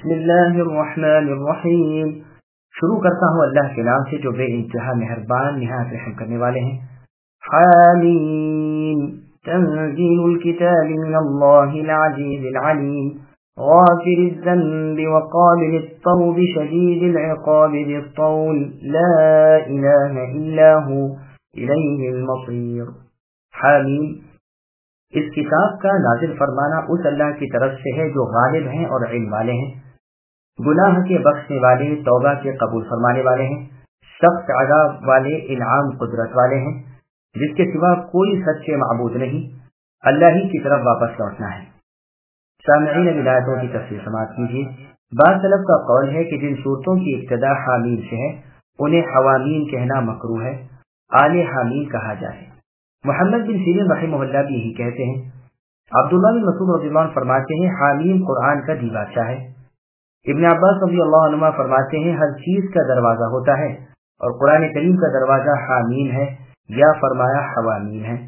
بسم اللہ الرحمن الرحیم۔ شروع کرتا ہوں اللہ کے نام سے جو بے انتہا مہربان نہایت رحم کرنے والے ہیں۔ حامیم تنزیل الکتاب من اللہ العزیز العلیم غافر الذنب وقابل التوب شدید العقاب ذی الطول لا الہ الا هو الیہ المصیر۔ حامیم، اس کتاب کا نازل فرمانا اس اللہ کی طرف سے ہے جو غالب ہیں اور علم والے ہیں، گناہ کے بخشنے والے، توبہ کے قبول فرمانے والے ہیں، سخت عذاب والے، انعام قدرت والے ہیں، جس کے سوا کوئی سچے معبود نہیں، اللہ ہی کی طرف واپس لوٹنا ہے۔ سامعین ولایتوں کی تفسیر سماعت کیجیے۔ بعض سلف کا قول ہے کہ جن صورتوں کی ابتدا حامیم سے ہے انہیں حوامیم کہنا مکروہ ہے، آل حامیم کہا جائے۔ محمد بن سیرین رحمہ اللہ بھی یہی کہتے ہیں۔ عبداللہ بن مسعود رضی اللہ عنہ فرماتے ہیں حامیم قرآن کا دیباچہ ہے۔ ابن عباس رضی اللہ عنہ فرماتے ہیں ہر چیز کا دروازہ ہوتا ہے اور قرآن کریم کا دروازہ حامیم ہے، یا فرمایا حوامیم ہے۔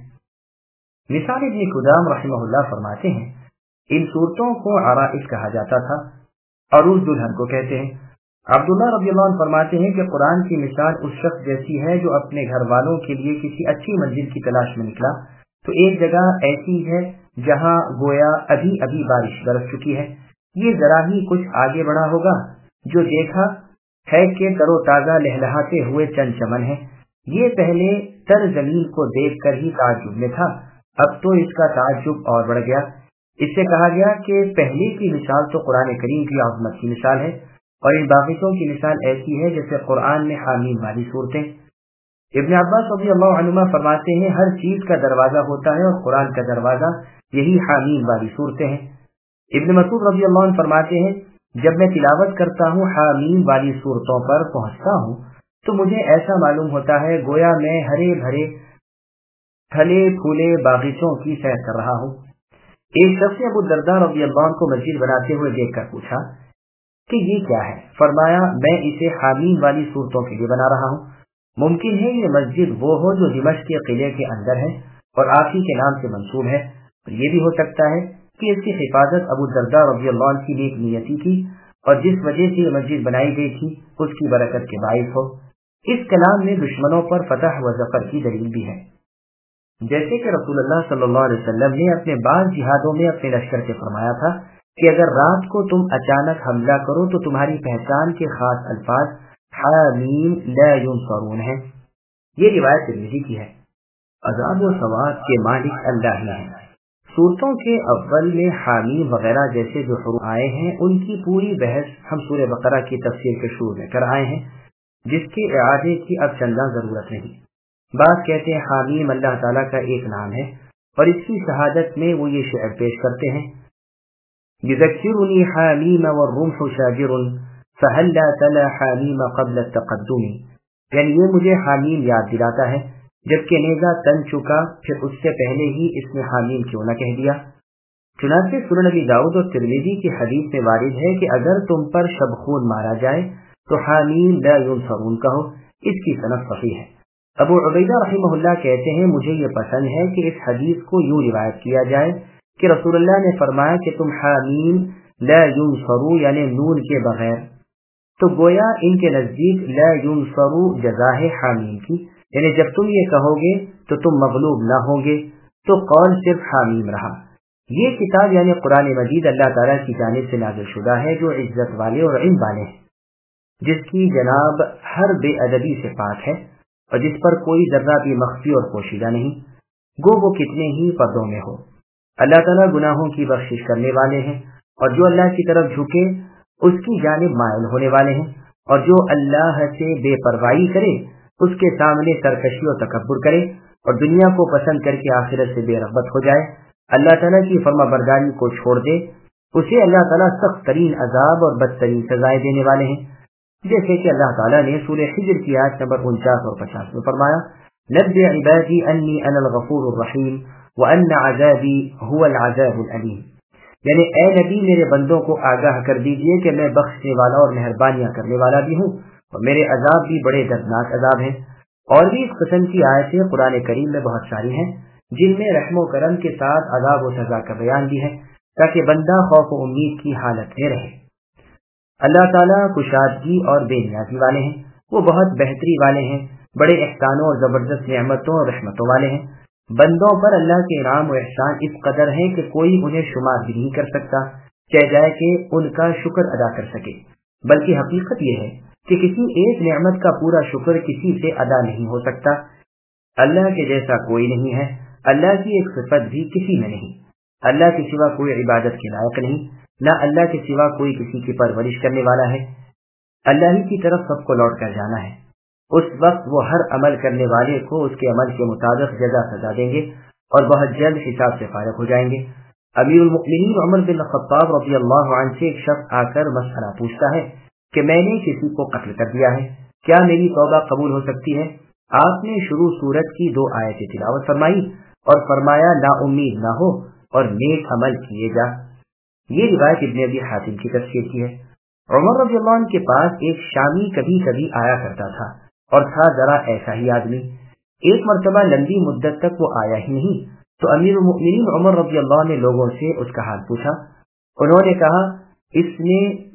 مثال ابن قدام رحمہ اللہ فرماتے ہیں ان صورتوں کو عرائس کہا جاتا تھا، عروس دلہن کو کہتے ہیں۔ عبداللہ رضی اللہ عنہ فرماتے ہیں کہ قرآن کی مثال اس شخص جیسی ہے جو اپنے گھر والوں کے لیے کسی اچھی منزل کی تلاش میں نکلا تو ایک جگہ ایسی ہے جہاں گویا ابھی ابھی بارش برس چکی ہے، یہ ذرا ہی کچھ آگے بڑھا ہوگا، جو دیکھا ہے کہ تر و تازہ لہلہاتے ہوئے چند چمن ہے، یہ پہلے تر زمین کو دیکھ کر ہی تعجب میں تھا، اب تو اس کا تعجب اور بڑھ گیا۔ اس سے کہا گیا کہ پہلے کی مثال تو قرآن کریم کی عظمت کی مثال ہے، اور ان باقیوں کی مثال ایسی ہے جیسے قرآن میں حامیم والی صورتیں۔ ابن عباس رضی اللہ عنہما فرماتے ہیں ہر چیز کا دروازہ ہوتا ہے اور قرآن کا دروازہ یہی حامیم والی صورتیں ہیں۔ ابن مسعود رضی اللہ عنہ فرماتے ہیں جب میں تلاوت کرتا ہوں حامیم والی صورتوں پر پہنچتا ہوں تو مجھے ایسا معلوم ہوتا ہے گویا میں ہرے بھرے پھلے پھولے باغیچوں کی سیر کر رہا ہوں۔ ایک شخص نے ابو الدرداء رضی اللہ عنہ کو مسجد بناتے ہوئے دیکھ کر پوچھا کہ یہ کیا ہے؟ فرمایا میں اسے حامیم والی صورتوں کے لیے بنا رہا ہوں۔ ممکن ہے یہ مسجد وہ ہو جو دمشق کے قلعے کے اندر ہے اور آپ ہی کے نام سے منسوب ہے، اور یہ بھی ہو سکتا ہے کہ اس کی حفاظت ابو الدرداء رضی اللہ عنہ کی نیک نیتی تھی اور جس وجہ سے یہ مسجد بنائی گئی تھی اس کی برکت کے باعث ہو۔ اس کلام میں دشمنوں پر فتح و ظفر کی دلیل بھی ہے، جیسے کہ رسول اللہ صلی اللہ علیہ وسلم نے اپنے بعض جہادوں میں اپنے لشکر سے فرمایا تھا کہ اگر رات کو تم اچانک حملہ کرو تو تمہاری پہچان کے خاص الفاظ حامیم لا ینصرون ہیں۔ یہ روایت ترمذی کی ہے۔ عذاب و ثواب کے مالک اللہ ہی ہیں۔ صورتوں کے اول میں حامیم وغیرہ جیسے جو حروف آئے ہیں ان کی پوری بحث ہم سورہ بقرہ کی تفسیر کے شروع میں کر آئے ہیں، جس کے اعادے کی اب چندہ ضرورت نہیں۔ بعض کہتے ہیں حامیم اللہ تعالیٰ کا ایک نام ہے اور اس کی شہادت میں وہ یہ شعر پیش کرتے ہیں یذکرنی حامیم والرمح شاجر فہلا تلا حامیم قبل التقدم، یعنی یہ مجھے حامیم یاد دلاتا ہے جبکہ نیزہ تن چکا پھر اس سے پہلے ہی اس نے حامیم کیوں نہ کہہ دیا۔ چنانچہ سنن نبی داؤد اور ترمذی کی حدیث میں وارد ہے کہ اگر تم پر شبخون مارا جائے تو حامیم لا ینصرون کہو، اس کی سند صحیح ہے۔ ابو عبیدہ رحمہ اللہ کہتے ہیں مجھے یہ پسند ہے کہ اس حدیث کو یوں روایت کیا جائے کہ رسول اللہ نے فرمایا کہ تم حامیم لا ینصرو یعنی نون کے بغیر، تو گویا ان کے نزدیک لا ینصرو جزا ہے حامیم کی، یعنی جب تم یہ کہو گے تو تم مغلوب نہ ہوں گے، تو قول صرف حامیم رہا۔ یہ کتاب یعنی قرآن مجید اللہ تعالیٰ کی جانب سے نازل شدہ ہے جو عزت والے اور علم والے ہیں، جس کی جناب ہر بے ادبی سے پاک ہے اور جس پر کوئی ذرہ بھی مخفی اور پوشیدہ نہیں، گو وہ کتنے ہی پردوں میں ہو۔ اللہ تعالیٰ گناہوں کی بخشش کرنے والے ہیں، اور جو اللہ کی طرف جھکے اس کی جانب مائل ہونے والے ہیں، اور جو اللہ سے بے پرواہی کرے اس کے سامنے سرکشی و تکبر کرے اور دنیا کو پسند کر کے آخرت سے بے رغبت ہو جائے، اللہ تعالیٰ کی فرما برداری کو چھوڑ دے، اسے اللہ تعالیٰ سخت ترین عذاب اور بدترین سزائیں دینے والے ہیں، جیسے کہ اللہ تعالیٰ نے سورہ حجر کی آیت نمبر 49 اور 50 میں فرمایا نبئ عبادی انی انا الغفور الرحیم وان عذابی هو العذاب العلیم، یعنی اے نبی میرے بندوں کو آگاہ کر دیجئے کہ میں بخشنے والا اور مہربانیاں کرنے والا بھی ہوں اور میرے عذاب بھی بڑے دردناک عذاب ہیں۔ اور بھی اس قسم کی آیتیں قرآن کریم میں بہت ساری ہیں جن میں رحم و کرم کے ساتھ عذاب و سزا کا بیان بھی ہے تاکہ بندہ خوف و امید کی حالت میں رہے۔ اللہ تعالیٰ کشادگی اور بے نیازی والے ہیں، وہ بہت بہتری والے ہیں، بڑے احسانوں اور زبردست نعمتوں اور رحمتوں والے ہیں۔ بندوں پر اللہ کے انعام و احسان اس قدر ہے کہ کوئی انہیں شمار بھی نہیں کر سکتا، چاہے جائے کہ ان کا شکر ادا کر سکے۔ بلکہ حقیقت یہ ہے کہ کسی ایک نعمت کا پورا شکر کسی سے ادا نہیں ہو سکتا۔ اللہ کے جیسا کوئی نہیں ہے، اللہ کی ایک صفت بھی کسی میں نہیں۔ اللہ کے سوا کوئی عبادت کے لائق نہیں، نہ اللہ کے سوا کوئی کسی کی پرورش کرنے والا ہے۔ اللہ ہی کی طرف سب کو لوٹ کر جانا ہے۔ اس وقت وہ ہر عمل کرنے والے کو اس کے عمل کے مطابق جزا سزا دیں گے اور بہت جلد حساب سے فارغ ہو جائیں گے۔ امیر المؤمنین عمر بن الخطاب رضی اللہ عنہ سے ایک شخص آ کر مسئلہ پوچھتا ہے کہ میں نے کسی کو قتل کر دیا ہے، کیا میری توبہ قبول ہو سکتی ہے؟ آپ نے شروع سورت کی 2 آیتیں تلاوت فرمائی اور فرمایا نا امید نہ ہو اور نیک عمل کیے جا۔ یہ روایت ابن ابی حاتم کی تفسیر کی ہے۔ عمر رضی اللہ عنہ کے پاس ایک شامی کبھی کبھی آیا کرتا تھا اور تھا ذرا ایسا ہی آدمی۔ ایک مرتبہ لمبی مدت تک وہ آیا ہی نہیں تو امیر المؤمنین عمر رضی اللہ عنہ نے لوگوں سے اس کا حال پوچھا۔ انہوں نے کہا اس نے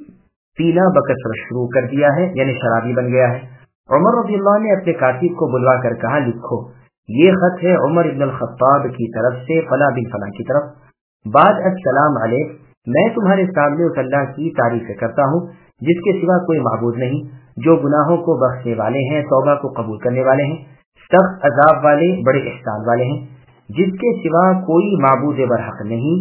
پینا بکثرت شروع کر دیا ہے، یعنی شرابی بن گیا ہے۔ عمر رضی اللہ عنہ نے اپنے کاتب کو بلوا کر کہا لکھو یہ خط ہے عمر ابن الخطاب کی طرف سے فلاں بن فلاں کی طرف۔ بعد السلام علیک، میں تمہارے سامنے اس اللہ کی تعریف کرتا ہوں جس کے سوا کوئی معبود نہیں، جو گناہوں کو بخشنے والے ہیں، توبہ کو قبول کرنے والے ہیں، سخت عذاب والے، بڑے احسان والے ہیں، جس کے سوا کوئی معبود برحق نہیں،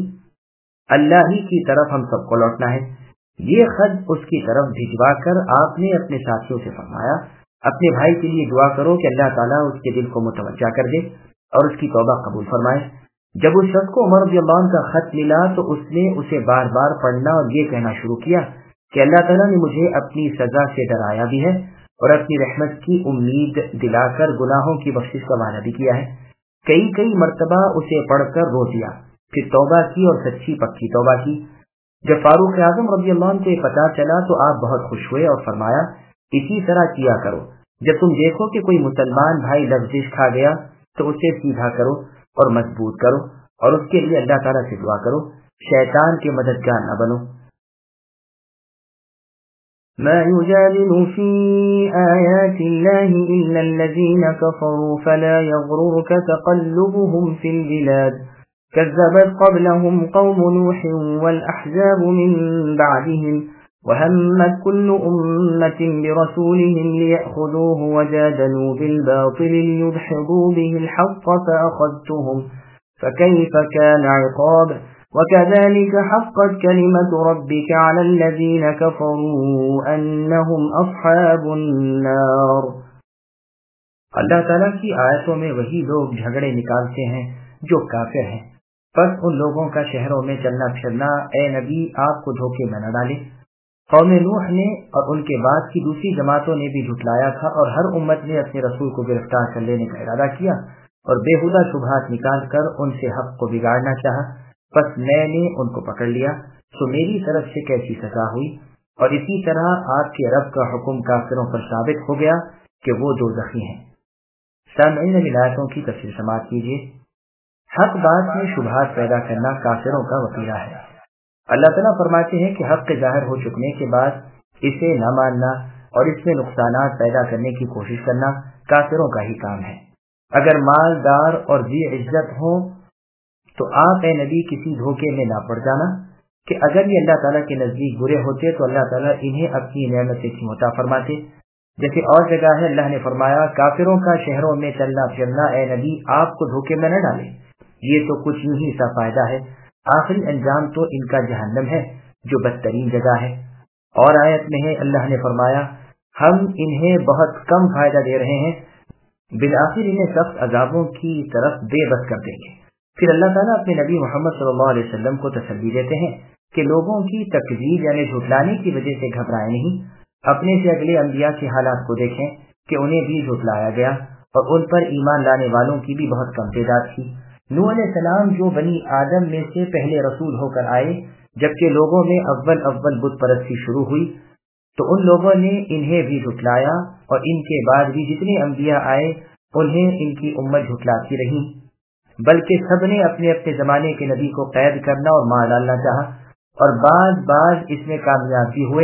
اللہ ہی کی طرف ہم سب کو لوٹنا ہے۔ یہ خط اس کی طرف بھجوا کر آپ نے اپنے ساتھیوں سے فرمایا اپنے بھائی کے لیے دعا کرو کہ اللہ تعالیٰ اس کے دل کو متوجہ کر دے اور اس کی توبہ قبول فرمائے۔ جب اس شخص کو عمر رضی اللہ عنہ کا خط ملا تو اس نے اسے بار بار پڑھنا اور یہ کہنا شروع کیا کہ اللہ تعالیٰ نے مجھے اپنی سزا سے ڈرایا بھی ہے اور اپنی رحمت کی امید دلا کر گناہوں کی بخشش کا وعدہ بھی کیا ہے۔ کئی مرتبہ اسے پڑھ کر رو دیا، پھر توبہ کی اور سچی پکی توبہ کی۔ جب فاروق اعظم رضی اللہ عنہ کو یہ پتہ چلا تو آپ بہت خوش ہوئے اور فرمایا اسی طرح کیا کرو، جب تم دیکھو کہ کوئی مسلمان بھائی لفظش کھا گیا تو اسے سیدھا کرو اور مضبوط کرو اور اس کے لیے اللہ تعالیٰ سے دعا کرو، شیطان کے مددگار نہ بنو۔ ما يجادل في آيات الله إلا الذين كفروا فلا يغررك تقلبهم في البلاد كذبت قبلهم قوم نوح والأحزاب من بعدهم وهمت كل أمة برسولهم ليأخذوه وجادلوا بالباطل ليدحضوا به الحق فأخذتهم فكيف كان عقاب وكذلك حقت كلمة ربك على الذين كفروا أنهم أصحاب النار۔ اللہ تعالیٰ کی آیتوں میں وہی لوگ جھگڑے نکالتے ہیں جو کافر ہیں، بس ان لوگوں کا شہروں میں چلنا پھرنا اے نبی آپ کو دھوکے میں نہ ڈالے۔ قوم نوح نے اور ان کے بعد کی دوسری جماعتوں نے بھی جھٹلایا تھا اور ہر امت نے اپنے رسول کو گرفتار کر لینے کا ارادہ کیا اور بےہودہ شبہات نکال کر ان سے حق کو بگاڑنا چاہا، بس میں نے ان کو پکڑ لیا تو میری طرف سے کیسی سزا ہوئی۔ اور اسی طرح آپ کے رب کا حکم کافروں پر ثابت ہو گیا کہ وہ دوزخی ہیں۔ سامعین ولایتوں کی تفسیر سماعت کیجیے۔ حق بات میں شبہات پیدا کرنا کافروں کا وتیرہ ہے۔ اللہ تعالیٰ فرماتے ہیں کہ حق کے ظاہر ہو چکنے کے بعد اسے نہ ماننا اور اس میں نقصانات پیدا کرنے کی کوشش کرنا کافروں کا ہی کام ہے۔ اگر مالدار اور ذی عزت ہوں تو آپ اے نبی کسی دھوکے میں نہ پڑ جانا کہ اگر یہ اللہ تعالیٰ کے نزدیک برے ہوتے تو اللہ تعالیٰ انہیں اپنی نعمت سے کیوں عطا فرماتے۔ جیسے اور جگہ ہے اللہ نے فرمایا کافروں کا شہروں میں چلنا پھرنا اے نبی آپ کو دھوکے میں نہ ڈالے، یہ تو کچھ نہیں سا فائدہ ہے، آخری انجام تو ان کا جہنم ہے جو بدترین جگہ ہے۔ اور آیت میں ہے اللہ نے فرمایا ہم انہیں بہت کم فائدہ دے رہے ہیں، بالآخر انہیں سخت عذابوں کی طرف بے بس کر دیں گے۔ پھر اللہ تعالیٰ اپنے نبی محمد صلی اللہ علیہ وسلم کو تسلی دیتے ہیں کہ لوگوں کی تکذیب یعنی جھٹلانے کی وجہ سے گھبرائے نہیں، اپنے سے اگلے انبیاء کے حالات کو دیکھیں کہ انہیں بھی جھٹلایا گیا اور ان پر ایمان لانے والوں کی بھی بہت کم تعداد تھی۔ نوح علیہ السلام جو بنی آدم میں سے پہلے رسول ہو کر آئے، جبکہ لوگوں میں اول بت پرستی شروع ہوئی تو ان لوگوں نے انہیں بھی جھٹلایا اور ان کے بعد بھی جتنے انبیاء آئے انہیں ان کی امت جھٹلاتی رہی، بلکہ سب نے اپنے اپنے زمانے کے نبی کو قید کرنا اور مار ڈالنا چاہا اور بعض اس میں کامیاب بھی ہوئے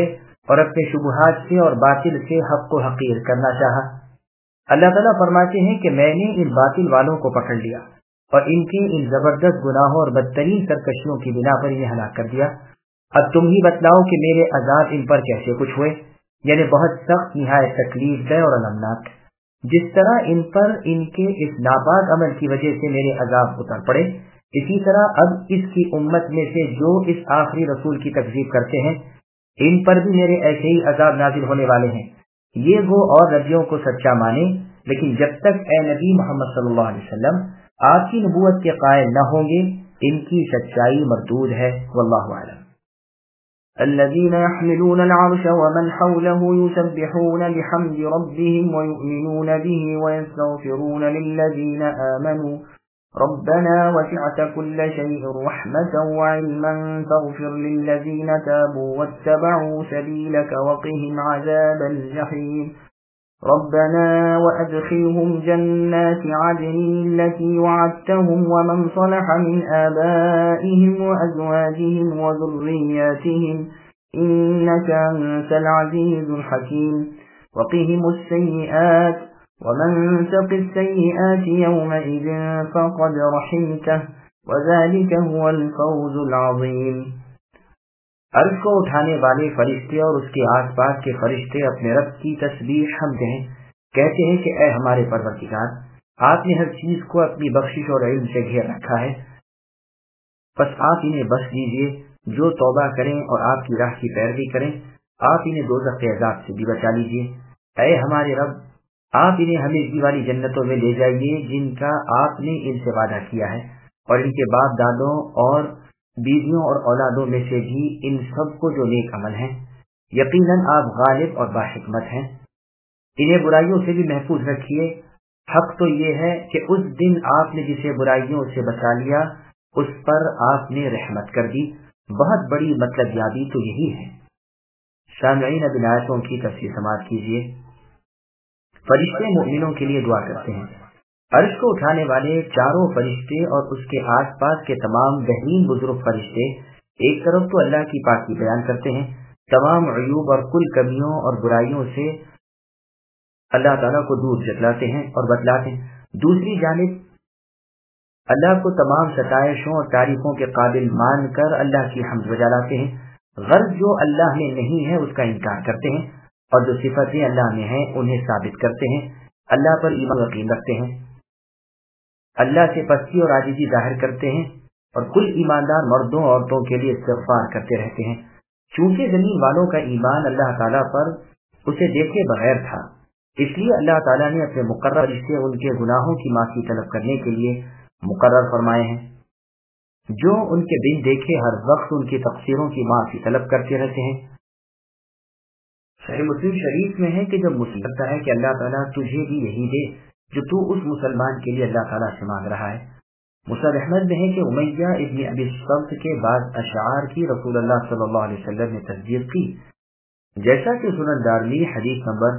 اور اپنے شبہات سے اور باطل سے حق کو حقیر کرنا چاہا۔ اللہ تعالیٰ فرماتے ہیں کہ میں نے ان باطل والوں کو پکڑ لیا اور ان کے ان زبردست گناہوں اور بدترین سرکشیوں کی بنا پر انہیں ہلاک کر دیا۔ اب تم ہی بتلاؤ کہ میرے عذاب ان پر کیسے کچھ ہوئے، یعنی بہت سخت، نہایت تکلیف دہ اور المناک۔ جس طرح ان پر ان کے اس ناپاک عمل کی وجہ سے میرے عذاب اتر پڑے، اسی طرح اب اس کی امت میں سے جو اس آخری رسول کی تکذیب کرتے ہیں ان پر بھی میرے ایسے ہی عذاب نازل ہونے والے ہیں۔ یہ وہ اور نبیوں کو سچا مانے، لیکن جب تک اے نبی محمد صلی اللہ علیہ وسلم آپ کی نبوت کے قائل نہ ہوں گے ان کی سچائی مردود ہے۔ واللہ اعلم۔ الذين يحملون العرش ومن حوله يسبحون بحمد ربهم ويؤمنون به ويستغفرون للذين آمنوا ربنا وسعت كل شيء رحمة وعلما فاغفر للذين تابوا واتبعوا سبيلك وقهم عذاب الجحيم ربنا وأدخلهم جنات عدن التي وعدتهم ومن صلح من آبائهم وأزواجهم وذرياتهم إنك أنت العزيز الحكيم وقهم السيئات ومن تق السيئات يومئذ فقد رحمته وذلك هو الفوز العظيم۔ عرش کو اٹھانے والے فرشتے اور اس کے آس پاس کے فرشتے اپنے رب کی تسبیح حمد ہیں، کہتے ہیں کہ اے ہمارے پروردگار، آپ نے ہر چیز کو اپنی بخشش اور علم سے گھیر رکھا ہے، بس آپ انہیں بخش دیجئے جو توبہ کریں اور آپ کی راہ کی پیروی کریں، آپ انہیں دوزخ کے عذاب سے بھی بچا لیجئے۔ اے ہمارے رب، آپ انہیں ہمیشگی والی جنتوں میں لے جائیے جن کا آپ نے ان سے وعدہ کیا ہے، اور ان کے باپ دادوں اور بیویوں اور اولادوں میں سے بھی ان سب کو جو نیک عمل ہیں۔ یقیناً آپ غالب اور باحکمت ہیں۔ انہیں برائیوں سے بھی محفوظ رکھیے۔ حق تو یہ ہے کہ اس دن آپ نے جسے برائیوں سے بچا لیا اس پر آپ نے رحمت کر دی۔ بہت بڑی مطلب یابی تو یہی ہے۔ سامعین، اب ان آیتوں کی تفسیر سماعت کیجیے۔ فرشتے مومنوں کے لیے دعا کرتے ہیں۔ عرش کو اٹھانے والے چاروں فرشتے اور اس کے آس پاس کے تمام بہترین بزرگ فرشتے ایک طرف تو اللہ کی پاکی بیان کرتے ہیں، تمام عیوب اور کل کمیوں اور برائیوں سے اللہ تعالیٰ کو دور جتلاتے ہیں اور بتلاتے ہیں، دوسری جانب اللہ کو تمام ستائشوں اور تعریفوں کے قابل مان کر اللہ کی حمد بجا لاتے ہیں۔ غرض جو اللہ میں نہیں ہے اس کا انکار کرتے ہیں، اور جو صفتیں اللہ میں ہیں انہیں ثابت کرتے ہیں، اللہ پر ایمان یقین رکھتے ہیں، اللہ سے پستی اور عاجزی ظاہر کرتے ہیں، اور کل ایماندار مردوں اور عورتوں کے لیے استغفار کرتے رہتے ہیں۔ چونکہ زمین والوں کا ایمان اللہ تعالیٰ پر اسے دیکھے بغیر تھا، اس لیے اللہ تعالیٰ نے اپنے مقرر فرشتے ان کے گناہوں کی معافی طلب کرنے کے لیے مقرر فرمائے ہیں، جو ان کے بن دیکھے ہر وقت ان کی تقصیروں کی معافی طلب کرتے رہتے ہیں۔ صحیح مسلم شریف میں ہے کہ جب مسلم لگتا ہے کہ اللہ تعالیٰ تجھے بھی یہی دے جو تو اس مسلمان کے لیے اللہ تعالیٰ سے مانگ رہا ہے۔ مصعب احمد میں ہے کہ امیہ ابن ابی الصلت کے بعض اشعار کی رسول اللہ صلی اللہ علیہ وسلم نے تصدیق کی، جیسا کہ سنن دارمی حدیث نمبر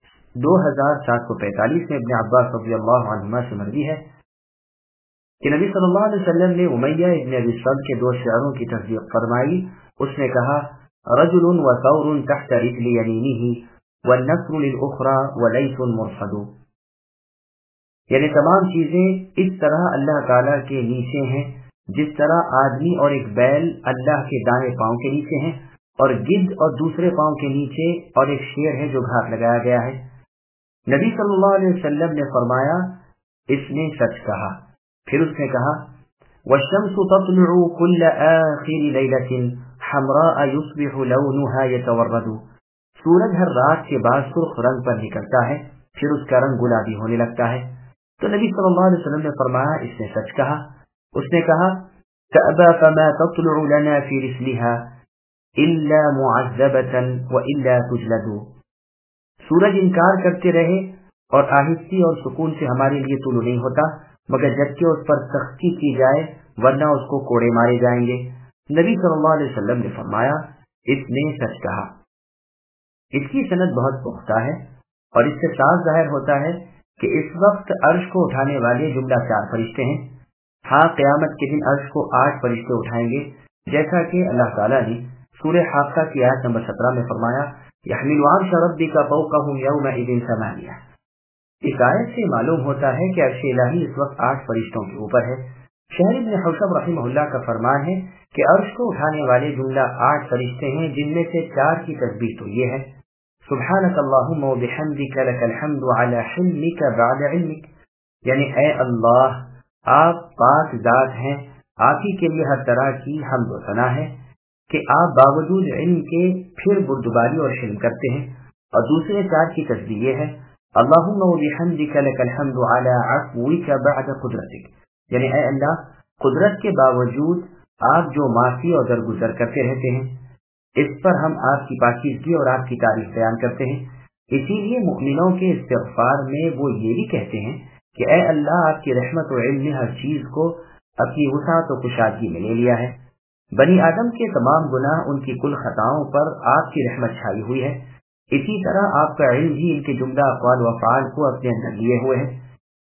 2745 میں ابن عباس رضی اللہ عنہما سے مروی ہے کہ نبی صلی اللہ علیہ وسلم نے امیہ ابن ابی الصلت کے دو شعروں کی تصدیق فرمائی۔ اس نے کہا، رجل وثور تحت رجل یمینہ والنصر للأخرى ولیث مرصد، یعنی تمام چیزیں اس طرح اللہ تعالیٰ کے نیچے ہیں جس طرح آدمی اور ایک بیل اللہ کے دائیں پاؤں کے نیچے ہیں، اور گدھ اور دوسرے پاؤں کے نیچے اور ایک شیر ہے جو گھاٹ لگایا گیا ہے۔ نبی صلی اللہ علیہ وسلم نے فرمایا، اس نے سچ کہا۔ پھر اس نے کہا، والشمس تطلع كل آخر ليلة حمراء يصبح لونها يتورد، سورج ہر رات کے بعد سرخ رنگ پر نکلتا ہے، پھر اس کا رنگ گلابی ہونے لگتا ہے۔ تو نبی صلی اللہ علیہ وسلم نے فرمایا، اس نے سچ کہا۔ اس نے کہا، تأبى فما تطلع لنا في رسلها إلا معذبة وإلا تجلد، سورج انکار کرتے رہے اور آہستی اور سکون سے ہمارے لیے طلوع نہیں ہوتا مگر جبکہ اس پر سختی کی جائے ورنہ اس کو کوڑے مارے جائیں گے۔ نبی صلی اللہ علیہ وسلم نے فرمایا، اس نے سچ کہا۔ اس کی سند بہت پختہ ہے اور اس سے صاف ظاہر ہوتا ہے کہ اس وقت عرش کو اٹھانے والے جملہ 4 فرشتے ہیں۔ ہاں، قیامت کے دن عرش کو 8 فرشتے اٹھائیں گے، جیسا کہ اللہ تعالیٰ نے سورہ حاقہ کی آیت نمبر 17 میں فرمایا یحمل عرش ربک فوقهم یومئذ ثمانیہ۔ اس آیت سے معلوم ہوتا ہے کہ عرش الہی اس وقت 8 فرشتوں کے اوپر ہے۔ شہر ابن حوشب رحمہ اللہ کا فرمان ہے کہ عرش کو اٹھانے والے جملہ 8 فرشتے ہیں، جن میں سے 4 کی تسبیح تو یہ ہے سبحانک اللہم وبحمدک لک الحمد علی حلمک بعد علمک، یعنی اے اللہ آپ پاک ذات ہیں، آپ ہی کے لیے ہر طرح کی حمد و ثنا ہے کہ آپ باوجود علم کے پھر بردباری اور شرم کرتے ہیں۔ اور دوسرے 4 کی تسبیح یہ ہے اللہم وبحمدک لک الحمد علی عفوک بعد قدرتک، یعنی اے اللہ قدرت کے باوجود آپ جو معافی اور درگزر کرتے رہتے ہیں، اس پر ہم آپ کی پاکیزگی اور آپ کی تعریف بیان کرتے ہیں۔ اسی لیے مؤمنوں کے استغفار میں وہ یہ بھی کہتے ہیں کہ اے اللہ آپ کی رحمت و علم نے ہر چیز کو اپنی وسعت و کشادگی میں لے لیا ہے۔ بنی آدم کے تمام گناہ ان کی کل خطاؤں پر آپ کی رحمت چھائی ہوئی ہے، اسی طرح آپ کا علم بھی ان کے جملہ اقوال و افعال کو اپنے اندر لیے ہوئے ہے۔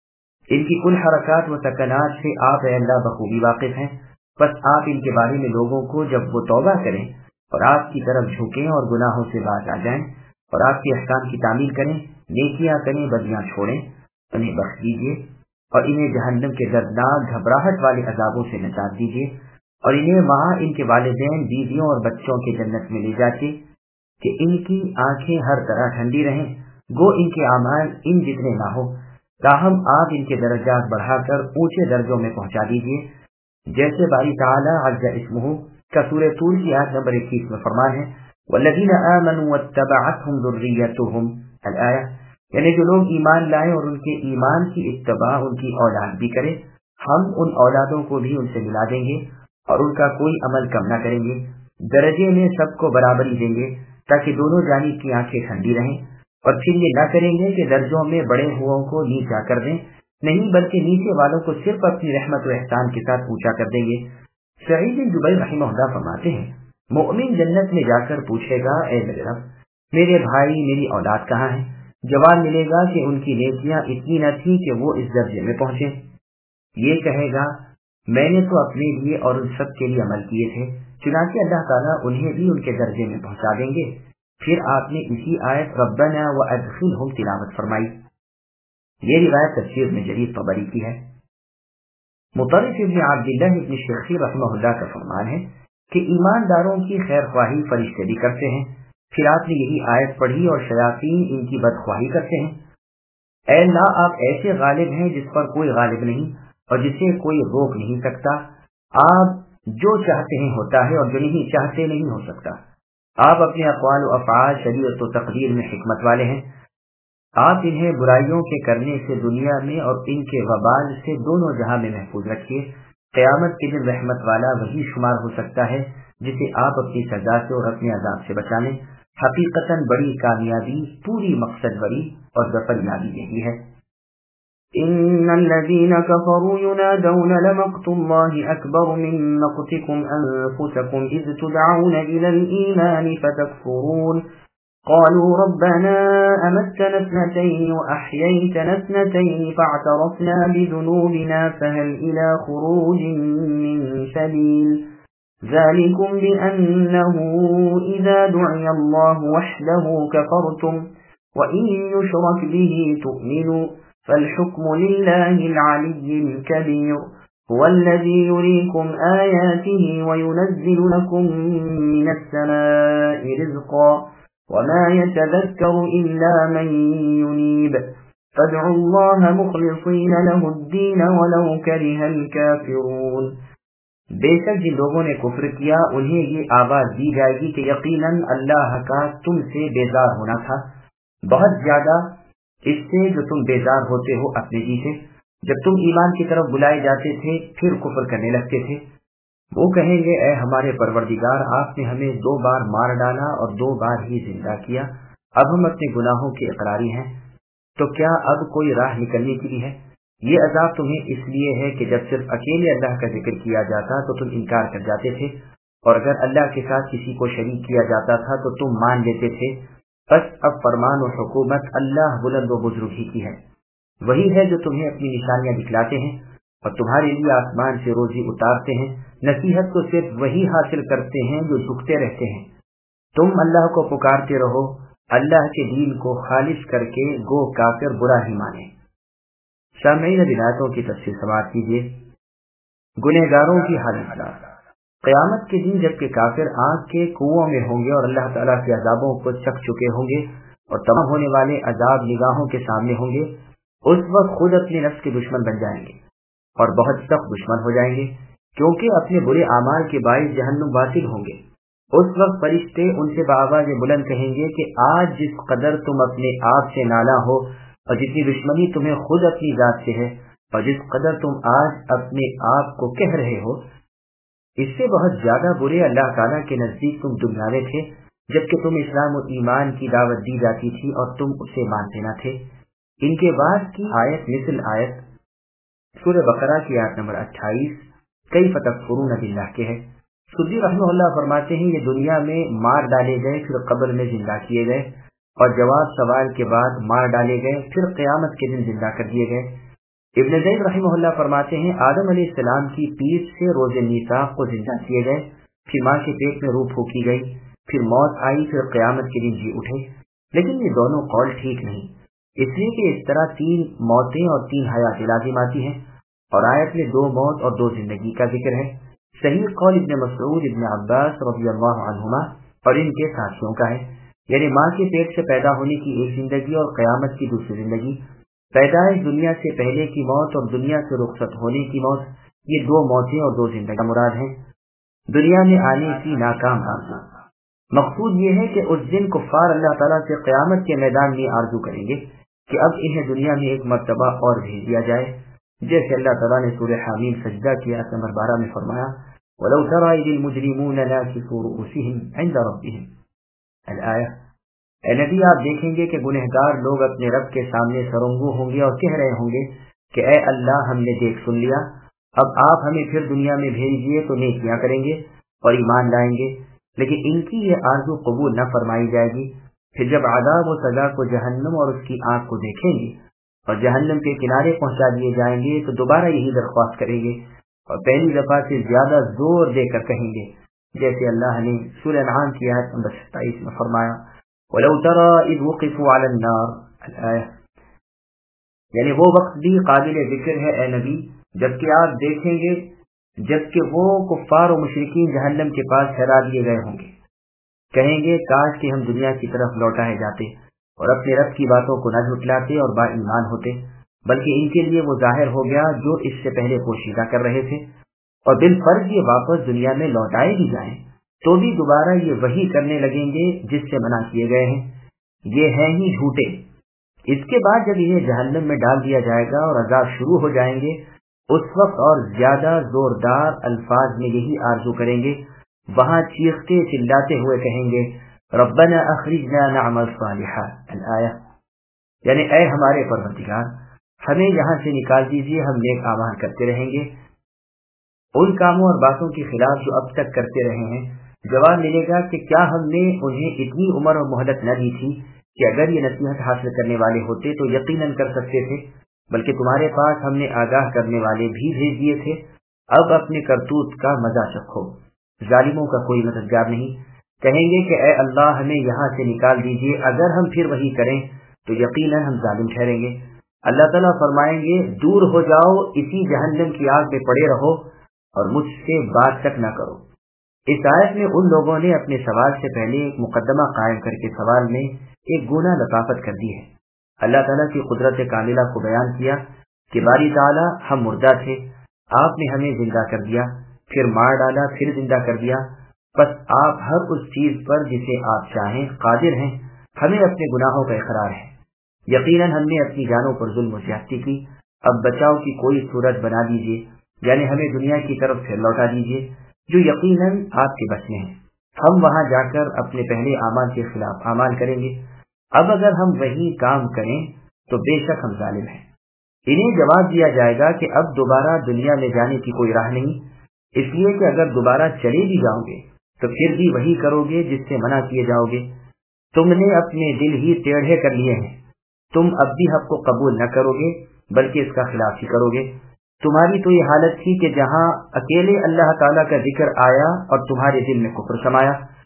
ان کی کل حرکات و سکنات سے آپ اے اللہ بخوبی واقف ہیں، بس آپ ان کے بارے میں لوگوں کو جب وہ توبہ کریں اور آپ کی طرف جھکیں اور گناہوں سے باز آ جائیں اور آپ کے احکام کی تعمیل کریں، نیکیاں کریں، بدیاں چھوڑیں، انہیں بخش دیجیے اور انہیں جہنم کے دردناک گھبراہٹ والے عذابوں سے نجات دیجیے اور انہیں وہاں ان کے والدین، بیویوں اور بچوں کے جنت میں لے جاتے کہ ان کی آنکھیں ہر طرح ٹھنڈی رہیں، گو ان کے اعمال ان جتنے نہ ہو، تاہم آپ ان کے درجات بڑھا کر اونچے درجوں میں پہنچا دیجیے، جیسے باری تعالیٰ عز اسمہ کا سورہ طور کی آیت نمبر 21 میں فرمان ہے والذین آمنوا واتبعتهم ذریتهم الآیہ، یعنی جو لوگ ایمان لائیں اور ان کے ایمان کی اتباع ان کی اولاد بھی کرے، ہم ان اولادوں کو بھی ان سے ملا دیں گے اور ان کا کوئی عمل کم نہ کریں گے، درجے میں سب کو برابری دیں گے تاکہ دونوں جانب کی آنکھیں ٹھنڈی رہیں، اور پھر یہ نہ کریں گے کہ درجوں میں بڑے ہوں کو نیچا کر دیں، نہیں بلکہ نیچے والوں کو صرف اپنی رحمت و احسان کے ساتھ اونچا کر دیں گے۔ سعید بن جبیر رحمہ اللہ فرماتے ہیں مومن جنت میں جا کر پوچھے گا اے میرے رب میرے بھائی میری اولاد کہاں ہیں؟ جواب ملے گا کہ ان کی نیکیاں اتنی نہ تھی کہ وہ اس درجے میں پہنچے۔ یہ کہے گا میں نے تو اپنے لیے اور ان سب کے لیے عمل کیے تھے، چنانچہ اللہ تعالیٰ انہیں بھی ان کے درجے میں پہنچا دیں گے۔ پھر آپ نے اسی آیت ربنا وادخلہم تلاوت فرمائی۔ یہ روایت تفسیر میں جریر طبری کی ہے۔ مطرف ابن عبداللہ ابن شیخی رحمہ اللہ کا فرمان ہے کہ ایمانداروں کی خیر خواہی فرشتے بھی کرتے ہیں۔ پھر آپ نے یہی آیت پڑھی اور شیاطین ان کی بدخواہی کرتے ہیں۔ اے اللہ آپ ایسے غالب ہیں جس پر کوئی غالب نہیں اور جسے کوئی روک نہیں سکتا، آپ جو چاہتے ہیں ہوتا ہے اور جو نہیں چاہتے نہیں ہو سکتا، آپ اپنے اقوال و افعال شریعت و تقدیر میں حکمت والے ہیں، آپ انہیں برائیوں کے کرنے سے دنیا میں اور ان کے وبال سے دونوں جہاں میں محفوظ رکھیے۔ قیامت کے دن رحمت والا وہی شمار ہو سکتا ہے جسے آپ اپنی سزا سے اور اپنے عذاب سے بچانے۔ حقیقتاً بڑی کامیابی، پوری مقصد بری اور ظفر یابی یہی ہے۔ ان الذين كفروا ينادون لمقت الله اكبر من مقتكم انفسكم اذ تدعون الى الايمان فتكفرون قالوا ربنا امتنا اثنتين واحييتنا اثنتين فاعترفنا بذنوبنا فهل الى خروج من سبيل ذلكم بانه اذا دعي الله وحده كفرتم وان يشرك به تؤمنوا فالحكم لله العلي الكبير هو الذي يريكم آياته وينزل لكم من السماء رزقا وما يتذكر إلا من ينيب فادعوا الله مخلصين له الدين ولو كره الكافرون۔ بے شک جن لوگوں نے کفر کیا انہیں یہ آواز دی جائے گی کہ یقیناً اللہ کا تم سے بیزار ہونا تھا، بہت زیادہ اس سے جو تم بیزار ہوتے ہو اپنے جی سے، جب تم ایمان کی طرف بلائے جاتے تھے پھر کفر کرنے لگتے تھے۔ وہ کہیں گے اے ہمارے پروردگار آپ نے ہمیں 2 بار مار ڈالا اور 2 بار ہی زندہ کیا، اب ہم اپنے گناہوں کے اقراری ہیں، تو کیا اب کوئی راہ نکلنے کی بھی ہے؟ یہ عذاب تمہیں اس لیے ہے کہ جب صرف اکیلے اللہ کا ذکر کیا جاتا تو تم انکار کر جاتے تھے، اور اگر اللہ کے ساتھ کسی کو شریک کیا جاتا تھا تو تم مان لیتے تھے۔ بس اب فرمان و حکومت اللہ بلند و بزرگ ہی کی ہے، وہی ہے جو تمہیں اپنی نشانیاں دکھلاتے ہیں اور تمہارے لیے آسمان سے روزی اتارتے ہیں، نصیحت کو صرف وہی حاصل کرتے ہیں جو جھکتے رہتے ہیں۔ تم اللہ کو پکارتے رہو اللہ کے دین کو خالص کر کے، گو کافر برا ہی مانے۔ سامعین آیاتوں کی تفسیر سماعت کیجیے۔ گنہگاروں کی حالت۔ قیامت کے دن جبکہ کافر آگ کے کنووں میں ہوں گے اور اللہ تعالیٰ کے عذابوں کو چکھ چکے ہوں گے اور تمام ہونے والے عذاب نگاہوں کے سامنے ہوں گے، اس وقت خود اپنے نفس کے دشمن بن جائیں گے اور بہت سخت دشمن ہو جائیں گے، کیونکہ اپنے برے اعمال کے باعث جہنم واصل ہوں گے۔ اس وقت فرشتے ان سے بآواز بلند کہیں گے کہ آج جس قدر تم اپنے آپ سے نالاں ہو اور جتنی دشمنی تمہیں خود اپنی ذات سے ہے اور جس قدر تم آج اپنے آپ کو کہہ رہے ہو، اس سے بہت زیادہ برے اللہ تعالیٰ کے نزدیک تم دنیا میں تھے جبکہ تم اسلام و ایمان کی دعوت دی جاتی تھی اور تم اسے مانتے نہ تھے۔ ان کے بعد کی آیت مثل آیت سورہ بقرہ کی آیت نمبر 28 کیف تکفرون باللہ کے ہے۔ سدی رحمہ اللہ فرماتے ہیں یہ دنیا میں مار ڈالے گئے، پھر قبر میں زندہ کیے گئے اور جواب سوال کے بعد مار ڈالے گئے، پھر قیامت کے دن زندہ کر دیے گئے۔ ابن زید رحمہ اللہ فرماتے ہیں آدم علیہ السلام کی پیٹھ سے روز میثاق کو زندہ کیے گئے، پھر ماں کے پیٹ میں روح پھونکی گئی، پھر موت آئی، پھر قیامت کے دن جی اٹھے۔ لیکن یہ دونوں قول ٹھیک نہیں، اس لیے کہ اس طرح 3 موتیں اور 3 حیات لازم آتی ہیں اور آیت میں 2 موت اور 2 زندگی کا ذکر ہے۔ صحیح قول ابن مسعود، ابن عباس رضی اللہ عنہما اور ان کے ساتھیوں کا ہے، یعنی ماں کے پیٹ سے پیدا ہونے کی ایک زندگی اور قیامت کی دوسری زندگی، پیدائش دنیا سے پہلے کی موت اور دنیا سے رخصت ہونے کی موت، یہ 2 موتیں اور 2 زندگی مراد ہیں۔ دنیا میں آنے کی ناکام آرزو، مقصود یہ ہے کہ اس دن کفار اللہ تعالیٰ سے قیامت کے میدان میں آرزو کریں گے کہ اب انہیں دنیا میں ایک مرتبہ اور بھیج دیا جائے، جیسے اللہ تعالیٰ نے سورہ حمیم سجدہ کی آیت نمبر 12 میں فرمایا وَلَوْ تَرَى إِذِ الْمُجْرِمُونَ نَاكِسُو رُءُوسِهِمْ عِنْدَ رَبِّهِمْ الآیہ۔ اے نبی آپ دیکھیں گے کہ گنہگار لوگ اپنے رب کے سامنے سرنگو ہوں گے اور کہہ رہے ہوں گے کہ اے اللہ ہم نے دیکھ سن لیا، اب آپ ہمیں پھر دنیا میں بھیجیے تو نیکیاں کریں گے اور ایمان لائیں گے، لیکن ان کی یہ آرزو قبول نہ فرمائی جائے گی۔ پھر جب عذاب و سزا کو جہنم اور اس کی آگ کو دیکھیں گے اور جہنم کے کنارے پہنچا دیے جائیں گے تو دوبارہ یہی درخواست کریں گے اور پہلی دفعہ سے زیادہ زور دے کر کہیں گے، جیسے اللہ نے سورہ انعام کی آیت نمبر 27 میں فرمایا وَلَوْ تَرَى إِذْ وُقِفُوا عَلَى النَّارِ الآیہ، یعنی وہ وقت بھی قابل ذکر ہے اے نبی جبکہ آپ دیکھیں گے جبکہ وہ کفار و مشرکین جہنم کے پاس ٹھہرا دیے گئے ہوں گے، کہیں گے کاش کہ ہم دنیا کی طرف لوٹائے جاتے اور اپنے رب کی باتوں کو نہ جھٹلاتے اور با ایمان ہوتے، بلکہ ان کے لیے وہ ظاہر ہو گیا جو اس سے پہلے پوشیدہ کر رہے تھے، اور بالفرض یہ واپس دنیا میں لوٹائے بھی جائیں تو بھی دوبارہ یہ وہی کرنے لگیں گے جس سے منع کیے گئے ہیں، یہ ہیں ہی جھوٹے۔ اس کے بعد جب انہیں جہنم میں ڈال دیا جائے گا اور عذاب شروع ہو جائیں گے، اس وقت اور زیادہ زوردار الفاظ میں یہی آرزو کریں گے، وہاں چیختے چلاتے ہوئے کہیں گے ربنا اخرجنا نعمل صالحا الآیہ، یعنی اے ہمارے پروردگار ہمیں یہاں سے نکال دیجیے، ہم نیک اعمال کرتے رہیں گے، ان کاموں اور باتوں کے خلاف جو اب تک کرتے رہے ہیں۔ جواب ملے گا کہ کیا ہم نے انہیں اتنی عمر اور مہلت نہ دی تھی کہ اگر یہ نصیحت حاصل کرنے والے ہوتے تو یقیناً کر سکتے تھے، بلکہ تمہارے پاس ہم نے آگاہ کرنے والے بھی بھیج دیے تھے، اب اپنے کرتوت کا مزہ چکھو، ظالموں کا کوئی مددگار نہیں۔ کہیں گے کہ اے اللہ ہمیں یہاں سے نکال دیجیے، اگر ہم پھر وہی کریں تو یقیناً ہم ظالم ٹھہریں گے۔ اللہ تعالیٰ فرمائیں گے دور ہو جاؤ، اسی جہنم کی آگ میں پڑے رہو اور مجھ سے بات تک نہ کرو۔ اس آیت میں ان لوگوں نے اپنے سوال سے پہلے ایک مقدمہ قائم کر کے سوال میں ایک گناہ لطافت کر دی ہے۔ اللہ تعالیٰ کی قدرت کاملہ کو بیان کیا کہ باری تعالیٰ ہم مردہ تھے، آپ نے ہمیں زندہ کر دیا، پھر مار ڈالا، پھر زندہ کر دیا، بس آپ ہر اس چیز پر جسے آپ چاہیں قادر ہیں، ہمیں اپنے گناہوں کا اقرار ہے، یقیناً ہم نے اپنی جانوں پر ظلم و زیادتی کی، اب بچاؤ کی کوئی صورت بنا دیجیے، یعنی ہمیں دنیا کی طرف سے لوٹا دیجیے جو یقیناً آپ کے بس میں ہے، ہم وہاں جا کر اپنے پہلے اعمال کے خلاف اعمال کریں گے، اب اگر ہم وہی کام کریں تو بے شک ہم ظالم ہیں۔ انہیں جواب دیا جائے گا کہ اب دوبارہ دنیا میں جانے کی کوئی راہ نہیں، اس لیے کہ اگر دوبارہ چلے بھی جاؤ گے تو پھر بھی وہی کرو گے جس سے منع کیے جاؤ گے، تم نے اپنے دل ہی ٹیڑھے کر لیے ہیں، تم اب بھی حق کو قبول نہ کرو گے بلکہ اس کا خلاف ہی کرو گے۔ تمہاری تو یہ حالت تھی کہ جہاں اکیلے اللہ تعالیٰ کا ذکر آیا اور تمہارے دل میں کفر سمایا،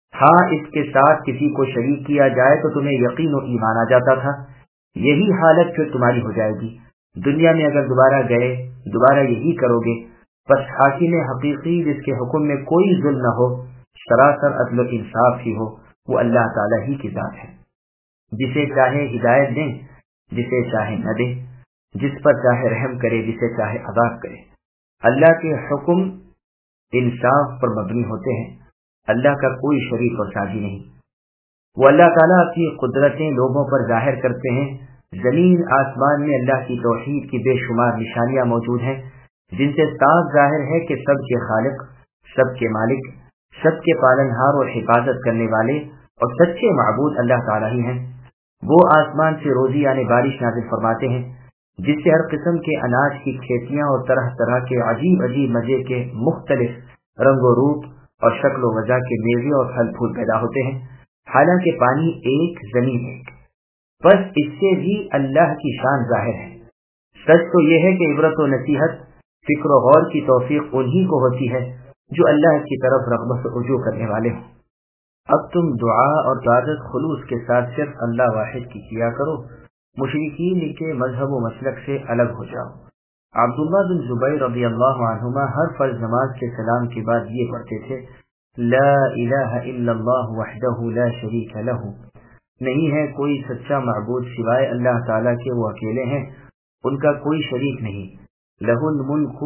ہاں اس کے ساتھ کسی کو شریک کیا جائے تو تمہیں یقین و ایمان آ جاتا تھا، یہی حالت پھر تمہاری ہو جائے گی۔ دنیا میں اگر دوبارہ گئے دوبارہ یہی کرو گے۔ بس حاکم حقیقی جس کے حکم میں کوئی ظلم نہ ہو، سراسر عدل و انصاف ہی ہو، وہ اللہ تعالیٰ ہی کی ذات ہے، جسے چاہے ہدایت دیں، جسے چاہے نہ دیں، جس پر چاہے رحم کرے، جسے چاہے عذاب کرے۔ اللہ کے حکم انصاف پر مبنی ہوتے ہیں، اللہ کا کوئی شریک اور ساجی نہیں۔ وہ اللہ تعالیٰ اپنی قدرتیں لوگوں پر ظاہر کرتے ہیں۔ زمین آسمان میں اللہ کی توحید کی بے شمار نشانیاں موجود ہیں، جن سے صاف ظاہر ہے کہ سب کے خالق، سب کے مالک، سب کے پالنہار اور حفاظت کرنے والے اور سچے معبود اللہ تعالیٰ ہی ہیں۔ وہ آسمان سے روزی یعنی بارش نازل فرماتے ہیں، جس سے ہر قسم کے اناج کی کھیتیاں اور طرح طرح کے عجیب عجیب مزے کے مختلف رنگ و روپ اور شکل و وجہ کے میوے اور پھل پھول پیدا ہوتے ہیں۔ حالانکہ پانی ایک، زمین ایک، بس اس سے بھی اللہ کی شان ظاہر ہے۔ سچ تو یہ ہے کہ عبرت و نصیحت، فکر و غور کی توفیق انہی کو ہوتی ہے جو اللہ کی طرف رغبت و رجوع کرنے والے ہوں۔ اب تم دعا اور عبادت خلوص کے ساتھ صرف اللہ واحد کی کیا کرو، مشرکین کے مذہب و مسلک سے الگ ہو جاؤ۔ عبداللہ بن زبیر رضی اللہ عنہما ہر فرض نماز کے سلام کے بعد یہ پڑھتے تھے: لا الہ الا اللہ وحدہ لا شریک لہ، نہیں ہے کوئی سچا معبود سوائے اللہ تعالیٰ کے، وہ اکیلے ہیں، ان کا کوئی شریک نہیں۔ لہ الملک،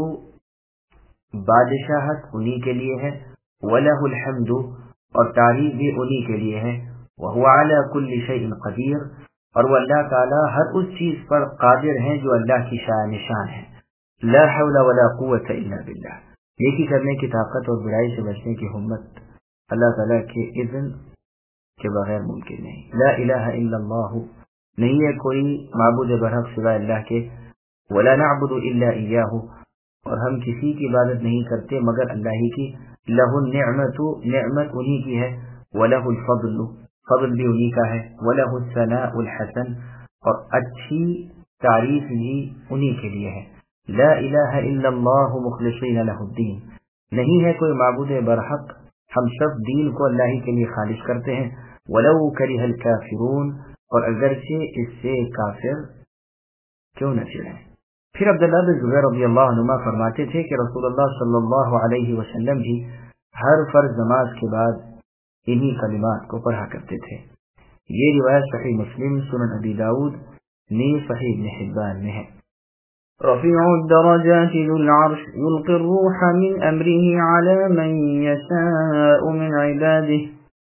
بادشاہت انہی کے لیے ہے، ولہ الحمد، اور تعریف بھی انہی کے لیے ہے، وہو علی کل شیء قدیر، اور وہ اللہ تعالیٰ ہر اس چیز پر قادر ہیں جو اللہ کی شان نشان ہے۔ لا حول ولا قوت الا باللہ، نیکی کرنے کی طاقت اور برائی سے بچنے کی ہمت اللہ تعالیٰ کے اذن کے بغیر ممکن نہیں۔ لا الہ الا اللہ، نہیں ہے کوئی معبود برحق سوائے اللہ کے، ولا نعبد الا ایاہ، اور ہم کسی کی عبادت نہیں کرتے مگر اللہ ہی کی۔ لہ النعمت، نعمت انہی کی ہے، ولہ الفضل، فضل بھی انہی کا ہے، ولہ الثناء الحسن، اور اچھی تعریف بھی انہی کے لیے ہے۔ لا الہ الا اللہ مخلصین لہ الدین، نہیں ہے کوئی معبود برحق، ہم سب دین کو اللہ ہی کے لیے خالص کرتے ہیں۔ ولو کرہ الکافرون، اور اگرچہ اس سے کافر کیوں نہ چڑھیں۔ پھر عبداللہ بن زبیر رضی اللہ عنہما فرماتے تھے کہ رسول اللہ صلی اللہ علیہ وسلم بھی ہر فرض نماز کے بعد انہی کلمات کو پڑھا کرتے تھے۔ یہ روایت صحیح مسلم، سنن ابی داؤد، نیز صحیح ابن حبان میں ہے۔ رفيع الدرجات ذو العرش يلقي الروح من أمره على من يشاء من عباده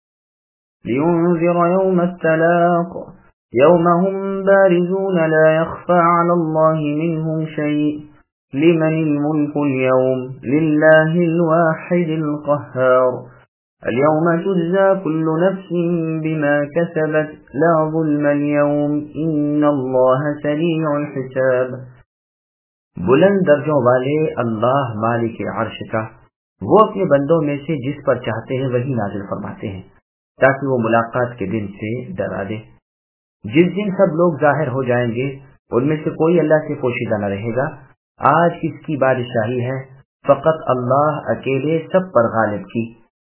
لينذر يوم التلاق يوم هم بارزون لا يخفى على الله منهم شيء لمن الملك اليوم لله الواحد القهار اليوم تجزى كل نفس بما كسبت لا ظلم اليوم إن الله سريع الحساب۔ بلند درجوں والے اللہ مالک عرش کا، وہ اپنے بندوں میں سے جس پر چاہتے ہیں وہی نازل فرماتے ہیں تاکہ وہ ملاقات کے دن سے ڈرا دے۔ جس دن سب لوگ ظاہر ہو جائیں گے ان میں سے کوئی اللہ سے پوشیدہ نہ رہے گا۔ آج کس کی بادشاہی ہے؟ فقط اللہ اکیلے سب پر غالب کی۔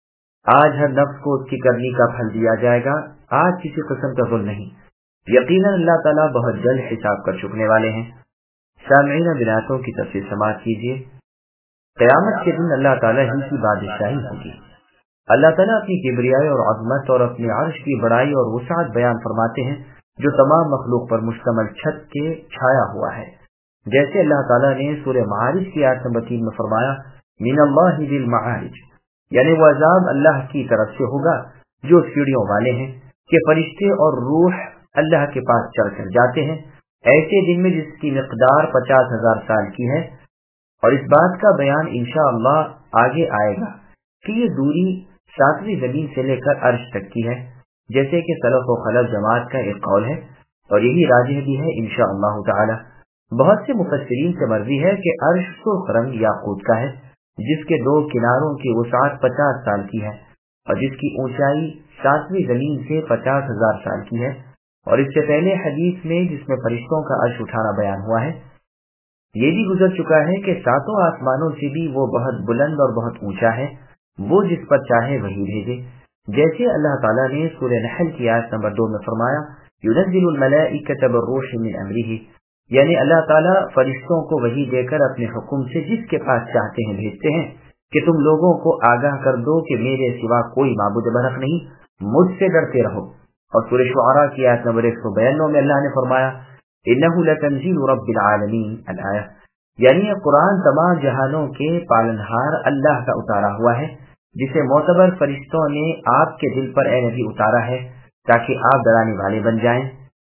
آج ہر نفس کو اس کی کرنی کا پھل دیا جائے گا، آج کسی قسم کا ظلم نہیں۔ یقیناً اللہ تعالیٰ بہت جلد حساب کر چکنے والے ہیں۔ سامعین بناتوں کی تفصیل سماعت کیجیے۔ قیامت کے دن اللہ تعالیٰ ہی کی بادشاہی ہوگی۔ اللہ تعالیٰ اپنی کبریائی اور عظمت اور اپنے عرش کی بڑائی اور وسعت بیان فرماتے ہیں جو تمام مخلوق پر مشتمل چھت کے چھایا ہوا ہے۔ جیسے اللہ تعالیٰ نے سورہ معارج کی آیت نمبر 3 میں فرمایا: من اللہ ذی المعارج، یعنی وہ عذاب اللہ کی طرف سے ہوگا جو سیڑھیوں والے ہیں کہ فرشتے اور روح اللہ کے پاس چڑھ کر جاتے ہیں ایسے دن میں جس کی مقدار 50,000 سال کی ہے۔ اور اس بات کا بیان انشاءاللہ آگے آئے گا کہ یہ دوری 7ویں زمین سے لے کر عرش تک کی ہے، جیسے کہ سلف و خلف جماعت کا ایک قول ہے اور یہی راجح بھی ہے انشاءاللہ تعالی۔ بہت سے مفسرین سے مروی ہے کہ عرش سرخ رنگ یاقوت کا ہے جس کے 2 کناروں کی وسعت 50 سال کی ہے اور جس کی اونچائی 7ویں زمین سے 50,000 سال کی ہے۔ اور اس سے پہلے حدیث میں جس میں فرشتوں کا عرش اٹھانا بیان ہوا ہے یہ بھی گزر چکا ہے کہ 7 آسمانوں سے بھی وہ بہت بلند اور بہت اونچا ہے، وہ جس پر چاہے وہی بھیجے، جیسے اللہ تعالیٰ نے سورہ نحل کی آیت نمبر 2 میں فرمایا ينزل الملائکۃ بالروح من امرہ، یعنی اللہ تعالیٰ فرشتوں کو وحی دے کر اپنے حکم سے جس کے پاس چاہتے ہیں بھیجتے ہیں کہ تم لوگوں کو آگاہ کر دو کہ میرے سوا کوئی معبود برحق نہیں، مجھ سے ڈرتے رہو۔ اور سورہ شعراء کی آیت نمبر 192 میں اللہ نے فرمایا انہ لتنزیل رب العالمین الآیہ، یعنی یہ قرآن تمام جہانوں کے پالنہار اللہ کا اتارا ہوا ہے، جسے معتبر فرشتوں نے آپ کے دل پر اے نبی اتارا ہے تاکہ آپ ڈرانے والے بن جائیں۔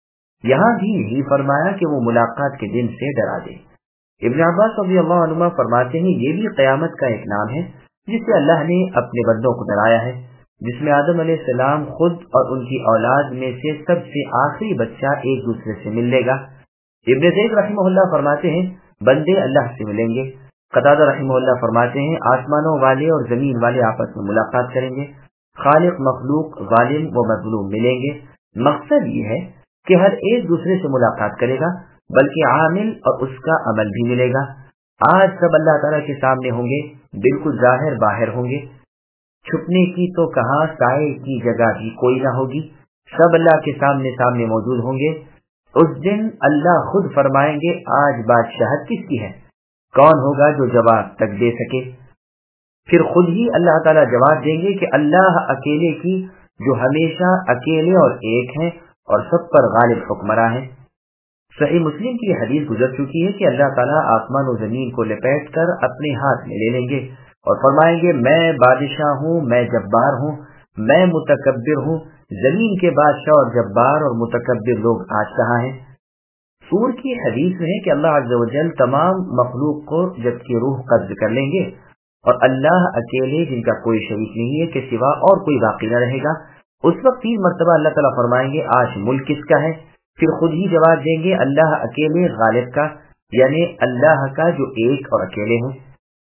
یہاں بھی یہی فرمایا کہ وہ ملاقات کے دن سے ڈرا دے۔ ابن عباس رضی اللہ عنہما فرماتے ہیں یہ بھی قیامت کا ایک نام ہے جس سے اللہ نے اپنے بندوں کو ڈرایا ہے، جس میں آدم علیہ السلام خود اور ان کی اولاد میں سے سب سے آخری بچہ ایک دوسرے سے مل لے گا۔ ابن زید رحمہ اللہ فرماتے ہیں بندے اللہ سے ملیں گے۔ قتادہ رحمہ اللہ فرماتے ہیں آسمانوں والے اور زمین والے آپس میں ملاقات کریں گے، خالق مخلوق ظالم و مظلوم ملیں گے۔ مقصد یہ ہے کہ ہر ایک دوسرے سے ملاقات کرے گا، بلکہ عامل اور اس کا عمل بھی ملے گا۔ آج سب اللہ تعالیٰ کے سامنے ہوں گے، بالکل ظاہر باہر ہوں گے، چھپنے کی تو کہاں سائے کی جگہ بھی کوئی نہ ہوگی، سب اللہ کے سامنے موجود ہوں گے۔ اس دن اللہ خود فرمائیں گے آج بادشاہت کس کی ہے، کون ہوگا جو جواب تک دے سکے؟ پھر خود ہی اللہ تعالیٰ جواب دیں گے کہ اللہ اکیلے کی، جو ہمیشہ اکیلے اور ایک ہیں اور سب پر غالب حکمراں ہیں۔ صحیح مسلم کی حدیث گزر چکی ہے کہ اللہ تعالیٰ آسمان و زمین کو لپیٹ کر اپنے ہاتھ میں لے لیں گے اور فرمائیں گے میں بادشاہ ہوں، میں جبار ہوں، میں متکبر ہوں، زمین کے بادشاہ اور جبار اور متکبر لوگ آج کہاں ہیں؟ سور کی حدیث میں ہے کہ اللہ عز و جل تمام مخلوق کو جب کی روح قبض کر لیں گے اور اللہ اکیلے جن کا کوئی شریک نہیں ہے کے سوا اور کوئی باقی نہ رہے گا۔ اس وقت 3 مرتبہ اللہ تعالیٰ فرمائیں گے آج ملک کس کا ہے؟ پھر خود ہی جواب دیں گے اللہ اکیلے غالب کا، یعنی اللہ کا جو ایک اور اکیلے ہیں۔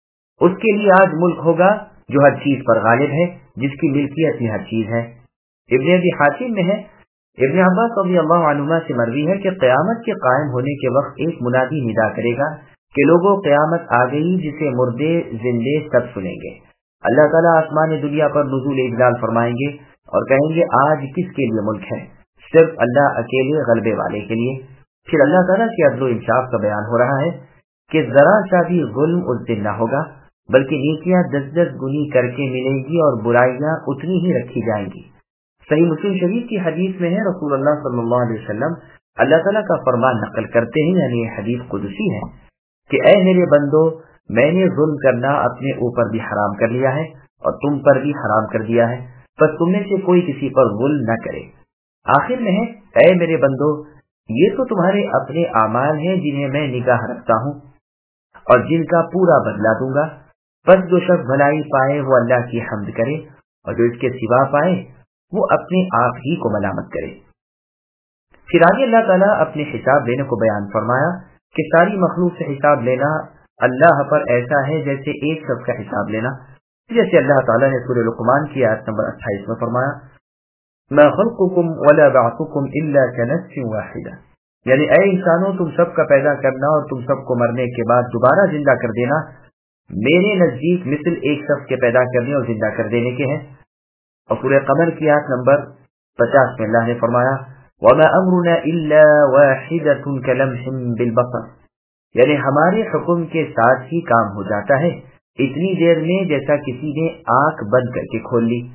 اس کے لیے آج ملک ہوگا جو ہر چیز پر غالب ہے، جس کی ملکیت میں ہر چیز ہے۔ ابن ابی حاتم میں ہے ابن عباس رضی اللہ عنہما سے مروی ہے کہ قیامت کے قائم ہونے کے وقت ایک منادی ندا کرے گا کہ لوگوں قیامت آ گئی، جسے مردے زندے سب سنیں گے۔ اللہ تعالیٰ آسمان دنیا پر نزول اجلال فرمائیں گے اور کہیں گے آج کس کے لیے ملک ہے؟ صرف اللہ اکیلے غلبے والے کے لیے۔ پھر اللہ تعالیٰ کے عدل و انصاف کا بیان ہو رہا ہے کہ ذرا سا بھی ظلم اس دن نہ ہوگا، بلکہ نیکیاں 10 گنی کر کے ملیں گی اور برائیاں اتنی ہی رکھی جائیں گی۔ صحیح مسلم شریف کی حدیث میں ہے رسول اللہ صلی اللہ علیہ وسلم اللہ تعالیٰ کا فرمان نقل کرتے ہیں، یعنی یہ حدیث قدسی ہے کہ اے میرے بندو، میں نے ظلم کرنا اپنے اوپر بھی حرام کر لیا ہے اور تم پر بھی حرام کر دیا ہے، بس تم میں سے کوئی کسی پر ظلم نہ کرے۔ آخر میں ہے اے میرے بندو، یہ تو تمہارے اپنے اعمال ہیں جنہیں میں نگاہ رکھتا ہوں اور جن کا پورا بدلہ دوں گا، بس جو شخص بھلائی پائے وہ اللہ کی حمد کرے اور جو اس کے سوا پائے وہ اپنے آپ ہی کو ملامت کرے۔ پھر آگے اللہ تعالیٰ اپنے حساب لینے کو بیان فرمایا کہ ساری مخلوق سے حساب لینا اللہ پر ایسا ہے جیسے ایک شخص کا حساب لینا، جیسے اللہ تعالیٰ نے سورہ لقمان کی آیت نمبر 28 میں فرمایا ما خلقكم ولا بعثكم الا كنفس واحدہ، یعنی اے انسانوں تم سب کا پیدا کرنا اور تم سب کو مرنے کے بعد دوبارہ زندہ کر دینا میرے نزدیک مثل ایک شخص کے پیدا کرنے اور زندہ کر دینے کے ہیں۔ اور سورہ قمر کی آیت نمبر 50 میں اللہ نے فرمایا وما امرنا الا واحدۃ کلمح بالبصر، یعنی ہمارے حکم کے ساتھ ہی کام ہو جاتا ہے اتنی دیر میں جیسا کسی نے آنکھ بند کر کے کھول لی۔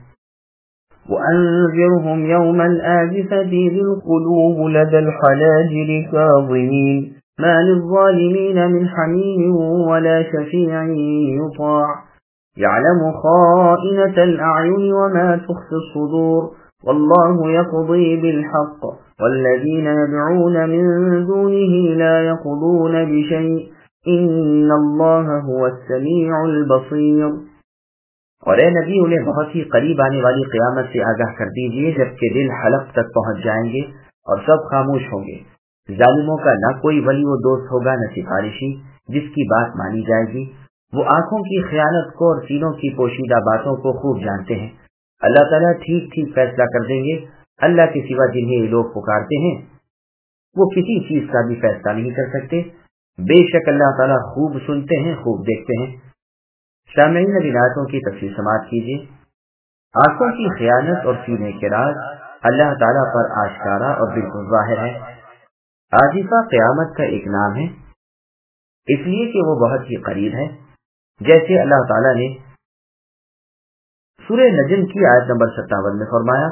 وَأَنذِرْهُمْ يَوْمَ الْآزِفَةِ إِذِ الْقُلُوبُ لَدَى الْحَنَاجِرِ كَاظِمِينَ مَا لِلظَّالِمِينَ مِنْ حَمِيمٍ وَلَا شَفِيعٍ يُطَاعُ يَعْلَمُ خَائِنَةَ الْأَعْيُنِ وَمَا تُخْفِي الصُّدُورُ وَاللَّهُ يَقْضِي بِالْحَقِّ وَالَّذِينَ يَدْعُونَ مِن دُونِهِ لَا يَقْضُونَ بِشَيْءٍ إِنَّ اللَّهَ هُوَ السَّمِيعُ الْبَصِيرُ۔ اور اے نبی انہیں بہت ہی قریب آنے والی قیامت سے آگاہ کر دیجیے جبکہ دل حلق تک پہنچ جائیں گے اور سب خاموش ہوں گے۔ ظالموں کا نہ کوئی ولی و دوست ہوگا نہ سفارشی جس کی بات مانی جائے گی۔ وہ آنکھوں کی خیانت کو اور سینوں کی پوشیدہ باتوں کو خوب جانتے ہیں۔ اللہ تعالیٰ ٹھیک ٹھیک فیصلہ کر دیں گے۔ اللہ کے سوا جنہیں یہ لوگ پکارتے ہیں وہ کسی چیز کا بھی فیصلہ نہیں کر سکتے۔ بے شک اللہ تعالیٰ خوب سنتے ہیں، خوب دیکھتے ہیں۔ سامعین اب ان آیتوں کی تفصیل سماعت کیجیے۔ آنکھوں کی خیانت اور سینے کے راز اللہ تعالیٰ پر آشکارا اور بالکل ظاہر ہے۔ آزفہ قیامت کا ایک نام ہے، اس لیے کہ وہ بہت ہی قریب ہے، جیسے اللہ تعالیٰ نے سورہ نجم کی آیت نمبر 57 میں فرمایا،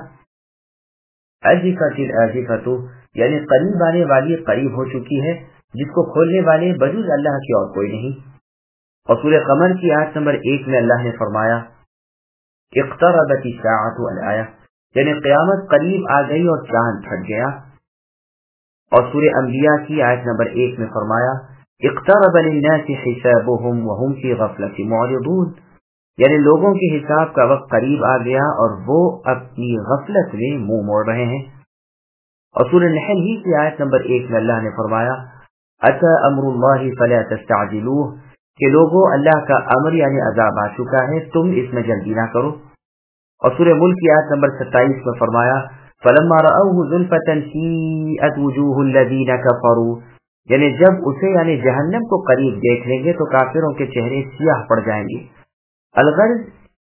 ازفت الازفۃ، یعنی قریب آنے والی قریب ہو چکی ہے، جس کو کھولنے والے بجز اللہ کے اور کوئی نہیں۔ اور سورہ قمر کی آیت نمبر 1 میں اللہ نے فرمایا، اقتربت الساعۃ الآیہ، یعنی قیامت قریب آ گئی اور چاند پھٹ گیا۔ اور سورہ انبیاء کی آیت نمبر 1 میں فرمایا، اقترب للناس حسابهم وهم في غفلة معرضون، یعنی لوگوں کے حساب کا وقت قریب آ گیا اور وہ اپنی غفلت میں منہ موڑ رہے ہیں۔ اور سورہ نحل ہی کی آیت نمبر 1 میں اللہ نے فرمایا، اتی امر اللہ فلا تستعجلوہ، کہ لوگوں اللہ کا امر یعنی عذاب آ چکا ہے، تم اس میں جلدی نہ کرو۔ اور سورہ ملک کی آیت نمبر 27 میں فرمایا، فلما رأوه زلفة سیئت وجوہ الذین کفروا، یعنی جب اسے یعنی جہنم کو قریب دیکھ لیں گے تو کافروں کے چہرے سیاہ پڑ جائیں گے۔ الغرض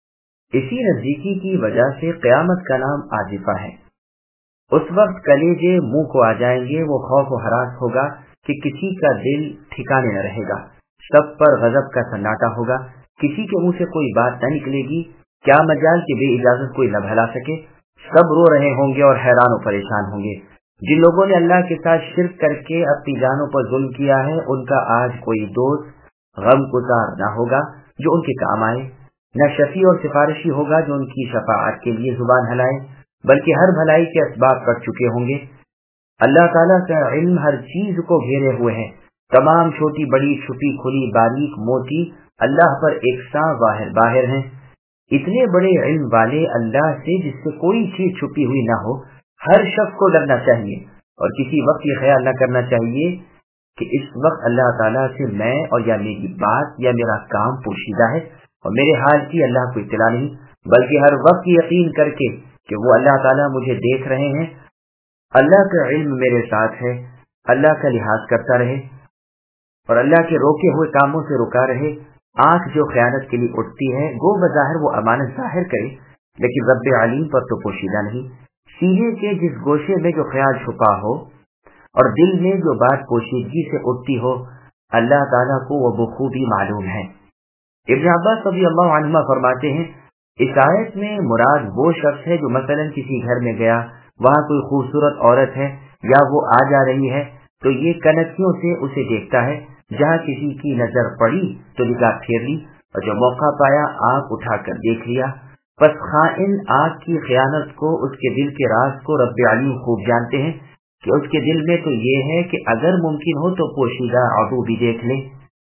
اسی نزدیکی کی وجہ سے قیامت کا نام آزفہ ہے۔ اس وقت کلیجے منہ کو آ جائیں گے، وہ خوف و ہراس ہوگا کہ کسی کا دل ٹھکانے نہ رہے گا، سب پر غضب کا سناٹا ہوگا، کسی کے منہ سے کوئی بات نہ نکلے گی، کیا مجال کہ بے اجازت کوئی نہ بہلا سکے، سب رو رہے ہوں گے اور حیران و پریشان ہوں گے۔ جن لوگوں نے اللہ کے ساتھ شرک کر کے اپنی جانوں پر ظلم کیا ہے، ان کا آج کوئی دوست غم گزار نہ ہوگا جو ان کے کام آئے، نہ شفیع اور سفارشی ہوگا جو ان کی شفاعت کے لیے زبان ہلائے، بلکہ ہر بھلائی کے اسباب کٹ چکے ہوں گے۔ اللہ تعالیٰ کا علم ہر چیز کو گھیرے ہوئے ہے، تمام چھوٹی بڑی چھپی کھلی باریک موٹی اللہ پر یکساں ظاہر باہر ہیں۔ اتنے بڑے علم والے اللہ سے جس سے کوئی چیز چھپی ہوئی نہ ہو، ہر شخص کو ڈرنا چاہیے اور کسی وقت یہ خیال نہ کرنا چاہیے کہ اس وقت اللہ تعالیٰ سے میں اور یا میری بات یا میرا کام پوشیدہ ہے اور میرے حال کی اللہ کو اطلاع نہیں، بلکہ ہر وقت یقین کر کے کہ وہ اللہ تعالیٰ مجھے دیکھ رہے ہیں، اللہ کا علم میرے ساتھ ہے، اللہ کا لحاظ کرتا رہے اور اللہ کے روکے ہوئے کاموں سے رکا رہے۔ آنکھ جو خیانت کے لیے اٹھتی ہے، گو بظاہر وہ امانت ظاہر کرے، لیکن رب علیم پر تو پوشیدہ نہیں۔ سینے کے جس گوشے میں جو خیال چھپا ہو اور دل میں جو بات پوشیدگی سے اٹھتی ہو، اللہ تعالیٰ کو وہ بخوبی معلوم ہے۔ ابن عباس رضی اللہ عنہما فرماتے ہیں، اس آیت میں مراد وہ شخص ہے جو مثلا کسی گھر میں گیا، وہاں کوئی خوبصورت عورت ہے یا وہ آ جا رہی ہے تو یہ کنکیوں سے اسے دیکھتا ہے، جہاں کسی کی نظر پڑی تو نگاہ پھیر لی اور جو موقع پایا آنکھ اٹھا کر دیکھ لیا۔ پس خائن آنکھ کی خیانت کو، اس کے دل کے راز کو رب علیم خوب جانتے ہیں کہ اس کے دل میں تو یہ ہے کہ اگر ممکن ہو تو پوشیدہ عدو بھی دیکھ لے۔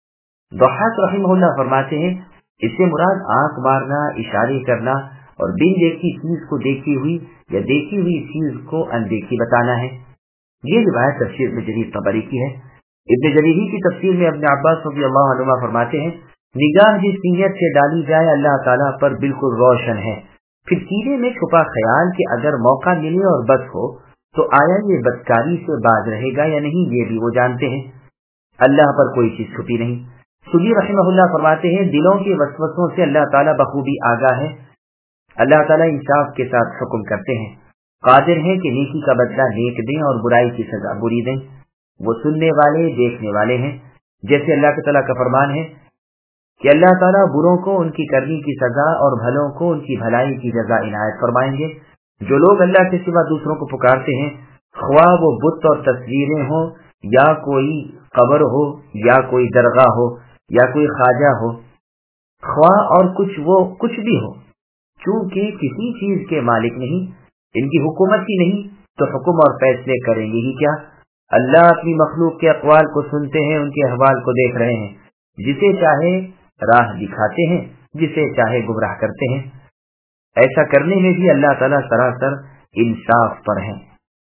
ضحاک رحمہ اللہ فرماتے ہیں، اس سے مراد آنکھ مارنا، اشارے کرنا اور بن دیکھی چیز کو دیکھی ہوئی یا دیکھی ہوئی چیز کو اندیکھی بتانا ہے۔ یہ روایت تفسیر میں جریر طبری کی ہے۔ ابن جریری کی تفسیر میں ابن عباس رضی اللہ عنہ فرماتے ہیں، نگاہ جس نیت سے ڈالی جائے اللہ تعالیٰ پر بالکل روشن ہے۔ پھر سینے میں چھپا خیال کہ اگر موقع ملے اور بس ہو تو آیا یہ بدکاری سے باز رہے گا یا نہیں، یہ بھی وہ جانتے ہیں۔ اللہ پر کوئی چیز چھپی نہیں۔ سبی رحمہ اللہ فرماتے ہیں، دلوں کے وسوسوں سے اللہ تعالیٰ بخوبی آگاہ ہے۔ اللہ تعالیٰ انصاف کے ساتھ حکم کرتے ہیں، قادر ہیں کہ نیکی کا بدلہ نیک دیں اور برائی کی سزا بری دیں۔ وہ سننے والے دیکھنے والے ہیں، جیسے اللہ تعالیٰ کا فرمان ہے کہ اللہ تعالیٰ بروں کو ان کی کرنی کی سزا اور بھلوں کو ان کی بھلائی کی جزا عنایت فرمائیں گے۔ جو لوگ اللہ کے سوا دوسروں کو پکارتے ہیں، خواہ وہ بت اور تصویریں ہوں یا کوئی قبر ہو یا کوئی درگاہ ہو یا کوئی خواجہ ہو، خواہ اور کچھ بھی ہو، چونکہ کسی چیز کے مالک نہیں، ان کی حکومت ہی نہیں، تو حکم اور فیصلے کریں گے ہی کیا؟ اللہ اپنی مخلوق کے اقوال کو سنتے ہیں، ان کے احوال کو دیکھ رہے ہیں، جسے چاہے راہ دکھاتے ہیں، جسے چاہے گمراہ کرتے ہیں۔ ایسا کرنے میں بھی اللہ تعالیٰ سراسر انصاف پر ہیں۔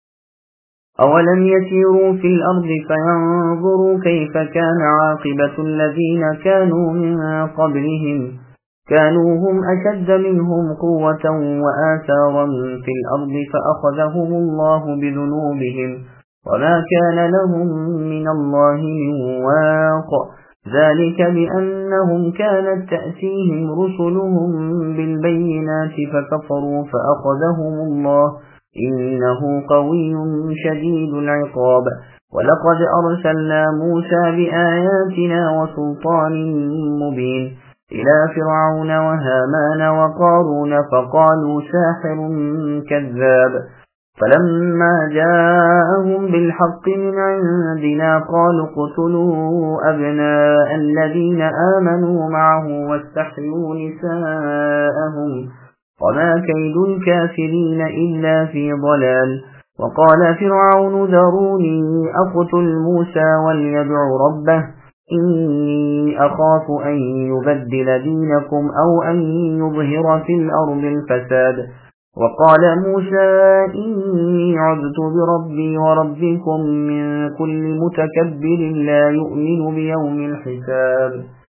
أَوَلَمْ يَسِيرُوا فِي الْأَرْضِ فَيَنظُرُوا كَيْفَ كَانَ عَاقِبَةُ الَّذِينَ كَانُوا مِن قَبْلِهِمْ كَانُوا هُمْ أَشَدَّ مِنْهُمْ قُوَّةً وَآثَارًا فِي الْأَرْضِ فَأَخَذَهُمُ اللَّهُ بِذُنُوبِهِمْ وَمَا كَانَ لَهُم مِّنَ اللَّهِ مِن وَاقٍ ذلك بأنهم كانت تأتيهم رسلهم بالبينات فكفروا فأخذهم الله إنه قوي شديد العقاب ولقد أرسلنا موسى بآياتنا وسلطان مبين إلى فرعون وهامان وقارون فقالوا ساحر كذاب فلما جاءهم بالحق من عندنا قالوا اقتلوا أبناء الذين آمنوا معه واستحيوا نساءهم وما كيد الكافرين إلا في ضلال وقال فرعون ذروني أقتل موسى وليدع ربه إني أخاف أن يبدل دينكم أو أن يظهر في الأرض الفساد وقال موسى إني عذت بربي وربكم من كل متكبر لا يؤمن بيوم الحساب.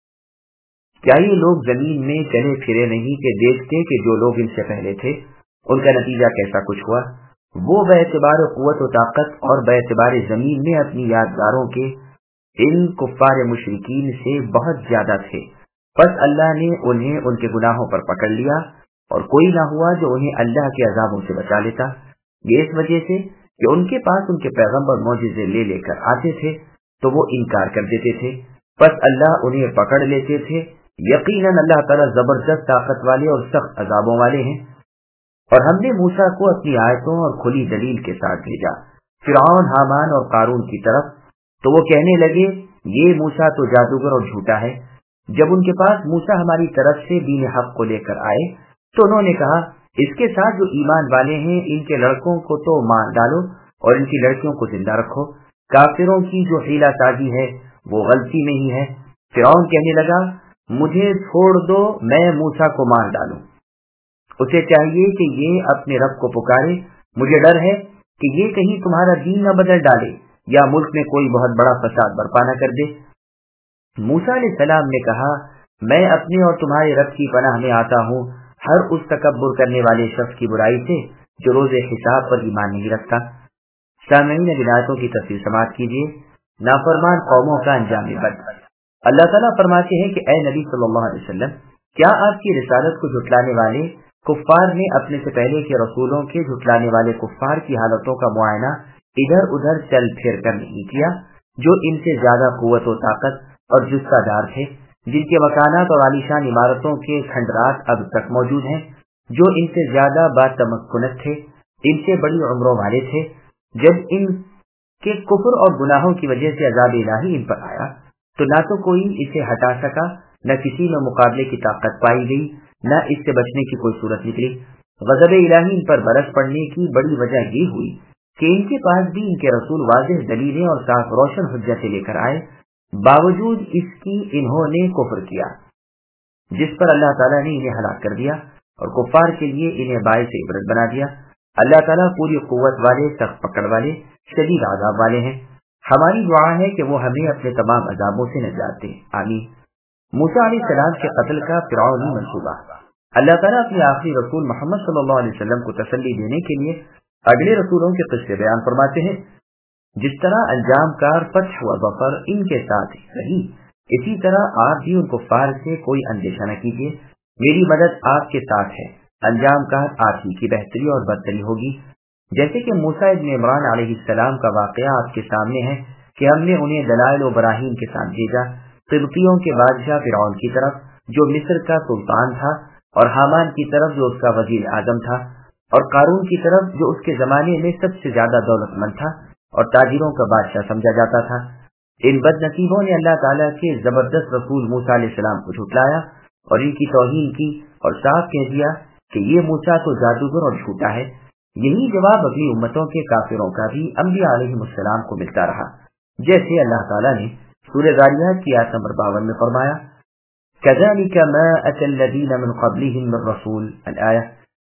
کیا یہ لوگ زمین میں چلے پھرے نہیں کہ دیکھتے کہ جو لوگ ان سے پہلے تھے ان کا نتیجہ کیسا کچھ ہوا؟ وہ باعتبار قوت و طاقت اور باعتبار زمین میں اپنی یادگاروں کے ان کفار مشرکین سے بہت زیادہ تھے. پس اللہ نے انہیں ان کے گناہوں پر پکڑ لیا اور کوئی نہ ہوا جو انہیں اللہ کے عذابوں سے بچا لیتا. یہ اس وجہ سے کہ ان کے پاس ان کے پیغمبر معجزے لے کر آتے تھے تو وہ انکار کر دیتے تھے. پس اللہ انہیں پکڑ لیتے تھے. یقیناً اللہ تعالیٰ زبردست طاقت والے اور سخت عذابوں والے ہیں. اور ہم نے موسیٰ کو اپنی آیتوں اور کھلی دلیل کے ساتھ بھیجا فرعون، حامان اور قارون کی طرف، تو وہ کہنے لگے یہ موسیٰ تو جادوگر اور جھوٹا ہے. جب ان کے پاس موسیٰ ہماری طرف سے دین حق کو لے کر آئے تو انہوں نے کہا اس کے ساتھ جو ایمان والے ہیں ان کے لڑکوں کو تو مار ڈالو اور ان کی لڑکیوں کو زندہ رکھو. کافروں کی جو حیلہ سازی ہے وہ غلطی میں ہی ہے. فرعون کہنے لگا مجھے چھوڑ دو، میں موسیٰ کو مار ڈالوں. اسے چاہیے کہ یہ اپنے رب کو پکارے. مجھے ڈر ہے کہ یہ کہیں تمہارا دین نہ بدل ڈالے یا ملک میں کوئی بہت بڑا فساد برپا نہ کر دے. موسیٰ علیہ السلام نے کہا میں اپنے اور تمہارے رب کی پناہ میں آتا ہوں ہر اس تکبر کرنے والے شخص کی برائی سے جو روز حساب پر ایمان نہیں رکھتا. سامعین آیتوں کی تفسیر سماعت کیجیے. نافرمان قوموں کا انجام بد. اللہ تعالیٰ فرماتے ہیں کہ اے نبی صلی اللہ علیہ وسلم، کیا آپ کی رسالت کو جھٹلانے والے کفار نے اپنے سے پہلے کے رسولوں کے جھٹلانے والے کفار کی حالتوں کا معائنہ ادھر ادھر چل پھر کر نہیں کیا، جو ان سے زیادہ قوت و طاقت اور جثہ دار تھے، جن کے مکانات اور عالیشان عمارتوں کے کھنڈرات اب تک موجود ہیں، جو ان سے زیادہ باتمکنت تھے، ان سے بڑی عمروں والے تھے. جب ان کے کفر اور گناہوں کی وجہ سے عذاب الہی ان پر آیا تو نہ تو کوئی اسے ہٹا سکا، نہ کسی میں مقابلے کی طاقت پائی گئی، نہ اس سے بچنے کی کوئی صورت نکلی. غضب الہی ان پر برس پڑنے کی بڑی وجہ یہ ہوئی کہ ان کے پاس بھی ان کے رسول واضح دلیلیں اور صاف روشن حجتیں لے کر آئے، باوجود اس کی انہوں نے کفر کیا، جس پر اللہ تعالیٰ نے انہیں ہلاک کر دیا اور کفار کے لیے انہیں باعث عبرت بنا دیا. اللہ تعالیٰ پوری قوت والے، سخت پکڑ والے، شدید عذاب والے ہیں. ہماری دعا ہے کہ وہ ہمیں اپنے تمام عذابوں سے نجات دے. آمین. موسیٰ علیہ السلام کے قتل کا فرعونی منصوبہ. اللہ تعالیٰ اپنے آخری رسول محمد صلی اللہ علیہ وسلم کو تسلی دینے کے لیے اگلے رسولوں کے قصے بیان فرماتے ہیں. جس طرح انجام کار فتح و ظفر ان کے ساتھ رہی، اسی طرح آپ بھی ان کفار سے کوئی اندیشہ نہ کیجیے. میری مدد آپ کے ساتھ ہے. انجام کار آپ ہی کی بہتری اور برتری ہوگی. جیسے کہ موسیٰ ابن عمران علیہ السلام کا واقعہ آپ کے سامنے ہے کہ ہم نے انہیں دلائل و براہین کے ساتھ بھیجا قبطیوں کے بادشاہ فرعون کی طرف جو مصر کا سلطان تھا، اور حامان کی طرف جو اس کا وزیر اعظم تھا، اور قارون کی طرف جو اس کے زمانے میں سب سے زیادہ دولت مند تھا اور تاجروں کا بادشاہ سمجھا جاتا تھا. ان بد نصیبوں نے اللہ تعالیٰ کے زبردست رسول موسیٰ علیہ السلام کو جھٹلایا اور ان کی توہین کی اور صاف کہہ دیا کہ یہ موسیٰ تو جادوگر اور جھوٹا ہے. یہی جواب اگلی امتوں کے کافروں کا بھی انبیاء علیہ السلام کو ملتا رہا، جیسے اللہ تعالیٰ نے سورہ ذاریات کی آیت نمبر 52 میں فرمایا كَذَلِكَ مَا أَتَى الَّذِينَ مِنْ قَبْلِهِمْ مِنْ رَسُولٍ الآیہ،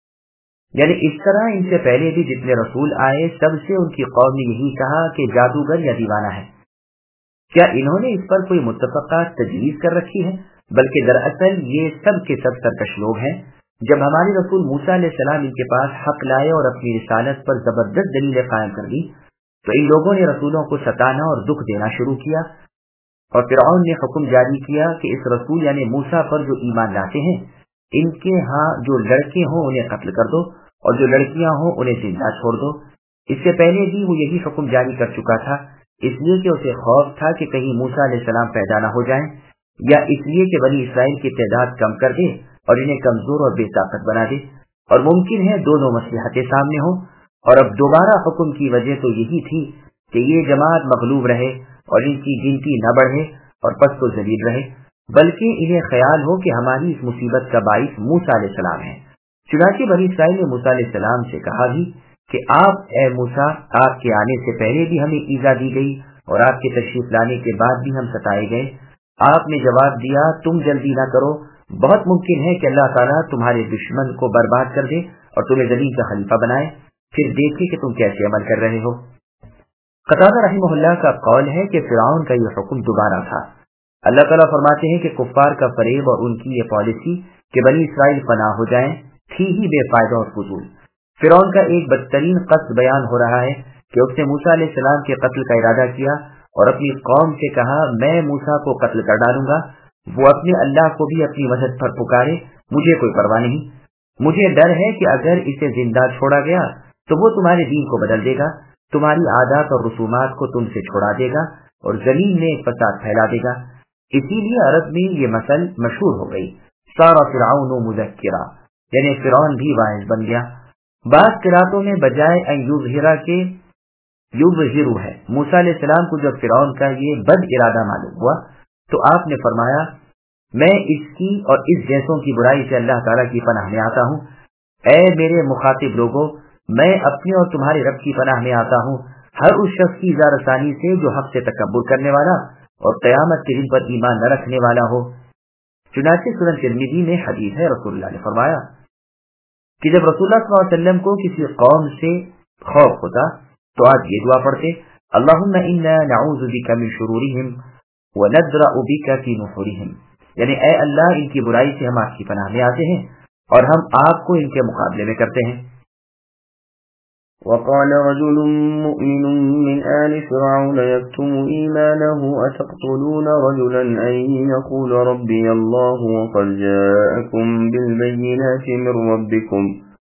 یعنی اس طرح ان سے پہلے بھی جتنے رسول آئے سب سے ان کی قوم نے یہی کہا کہ جادوگر یا دیوانہ ہے. کیا انہوں نے اس پر کوئی متفقہ تجویز کر رکھی ہے؟ بلکہ دراصل یہ سب کے سب سرکش لوگ ہیں. جب ہمارے رسول موسیٰ علیہ السلام ان کے پاس حق لائے اور اپنی رسالت پر زبردست دلیلیں قائم کر دی تو ان لوگوں نے رسولوں کو ستانا اور دکھ دینا شروع کیا. اور فرعون نے حکم جاری کیا کہ اس رسول یعنی موسیٰ پر جو ایمان لاتے ہیں ان کے ہاں جو لڑکے ہوں انہیں قتل کر دو اور جو لڑکیاں ہوں انہیں زندہ چھوڑ دو۔ اس سے پہلے بھی وہ یہی حکم جاری کر چکا تھا، اس لیے کہ اسے خوف تھا کہ کہیں موسیٰ علیہ السلام پیدا نہ ہو جائیں، یا اس لیے کہ بنی اسرائیل کی تعداد کم کر دے اور انہیں کمزور اور بے طاقت بنا دے، اور ممکن ہے دونوں مصلحتیں سامنے ہوں۔ اور اب دوبارہ حکم کی وجہ تو یہی تھی کہ یہ جماعت مغلوب رہے اور ان کی گنتی نہ بڑھے اور پست و ذلیل رہے، بلکہ انہیں خیال ہو کہ ہماری اس مصیبت کا باعث موسیٰ علیہ السلام ہے۔ چنانچہ بنی اسرائیل نے موسیٰ علیہ السلام سے کہا بھی کہ آپ اے موسیٰ، آپ کے آنے سے پہلے بھی ہمیں ایذا دی گئی اور آپ کے تشریف لانے کے بعد بھی ہم ستائے گئے۔ آپ نے جواب دیا تم جلدی نہ کرو، بہت ممکن ہے کہ اللہ تعالیٰ تمہارے دشمن کو برباد کر دے اور تمہیں زمین کا خلیفہ بنائے، پھر دیکھیں کہ تم کیسے عمل کر رہے ہو۔ قتادہ رحمہ اللہ کا قول ہے کہ فرعون کا یہ حکم دوبارہ تھا۔ اللہ تعالیٰ فرماتے ہیں کہ کفار کا فریب اور ان کی یہ پالیسی کہ بنی اسرائیل فنا ہو جائیں تھی ہی بے فائدہ اور فضول۔ فرعون کا ایک بدترین قصد بیان ہو رہا ہے کہ اس نے موسیٰ علیہ السلام کے قتل کا ارادہ کیا اور اپنی قوم سے کہا میں موسیٰ کو قتل کر ڈالوں گا، وہ اپنے اللہ کو بھی اپنی مدد پر پکارے، مجھے کوئی پرواہ نہیں۔ مجھے ڈر ہے کہ اگر اسے زندہ چھوڑا گیا تو وہ تمہارے دین کو بدل دے گا، تمہاری عادات اور رسومات کو تم سے چھوڑا دے گا اور زمین میں ایک فساد پھیلا دے گا۔ اسی لیے عرب میں یہ مثل مشہور ہو گئی، سارا فرعون مذکرہ، یعنی فرعون بھی واعظ بن گیا۔ بعض قراتوں میں بجائے ان یظہرہ کے یظہرو ہے۔ موسیٰ علیہ السلام کو جب فرعون کا یہ بد ارادہ معلوم ہوا تو آپ نے فرمایا میں اس کی اور اس جیسوں کی برائی سے اللہ تعالیٰ کی پناہ میں آتا ہوں۔ اے میرے مخاطب لوگوں، میں اپنے اور تمہارے رب کی پناہ میں آتا ہوں ہر اس شخص کی اظہار ثانی سے جو حق سے تکبر کرنے والا اور قیامت کے دن پر ایمان نہ رکھنے والا ہو۔ چنانچہ سنن ترمذی میں حدیث ہے، رسول اللہ نے فرمایا کہ جب رسول اللہ صلی اللہ علیہ وسلم کو کسی قوم سے خوف ہوتا تو آج یہ دعا پڑھتے اللہم انا نعوذ بک من شرورہم وندرأ بک فی نحورہم، یعنی اے اللہ ان کی برائی سے ہم آپ کی پناہ میں آتے ہیں اور ہم آپ کو ان کے مقابلے میں کرتے ہیں۔ وقال رجل مؤمن من آل فرعون يكتم إيمانه أتقتلون رجلا أن يقول ربي الله وقد جاءكم بالبينات من ربكم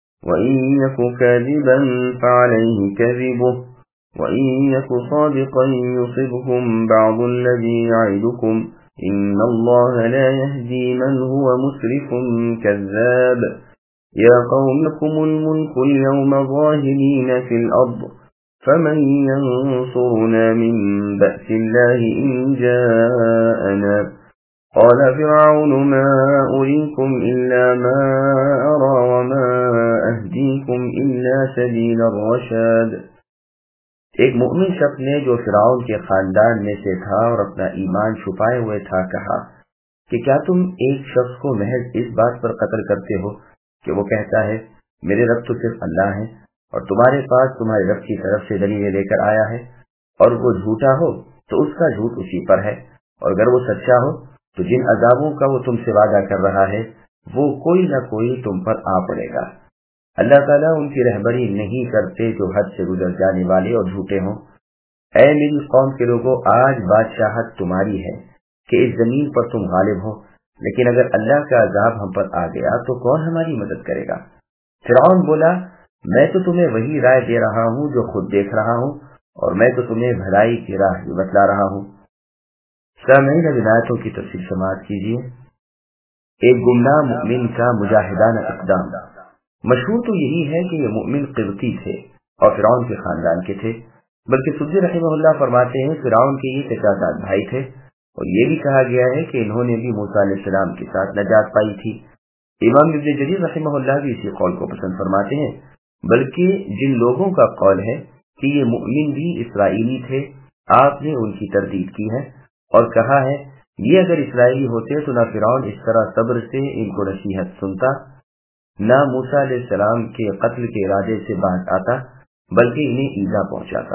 وإن يك كاذبا فعليه كذبه وإن يك صادقا يصبكم بعض الذي يعدكم إن الله لا يهدي من هو مسرف كذاب يا قوم لكم الملك اليوم ظاهرين في الأرض فمن ينصرنا من بأس الله إن جاءنا قال فرعون ما أريكم إلا ما أرى وما أهديكم إلا سبيل الرشاد۔ ایک مؤمن شخص نے جو فرعون کے خاندان میں سے تھا اور اپنا ایمان چھپائے ہوئے تھا کہا کہ کیا تم ایک شخص کو محض اس بات پر قتل کرتے ہو کہ وہ کہتا ہے میرے رب تو صرف اللہ ہے اور تمہارے پاس تمہارے رب کی طرف سے دلیلیں لے کر آیا ہے، اور وہ جھوٹا ہو تو اس کا جھوٹ اسی پر ہے، اور اگر وہ سچا ہو تو جن عذابوں کا وہ تم سے وعدہ کر رہا ہے وہ کوئی نہ کوئی تم پر آ پڑے گا۔ اللہ تعالیٰ ان کی رہبری نہیں کرتے جو حد سے گزر جانے والے اور جھوٹے ہوں۔ اے میری قوم کے لوگوں، آج بادشاہت تمہاری ہے کہ اس زمین پر تم غالب ہو، لیکن اگر اللہ کا عذاب ہم پر آ گیا تو کون ہماری مدد کرے گا؟ فرعون بولا میں تو تمہیں وہی رائے دے رہا ہوں جو خود دیکھ رہا ہوں، اور میں تو تمہیں بھلائی کی راہ بھی بتلا رہا ہوں۔ سامعین ولایتوں کی تفصیل سماعت کیجیے۔ ایک گمنام مؤمن کا مجاہدانہ اقدام۔ مشہور تو یہی ہے کہ یہ مؤمن قبطی تھے اور فرعون کے خاندان کے تھے، بلکہ سدی رحمہ اللہ فرماتے ہیں فرعون کے یہ چچا بھائی تھے، اور یہ بھی کہا گیا ہے کہ انہوں نے بھی موسیٰ علیہ السلام کے ساتھ نجات پائی تھی۔ امام ابن جریر رحمہ اللہ بھی اسی قول کو پسند فرماتے ہیں، بلکہ جن لوگوں کا قول ہے کہ یہ مؤمن بھی اسرائیلی تھے آپ نے ان کی تردید کی ہے اور کہا ہے یہ اگر اسرائیلی ہوتے تو نہ فرعون اس طرح صبر سے ان کو نصیحت سنتا، نہ موسیٰ علیہ السلام کے قتل کے ارادے سے باز آتا، بلکہ انہیں ایذا پہنچاتا۔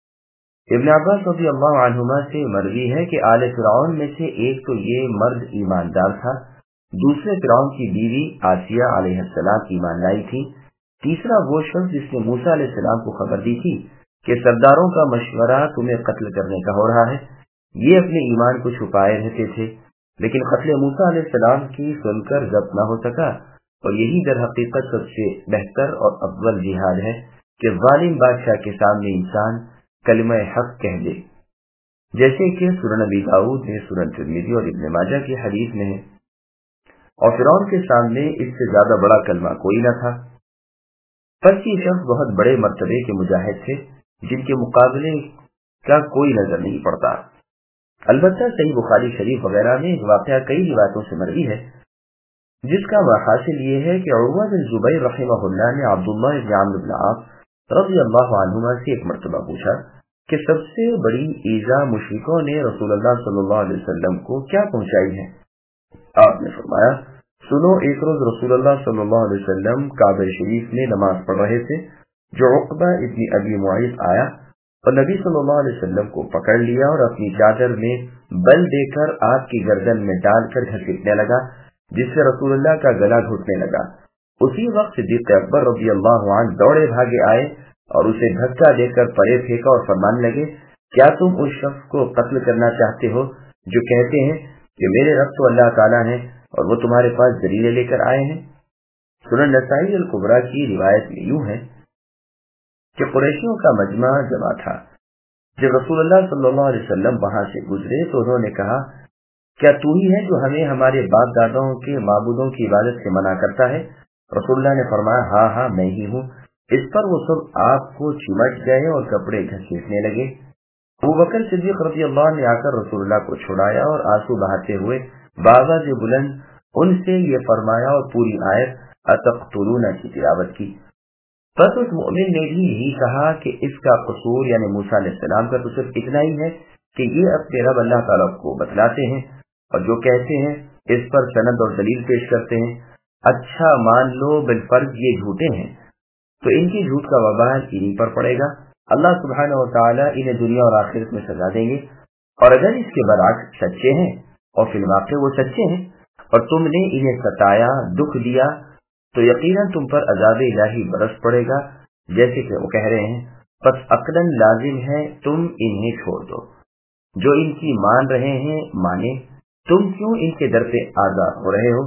ابن عباس رضی اللہ عنہما سے مروی ہے کہ آل فرعون میں سے ایک تو یہ مرد ایماندار تھا، دوسرے فرعون کی بیوی آسیہ علیہ السلام ایمان لائی تھی، تیسرا وہ شخص جس نے موسیٰ علیہ السلام کو خبر دی تھی کہ سرداروں کا مشورہ تمہیں قتل کرنے کا ہو رہا ہے، یہ اپنے ایمان کو چھپائے رہتے تھے، لیکن قتل موسیٰ علیہ السلام کی سن کر ضبط نہ ہو سکا، اور یہی در حقیقت سب سے بہتر اور افضل جہاد ہے کہ ظالم بادشاہ کے سامنے انسان کلمہ حق کہہ دے، جیسے کہ سنن نبی داؤد میں، سنن ترمذی اور ابن ماجہ کی حدیث میں ہے۔ اور فرعون کے سامنے اس سے زیادہ بڑا کلمہ کوئی نہ تھا۔ پس یہ شخص بہت بڑے مرتبے کے مجاہد تھے، جن کے مقابلے کا کوئی نظر نہیں پڑتا۔ البتہ صحیح بخاری شریف وغیرہ میں ایک واقعہ کئی روایتوں سے مروی ہے، جس کا حاصل یہ ہے کہ عروہ بن زبیر رحمہ اللہ نے عبداللہ بن عمرو بن عاص رضی اللہ عنہما سے ایک مرتبہ پوچھا کہ سب سے بڑی ایذا مشرکوں نے رسول اللہ صلی اللہ علیہ وسلم کو کیا پہنچائی ہے؟ آپ نے فرمایا، سنو، ایک روز رسول اللہ صلی اللہ علیہ وسلم کعبہ شریف میں نماز پڑھ رہے تھے، جو عقبہ ابن ابی معیط آیا اور نبی صلی اللہ علیہ وسلم کو پکڑ لیا اور اپنی چادر میں بل دے کر آپ کی گردن میں ڈال کر گھسیٹنے لگا، جس سے رسول اللہ کا گلا گھٹنے لگا۔ اسی وقت صدیق اکبر رضی اللہ عنہ دوڑے بھاگے آئے اور اسے دھکا دے کر پرے پھینکا اور فرمانے لگے، کیا تم اس شخص کو قتل کرنا چاہتے ہو جو کہتے ہیں کہ میرے رب تو اللہ تعالیٰ ہیں اور وہ تمہارے پاس دلیلیں لے کر آئے ہیں؟ سنن نسائی الکبریٰ کی روایت میں یوں ہے کہ قریشیوں کا مجمع جمع تھا۔ جب رسول اللہ صلی اللہ علیہ وسلم وہاں سے گزرے تو انہوں نے کہا، کیا تو ہی ہے جو ہمیں ہمارے باپ داداؤں کے معبودوں کی عبادت سے منع کرتا ہے؟ رسول اللہ نے فرمایا، ہاں ہاں میں ہی ہوں۔ اس پر وہ سب آپ کو چمٹ گئے اور کپڑے گھسیٹنے لگے۔ ابوبکر صدیق رضی اللہ عنہ نے آ کر رسول اللہ کو چھڑایا اور آنسو بہاتے ہوئے بآواز بلند ان سے یہ فرمایا اور پوری آیت اتقتلون کی تلاوت کی۔ بس اس مؤمن نے بھی یہی کہا کہ اس کا قصور یعنی موسیٰ علیہ السلام کا تو صرف اتنا ہی ہے کہ یہ اپنے رب اللہ تعالیٰ کو بتلاتے ہیں، اور جو کہتے ہیں اس پر سند اور دلیل پیش کرتے ہیں، اچھا مان لو بالفرض یہ جھوٹے ہیں، تو ان کی جھوٹ کا وبال انہی پر پڑے گا۔ اللہ سبحانہ و تعالیٰ انہیں دنیا اور آخرت میں سزا دیں گے، اور اگر اس کے برعکس سچے ہیں اور فی الواقع وہ سچے ہیں اور تم نے انہیں ستایا، دکھ دیا، تو یقیناً تم پر عذاب الہی برس پڑے گا، جیسے کہ وہ کہہ رہے ہیں، پس عقلاً لازم ہے تم انہیں چھوڑ دو۔ جو ان کی مان رہے ہیں مانے، تم کیوں ان کے در پہ آزاد ہو رہے ہو؟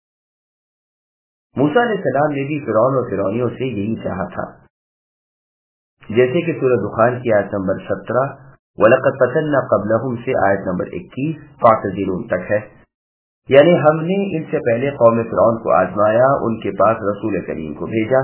موسیٰ علیہ السلام نے بھی فرعون اور فرعونیوں سے یہی چاہا تھا، جیسے کہ سورہ دخان کی آیت نمبر 17 وَلَقَدْ فَتَنَّا قَبْلَهُمْ سے آیت نمبر 21 فَاعْتَزِلُونَ تک ہے، یعنی ہم نے ان سے پہلے قوم فرعون کو آزمایا، ان کے پاس رسول کریم کو بھیجا۔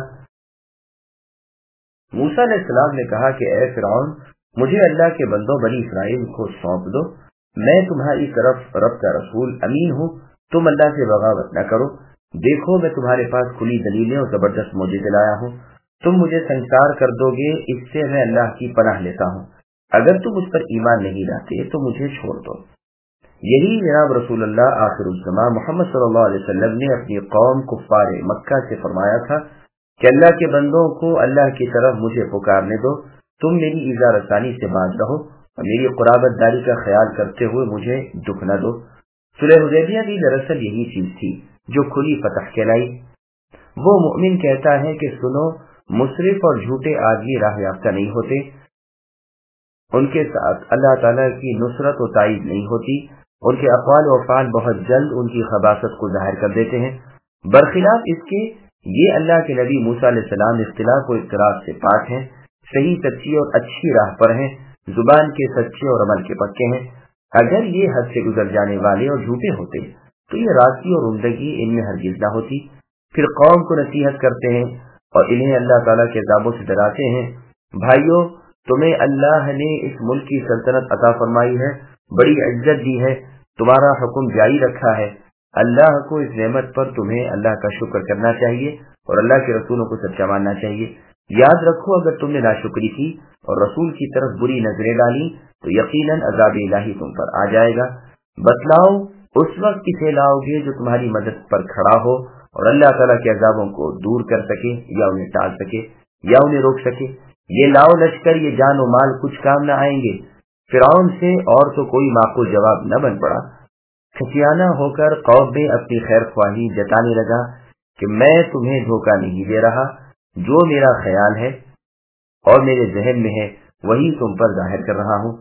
موسیٰ علیہ السلام نے کہا کہ اے فرعون، مجھے اللہ کے بندوں بنی اسرائیل کو سونپ دو، میں تمہاری طرف رب کا رسول امین ہوں، تم اللہ سے بغاوت نہ کرو، دیکھو میں تمہارے پاس کھلی دلیلیں اور زبردست معجزے لایا ہوں، تم مجھے سنسار کر دو گے، اس سے میں اللہ کی پناہ لیتا ہوں، اگر تم اس پر ایمان نہیں لاتے تو مجھے چھوڑ دو۔ یہی جناب رسول اللہ آخر الزمان محمد صلی اللہ علیہ وسلم نے اپنی قوم کفار مکہ سے فرمایا تھا کہ اللہ کے بندوں کو اللہ کی طرف مجھے پکارنے دو، تم میری ایذا رسانی سے باز رہو اور میری قرابت داری کا خیال کرتے ہوئے مجھے دکھ نہ دو۔ صلح حدیبیہ بھی دراصل یہی چیز تھی جو کھلی فتح کہلائی۔ وہ مؤمن کہتا ہے کہ سنو، مصرف اور جھوٹے آدمی راہ یافتہ نہیں ہوتے، ان کے ساتھ اللہ تعالیٰ کی نصرت و تائید نہیں ہوتی، ان کے اقوال و افعال بہت جلد ان کی خباثت کو ظاہر کر دیتے ہیں۔ برخلاف اس کے یہ اللہ کے نبی موسیٰ علیہ السلام اختلاف و اختلاف سے پاک ہیں، صحیح سچی اور اچھی راہ پر ہیں، زبان کے سچے اور عمل کے پکے ہیں۔ اگر یہ حد سے گزر جانے والے اور جھوٹے ہوتے تو یہ راستی اور عمدگی ان میں ہرگز نہ ہوتی۔ پھر قوم کو نصیحت کرتے ہیں اور انہیں اللہ تعالیٰ کے عذابوں سے ڈراتے ہیں، بھائیو تمہیں اللہ نے اس ملک کی سلطنت عطا فرمائی ہے، بڑی عزت دی ہے، تمہارا حکم جاری رکھا ہے، اللہ کو اس نعمت پر تمہیں اللہ کا شکر کرنا چاہیے اور اللہ کے رسولوں کو سچا ماننا چاہیے۔ یاد رکھو اگر تم نے ناشکری کی اور رسول کی طرف بری نظریں ڈالی تو یقیناً عذاب الہی تم پر آ جائے گا۔ بتلاؤ اس وقت کسے لاؤ گے جو تمہاری مدد پر کھڑا ہو اور اللہ تعالیٰ کے عذابوں کو دور کر سکے یا انہیں ٹال سکے یا انہیں روک سکے؟ یہ لاؤ لشکر، یہ جان و مال کچھ کام نہ آئیں گے۔ فرعون سے اور تو کوئی معقول جواب نہ بن پڑا۔ کھسیانہ ہو کر قوم میں اپنی خیر خواہی جتانے لگا کہ میں تمہیں دھوکہ نہیں دے رہا، جو میرا خیال ہے اور میرے ذہن میں ہے وہی تم پر ظاہر کر رہا ہوں۔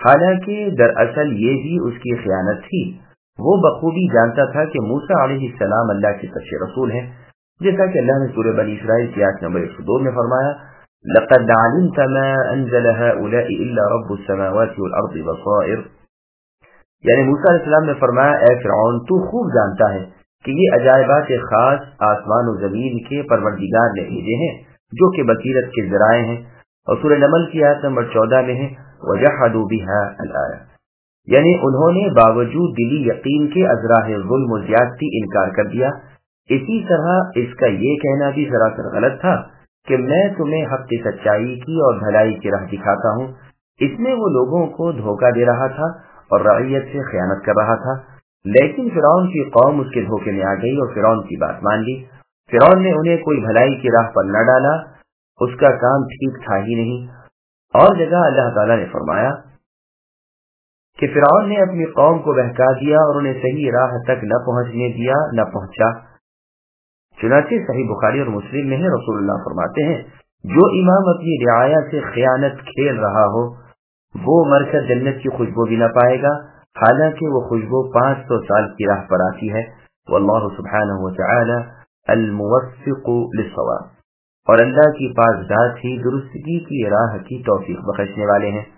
حالانکہ دراصل یہ بھی اس کی خیانت تھی. وہ بخوبی جانتا تھا کہ موسیٰ علیہ السلام اللہ کے سچے رسول ہیں، جیسا کہ اللہ نے سورہ بنی اسرائیل کی آیت نمبر 102 میں فرمایا لَقَدْ عَلِمْتَ مَا أَنزَلَ هَؤُلَاءِ إِلَّا رَبُّ السَّمَاوَاتِ وَالْأَرْضِ بَصَائِرَ. یعنی موسیٰ علیہ السلام نے فرمایا اے فرعون تو خوب جانتا ہے کہ یہ عجائبات خاص آسمان و زمین کے پروردگار نے بھیجے ہیں جو کہ بصیرت کے ذرائع ہیں. اور سورہ نمل کی آیت نمبر 14 میں ہے وَجَحَدُوا بِهَا الْآيَةَ، یعنی انہوں نے باوجود دلی یقین کے ازراہ ظلم و زیادتی انکار کر دیا. اسی طرح اس کا یہ کہنا بھی سراسر غلط تھا کہ میں تمہیں حق کی سچائی کی اور بھلائی کی راہ دکھاتا ہوں. اس میں وہ لوگوں کو دھوکہ دے رہا تھا اور رعیت سے خیانت کر رہا تھا. لیکن فرعون کی قوم اس کے دھوکے میں آ گئی اور فرعون کی بات مان لی. فرعون نے انہیں کوئی بھلائی کی راہ پر نہ ڈالا، اس کا کام ٹھیک تھا ہی نہیں. اور جگہ اللہ تعالیٰ نے فرمایا کہ فرعون نے اپنی قوم کو بہکا دیا اور انہیں صحیح راہ تک نہ پہنچنے دیا، نہ پہنچا. چنانچہ صحیح بخاری اور مسلم میں ہے رسول اللہ فرماتے ہیں جو امام اپنی رعایا سے خیانت کھیل رہا ہو وہ مر کر جنت کی خوشبو بھی نہ پائے گا، حالانکہ وہ خوشبو 500 سال کی راہ پر آتی ہے. واللہ سبحانہ وتعالی الموفق للصواب، اور اللہ کی پاک ذات ہی درستگی کی راہ کی توفیق بخشنے والے ہیں.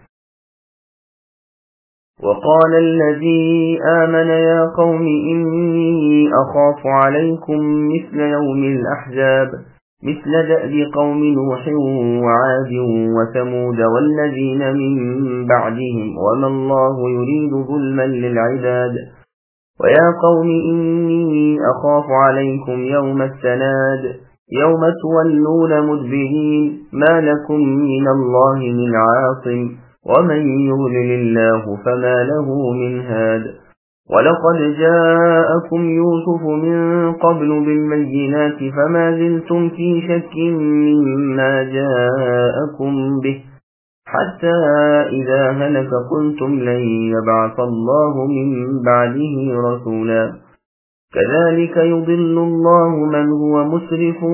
وقال الذي آمن يا قوم إني أخاف عليكم مثل يوم الأحزاب مثل دأب قوم نوح وعاد وثمود والذين من بعدهم وما الله يريد ظلما للعباد ويا قوم إني أخاف عليكم يوم التناد يوم تولون مدبرين ما لكم من الله من عاصم ومن يضلل الله فما له من هاد ولقد جاءكم يوسف من قبل بالبينات فما زلتم في شك مما جاءكم به حتى إذا هلك قلتم لن يبعث الله من بعده رسولا كذلك يضل الله من هو مسرف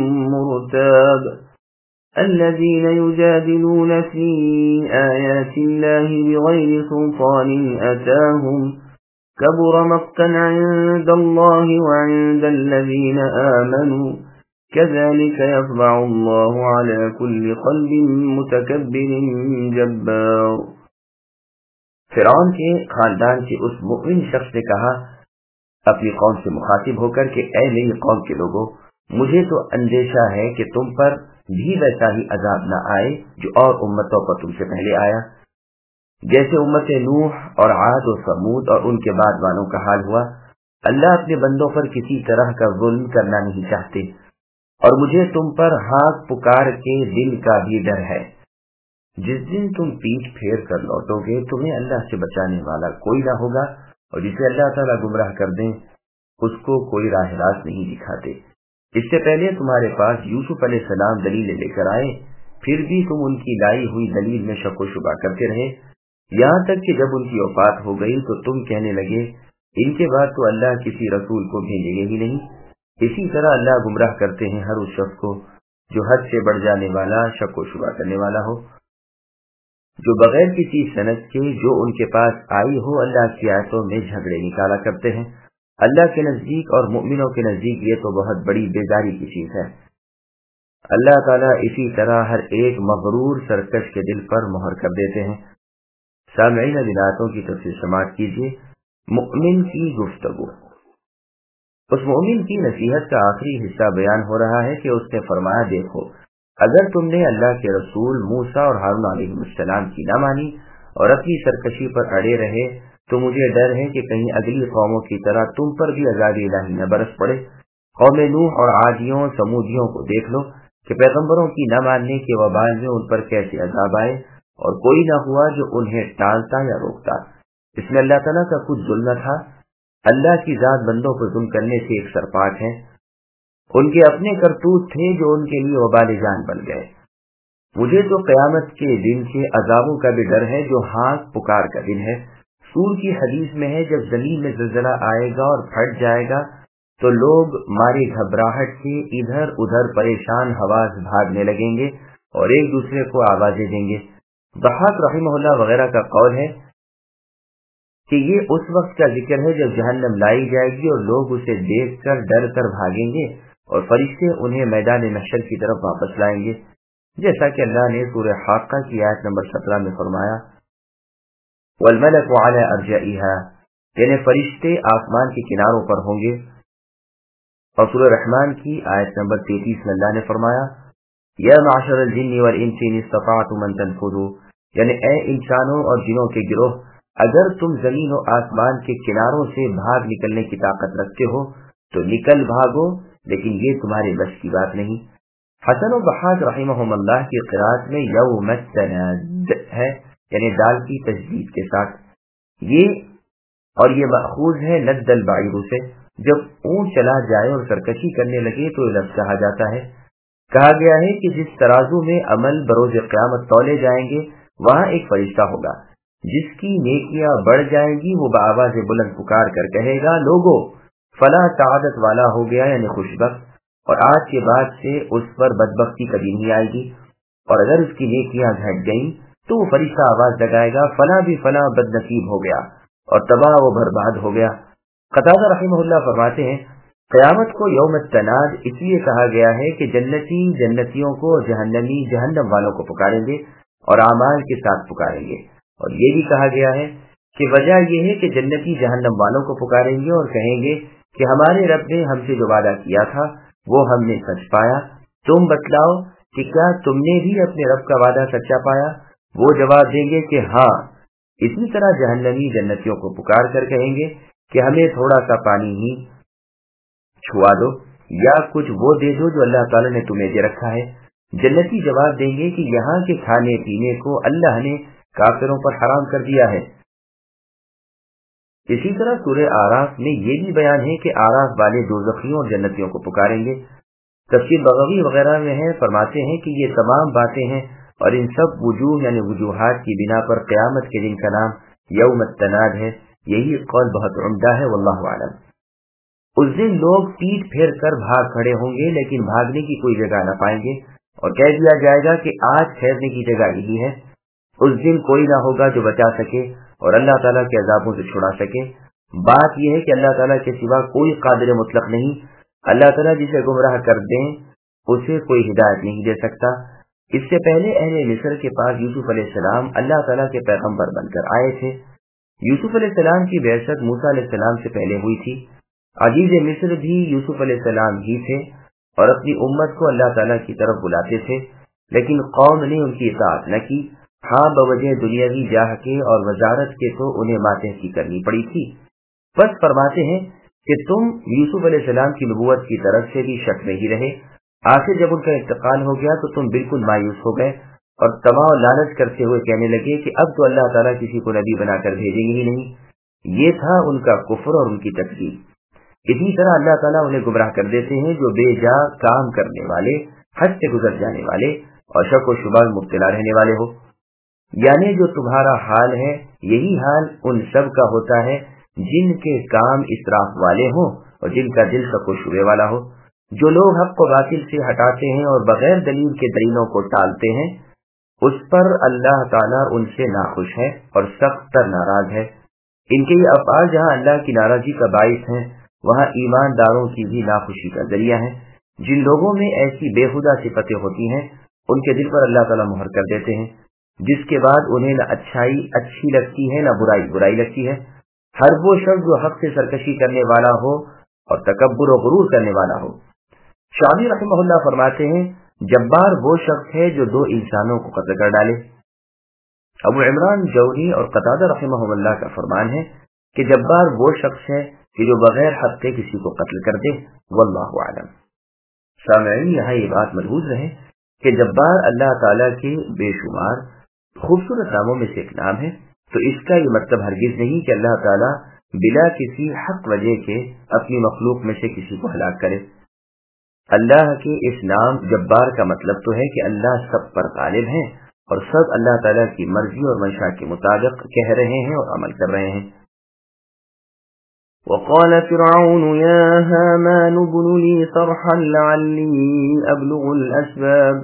مرتاب الذين يجادلون في آيات الله بغير سلطان أتاهم كبر مقتا عند الله وعند الذين آمنوا كذلك يطبع الله على كل قلب متكبر جبار. فرعون کے خاندان کے اس مؤمن شخص نے کہا اپنی قوم سے مخاطب ہو کر کہ اے میری قوم کے لوگوں، مجھے تو اندیشہ ہے کہ تم پر بھی ویسا ہی عذاب نہ آئے جو اور امتوں پر تم سے پہلے آیا، جیسے امت نوح اور عاد و ثمود اور ان کے بعد والوں کا حال ہوا. اللہ اپنے بندوں پر کسی طرح کا ظلم کرنا نہیں چاہتے، اور مجھے تم پر ہاتھ پکار کے دل کا بھی ڈر ہے. جس دن تم پیٹھ پھیر کر لوٹو گے تمہیں اللہ سے بچانے والا کوئی نہ ہوگا، اور جسے اللہ تعالیٰ گمراہ کر دیں اس کو کوئی راہ راست نہیں دکھاتے. اس سے پہلے تمہارے پاس یوسف علیہ السلام دلیلیں لے کر آئے، پھر بھی تم ان کی لائی ہوئی دلیل میں شک و شبہ کرتے رہے، یہاں تک کہ جب ان کی وفات ہو گئی تو تم کہنے لگے ان کے بعد تو اللہ کسی رسول کو بھیجے گے ہی نہیں. اسی طرح اللہ گمراہ کرتے ہیں ہر اس شخص کو جو حد سے بڑھ جانے والا، شک و شبہ کرنے والا ہو، جو بغیر کسی سند کے جو ان کے پاس آئی ہو اللہ کی آیتوں میں جھگڑے نکالا کرتے ہیں. اللہ کے نزدیک اور مؤمنوں کے نزدیک یہ تو بہت بڑی بیزاری کی چیز ہے. اللہ تعالیٰ اسی طرح ہر ایک مغرور سرکش کے دل پر مہر کر دیتے ہیں. سامعین ولایتوں کی تفصیل سماعت کیجیے. مؤمن کی گفتگو. اس مؤمن کی نصیحت کا آخری حصہ بیان ہو رہا ہے کہ اس نے فرمایا دیکھو اگر تم نے اللہ کے رسول موسیٰ اور ہارون علیہ السلام کی نہ مانی اور اپنی سرکشی پر اڑے رہے تو مجھے ڈر ہے کہ کہیں اگلی قوموں کی طرح تم پر بھی عذاب الہی نہ برس پڑے. قوم نوح اور عادیوں سمودیوں کو دیکھ لو کہ پیغمبروں کی نہ ماننے کے وبال میں ان پر کیسے عذاب آئے، اور کوئی نہ ہوا جو انہیں ٹالتا یا روکتا. اس میں اللہ تعالیٰ کا کچھ ظلم نہ تھا. اللہ کی ذات بندوں کو ظلم کرنے سے ایک سرپاٹ ہے. ان کے اپنے کرتوت تھے جو ان کے لیے وبال جان بن گئے. مجھے تو قیامت کے دن کے عذابوں کا بھی ڈر ہے جو ہاتھ پکار کا دن ہے. سور کی حدیث میں ہے جب زمین میں زلزلہ آئے گا اور پھٹ جائے گا تو لوگ ماری گھبراہٹ سے ادھر ادھر پریشان حواس بھاگنے لگیں گے اور ایک دوسرے کو آوازیں دیں گے. ضحاک رحمہ اللہ وغیرہ کا قول ہے کہ یہ اس وقت کا ذکر ہے جب جہنم لائی جائے گی اور لوگ اسے دیکھ کر ڈر کر بھاگیں گے اور فرشتے انہیں میدان محشر کی طرف واپس لائیں گے، جیسا کہ اللہ نے سورہ حاقہ کی آیت نمبر 17 میں فرمایا وَالْمَلَكُ عَلَى أَرْجَائِهَا، یعنی فرشتے آسمان کے کناروں پر ہوں گے، اور سورہ رحمان کی آیت نمبر 33 میں اللہ نے فرمایا یا معشر الجن والانس ان استطعتم ان تنفذوا، یعنی اے انسانوں اور جنوں کے گروہ، اگر تم زمین و آسمان کے کناروں سے بھاگ نکلنے کی طاقت رکھتے ہو تو نکل بھاگو، لیکن یہ تمہارے بس کی بات نہیں۔ حسن و ضحاک رحمہم اللہ کی قرات میں یوم التناد ہے، یعنی دال کی تشدید کے ساتھ، یہ مأخوذ ہے ند البعیر سے، جب اونٹ چلا جائے اور سرکشی کرنے لگے تو یہ لفظ کہا جاتا ہے۔ کہا گیا ہے کہ جس ترازو میں عمل بروز قیامت تولے جائیں گے وہاں ایک فرشتہ ہوگا، جس کی نیکیاں بڑھ جائیں گی وہ بآواز بلند پکار کر کہے گا لوگو فلاں سعادت والا ہو گیا، یعنی خوشبخت، اور آج کے بعد سے اس پر بدبختی کبھی نہیں آئے گی، اور اگر اس کی نیکیاں گھٹ گئیں تو وہ فرشتہ آواز لگائے گا فلاں بھی فلاں بد نصیب ہو گیا اور تباہ و برباد ہو گیا۔ قتادہ رحمہ اللہ فرماتے ہیں قیامت کو یوم التناد اس لیے کہا گیا ہے کہ جنتی جنتیوں کو اور جہنمی جہنم والوں کو پکاریں گے اور اعمال کے ساتھ پکاریں گے، اور یہ بھی کہا گیا ہے کہ وجہ یہ ہے کہ جنتی جہنم والوں کو پکاریں گے اور کہیں گے کہ ہمارے رب نے ہم سے جو وعدہ کیا تھا وہ ہم نے سچ پایا، تم بتلاؤ کہ کیا تم نے بھی اپنے رب کا وعدہ سچا پایا؟ وہ جواب دیں گے کہ ہاں۔ اسی طرح جہنمی جنتیوں کو پکار کر کہیں گے کہ ہمیں تھوڑا سا پانی ہی چھوا دو یا کچھ وہ دے دو جو اللہ تعالیٰ نے تمہیں دے رکھا ہے۔ جنتی جواب دیں گے کہ یہاں کے کھانے پینے کو اللہ نے کافروں پر حرام کر دیا ہے۔ اسی طرح سورہ آراف میں یہ بھی بیان ہے کہ آراف والے دوزخیوں اور جنتیوں کو پکاریں گے۔ تفسیر بغوی وغیرہ میں ہے، فرماتے ہیں کہ یہ تمام باتیں ہیں اور ان سب وجوہ یعنی وجوہات کی بنا پر قیامت کے دن کا نام یوم التناد ہے۔ یہی قول بہت عمدہ ہے، واللہ اعلم۔ اس دن لوگ پیٹ پھیر کر بھاگ کھڑے ہوں گے لیکن بھاگنے کی کوئی جگہ نہ پائیں گے، اور کہہ دیا جائے گا کہ آج ٹھہرنے کی جگہ یہی ہے۔ اس دن کوئی نہ ہوگا جو بچا سکے اور اللہ تعالیٰ کے عذابوں سے چھڑا سکے۔ بات یہ ہے کہ اللہ تعالیٰ کے سوا کوئی قادر مطلق نہیں، اللہ تعالیٰ جسے گمراہ کر دیں اسے کوئی ہدایت نہیں دے سکتا۔ اس سے پہلے اہل مصر کے پاس یوسف علیہ السلام اللہ تعالیٰ کے پیغمبر بن کر آئے تھے۔ یوسف علیہ السلام کی بعثت موسیٰ علیہ السلام سے پہلے ہوئی تھی۔ عزیز مصر بھی یوسف علیہ السلام ہی تھے اور اپنی امت کو اللہ تعالیٰ کی طرف بلاتے تھے، لیکن قوم نے ان کی اطاعت نہ کی۔ ہاں، بوجہ دنیاوی جاہ کے اور وزارت کے تو انہیں ماتحتی کرنی پڑی تھی۔ بس فرماتے ہیں کہ تم یوسف علیہ السلام کی نبوت کی طرف سے بھی شک میں ہی رہے، آخر جب ان کا انتقال ہو گیا تو تم بالکل مایوس ہو گئے اور طمع و لالچ کرتے ہوئے کہنے لگے کہ اب تو اللہ تعالیٰ کسی کو نبی بنا کر بھیجیں گے ہی نہیں۔ یہ تھا ان کا کفر اور ان کی تکذیب۔ اسی طرح اللہ تعالیٰ انہیں گمراہ کر دیتے ہیں جو بے جا کام کرنے والے، حد سے گزر جانے والے اور شک و شبہ میں مبتلا رہنے والے ہو۔ یعنی جو تمہارا حال ہے یہی حال ان سب کا ہوتا ہے جن کے کام اسراف والے ہوں اور جن کا دل شک و شبہ والا ہو۔ جو لوگ حق کو باطل سے ہٹاتے ہیں اور بغیر دلیل کے دلیلوں کو ٹالتے ہیں، اس پر اللہ تعالیٰ ان سے ناخوش ہے اور سخت تر ناراض ہے۔ ان کے یہ افعال جہاں اللہ کی ناراضی کا باعث ہیں وہاں ایمانداروں کی بھی ناخوشی کا ذریعہ ہے۔ جن لوگوں میں ایسی بےہودہ صفتیں ہوتی ہیں ان کے دل پر اللہ تعالیٰ مہر کر دیتے ہیں، جس کے بعد انہیں نہ اچھائی اچھی لگتی ہے نہ برائی برائی لگتی ہے۔ ہر وہ شخص جو حق سے سرکشی کرنے والا ہو اور تکبر و غرور کرنے والا ہو۔ شامی رحمہ اللہ فرماتے ہیں جبار وہ شخص ہے جو دو انسانوں کو قتل کر ڈالے۔ ابو عمران جوہری اور قتادہ رحمہ اللہ کا فرمان ہے کہ جبار وہ شخص ہے کہ جو بغیر حق کے کسی کو قتل کر دے، واللہ اعلم۔ سامعین، یہاں یہ بات ملحوظ رہے کہ جبار اللہ تعالیٰ کے بے شمار خوبصورت ناموں میں سے ایک نام ہے، تو اس کا یہ مطلب ہرگز نہیں کہ اللہ تعالیٰ بلا کسی حق وجہ کے اپنی مخلوق میں سے کسی کو ہلاک کرے۔ اللہ کے اس نام جبار کا مطلب تو ہے کہ اللہ سب پر غالب ہیں اور سب اللہ تعالیٰ کی مرضی اور منشا کے مطابق کہہ رہے ہیں اور عمل کر رہے ہیں۔ وقال فرعون يا هامان ابن لي صرحا لعلي أبلغ الأسباب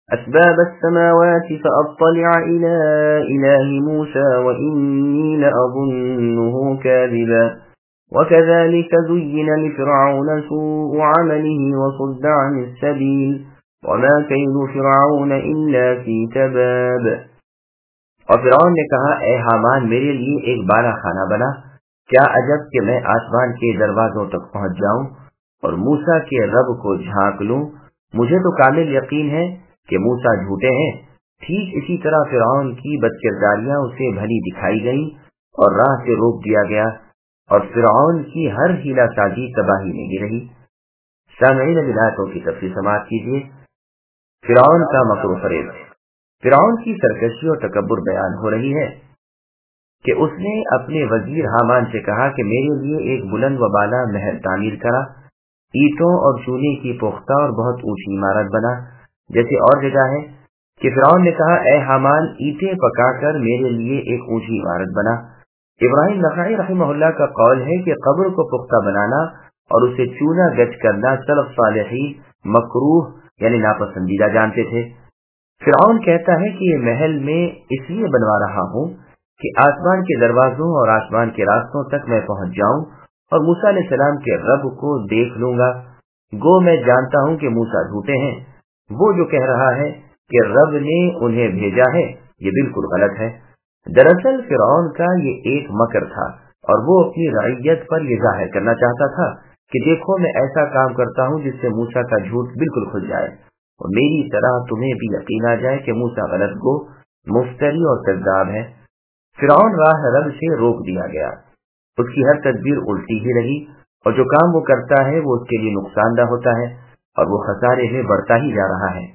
أسباب السماوات فأطلع إلى إله موسى وإني لأظنه كاذبا وكذلك زين لفرعون سوء عمله وصد عن السبيل وما كيد فرعون إلا في تباب. اور فرعون نے کہا اے حامان میرے لیے ایک بارہ خانہ بنا، کیا عجب کہ میں آسمان کے دروازوں تک پہنچ جاؤں اور موسیٰ کے رب کو جھانک لوں، مجھے تو کامل یقین ہے کہ موسیٰ جھوٹے ہیں۔ ٹھیک اسی طرح فرعون کی بدکرداریاں اسے بھلی دکھائی گئیں اور راہ سے روک دیا گیا، اور فرعون کی ہر ہیلا سازی تباہی میں ہی رہی۔ سامعین آیاتوں کی تفصیل سماعت کیجیے۔ فرعون کا مکر و فریب۔ فرعون کی سرکشی اور تکبر بیان ہو رہی ہے کہ اس نے اپنے وزیر حامان سے کہا کہ میرے لیے ایک بلند و بالا محل تعمیر کرا، اینٹوں اور چونے کی پختہ اور بہت اونچی عمارت بنا۔ جیسے اور جگہ ہے کہ فرعون نے کہا اے حامان اینٹیں پکا کر میرے لیے ایک اونچی عمارت بنا۔ ابراہیم نخعی رحمہ اللہ کا قول ہے کہ قبر کو پختہ بنانا اور اسے چونا گچ کرنا سلف صالحین مکروہ یعنی ناپسندیدہ جانتے تھے۔ فرعون کہتا ہے کہ یہ محل میں اس لیے بنوا رہا ہوں کہ آسمان کے دروازوں اور آسمان کے راستوں تک میں پہنچ جاؤں اور موسیٰ علیہ السلام کے رب کو دیکھ لوں گا۔ گو میں جانتا ہوں کہ موسیٰ جھوٹے ہیں، وہ جو کہہ رہا ہے کہ رب نے انہیں بھیجا ہے یہ بالکل غلط ہے۔ دراصل فرعون کا یہ ایک مکر تھا اور وہ اپنی رعیت پر یہ ظاہر کرنا چاہتا تھا کہ دیکھو میں ایسا کام کرتا ہوں جس سے موسیٰ کا جھوٹ بالکل کھل جائے اور میری طرح تمہیں بھی یقین آ جائے کہ موسیٰ غلط گو، مفتری اور کذاب ہے۔ فرعون راہ رب سے روک دیا گیا، اس کی ہر تدبیر الٹی ہی رہی اور جو کام وہ کرتا ہے وہ اس کے لیے نقصان دہ ہوتا ہے اور وہ خسارے میں بڑھتا ہی جا رہا ہے۔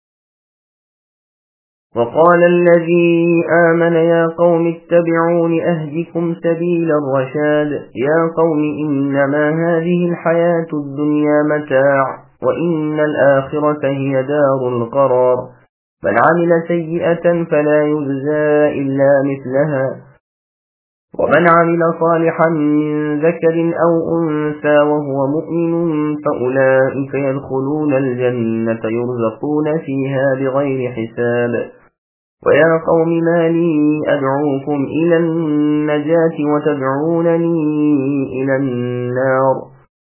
وقال الذي آمن يا قوم اتبعون أهدكم سبيل الرشاد يا قوم إنما هذه الحياة الدنيا متاع وإن الآخرة هي دار القرار من عمل سيئة فلا يجزى إلا مثلها ومن عمل صالحا من ذكر أو أنثى وهو مؤمن فأولئك يدخلون الجنة يرزقون فيها بغير حساب ويا قوم ما لي أدعوكم إلى النجاة وتدعونني إلى النار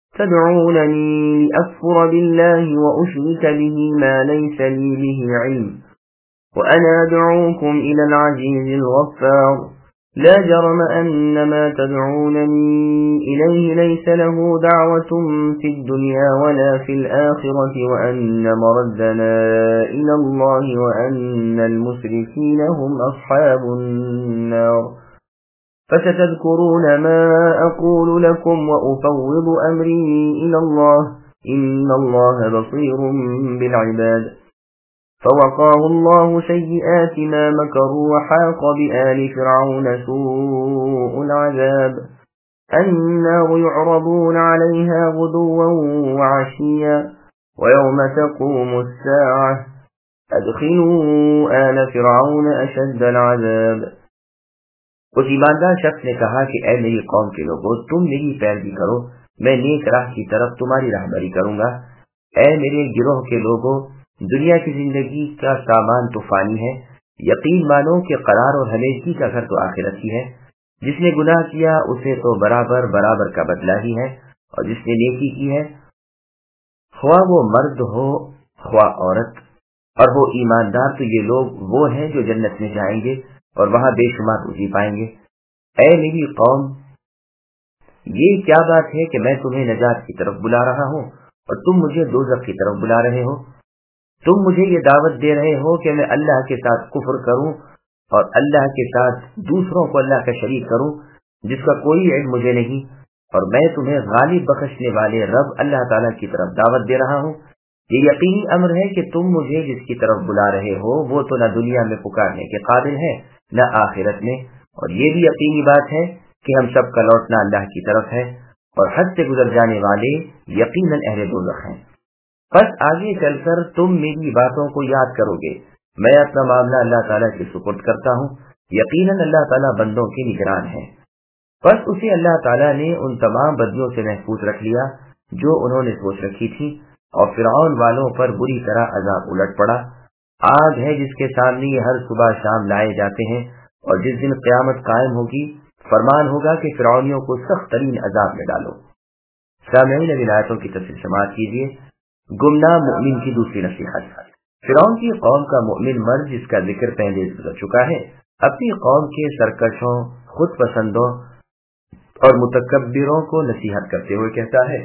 تدعونني لأكفر بالله وأشرك به ما ليس لي به علم وأنا أدعوكم إلى العزيز الغفار لا جرم أن ما تدعونني إليه ليس له دعوة في الدنيا ولا في الآخرة وأن مردنا إلى الله وأن المشركين هم أصحاب النار فستذكرون ما أقول لكم وأفوض أمري إلى الله إن الله بصير بالعباد فوقاه الله سيئات ما مكروا وحاق بآل فرعون سوء العذاب النار يعرضون عليها غدوا وعشيا ويوم تقوم الساعة أدخلوا آل فرعون أشد العذاب۔ اس ایماندار شخص نے کہا کہ اے میری قوم کے لوگوں تم میری پیروی کرو، میں نیک راہ کی طرف تمہاری رہبری کروں گا۔ اے میرے گروہ کے لوگوں دنیا کی زندگی کا سامان تو فانی ہے، یقین مانو کہ قرار اور ہمیشگی کا گھر تو آخرت ہی ہے۔ جس نے گناہ کیا اسے تو برابر برابر کا بدلہ ہی ہے، اور جس نے نیکی کی ہے خواہ وہ مرد ہو خواہ عورت اور وہ ایماندار تو یہ لوگ وہ ہیں جو جنت میں جائیں گے اور وہاں بے شمار روزی پائیں گے۔ اے میری قوم یہ کیا بات ہے کہ میں تمہیں نجات کی طرف بلا رہا ہوں اور تم مجھے دوزخ کی طرف بلا رہے ہو؟ تم مجھے یہ دعوت دے رہے ہو کہ میں اللہ کے ساتھ کفر کروں اور اللہ کے ساتھ دوسروں کو اللہ کا شریک کروں جس کا کوئی علم مجھے نہیں، اور میں تمہیں غالب بخشنے والے رب اللہ تعالیٰ کی طرف دعوت دے رہا ہوں۔ یہ یقینی امر ہے کہ تم مجھے جس کی طرف بلا رہے ہو وہ تو نہ دنیا میں پکارنے کے قابل ہے نہ آخرت میں، اور یہ بھی یقینی بات ہے کہ ہم سب کا لوٹنا اللہ کی طرف ہے اور حد سے گزر جانے والے یقیناً اہل دوزخ ہیں۔ بس آگے چل کر تم میری باتوں کو یاد کرو گے۔ میں اپنا معاملہ اللہ تعالیٰ کے سپرد کرتا ہوں، یقیناً اللہ تعالیٰ بندوں کے نگران ہے۔ بس اسے اللہ تعالیٰ نے ان تمام بدیوں سے محفوظ رکھ لیا جو انہوں نے سوچ رکھی تھی، اور فرعون والوں پر بری طرح عذاب الٹ پڑا۔ آگ ہے جس کے سامنے یہ ہر صبح شام لائے جاتے ہیں، اور جس دن قیامت قائم ہوگی فرمان ہوگا کہ فرعونیوں کو سخت ترین عذاب میں ڈالو۔ سامعین اب آیتوں کی تفصیل سماعت کیجیے۔ گمنام مؤمن کی دوسری نصیحت۔ فرعون کی قوم کا مؤمن مرد جس کا ذکر پہلے گزر چکا ہے، اپنی قوم کے سرکشوں، خود پسندوں اور متکبروں کو نصیحت کرتے ہوئے کہتا ہے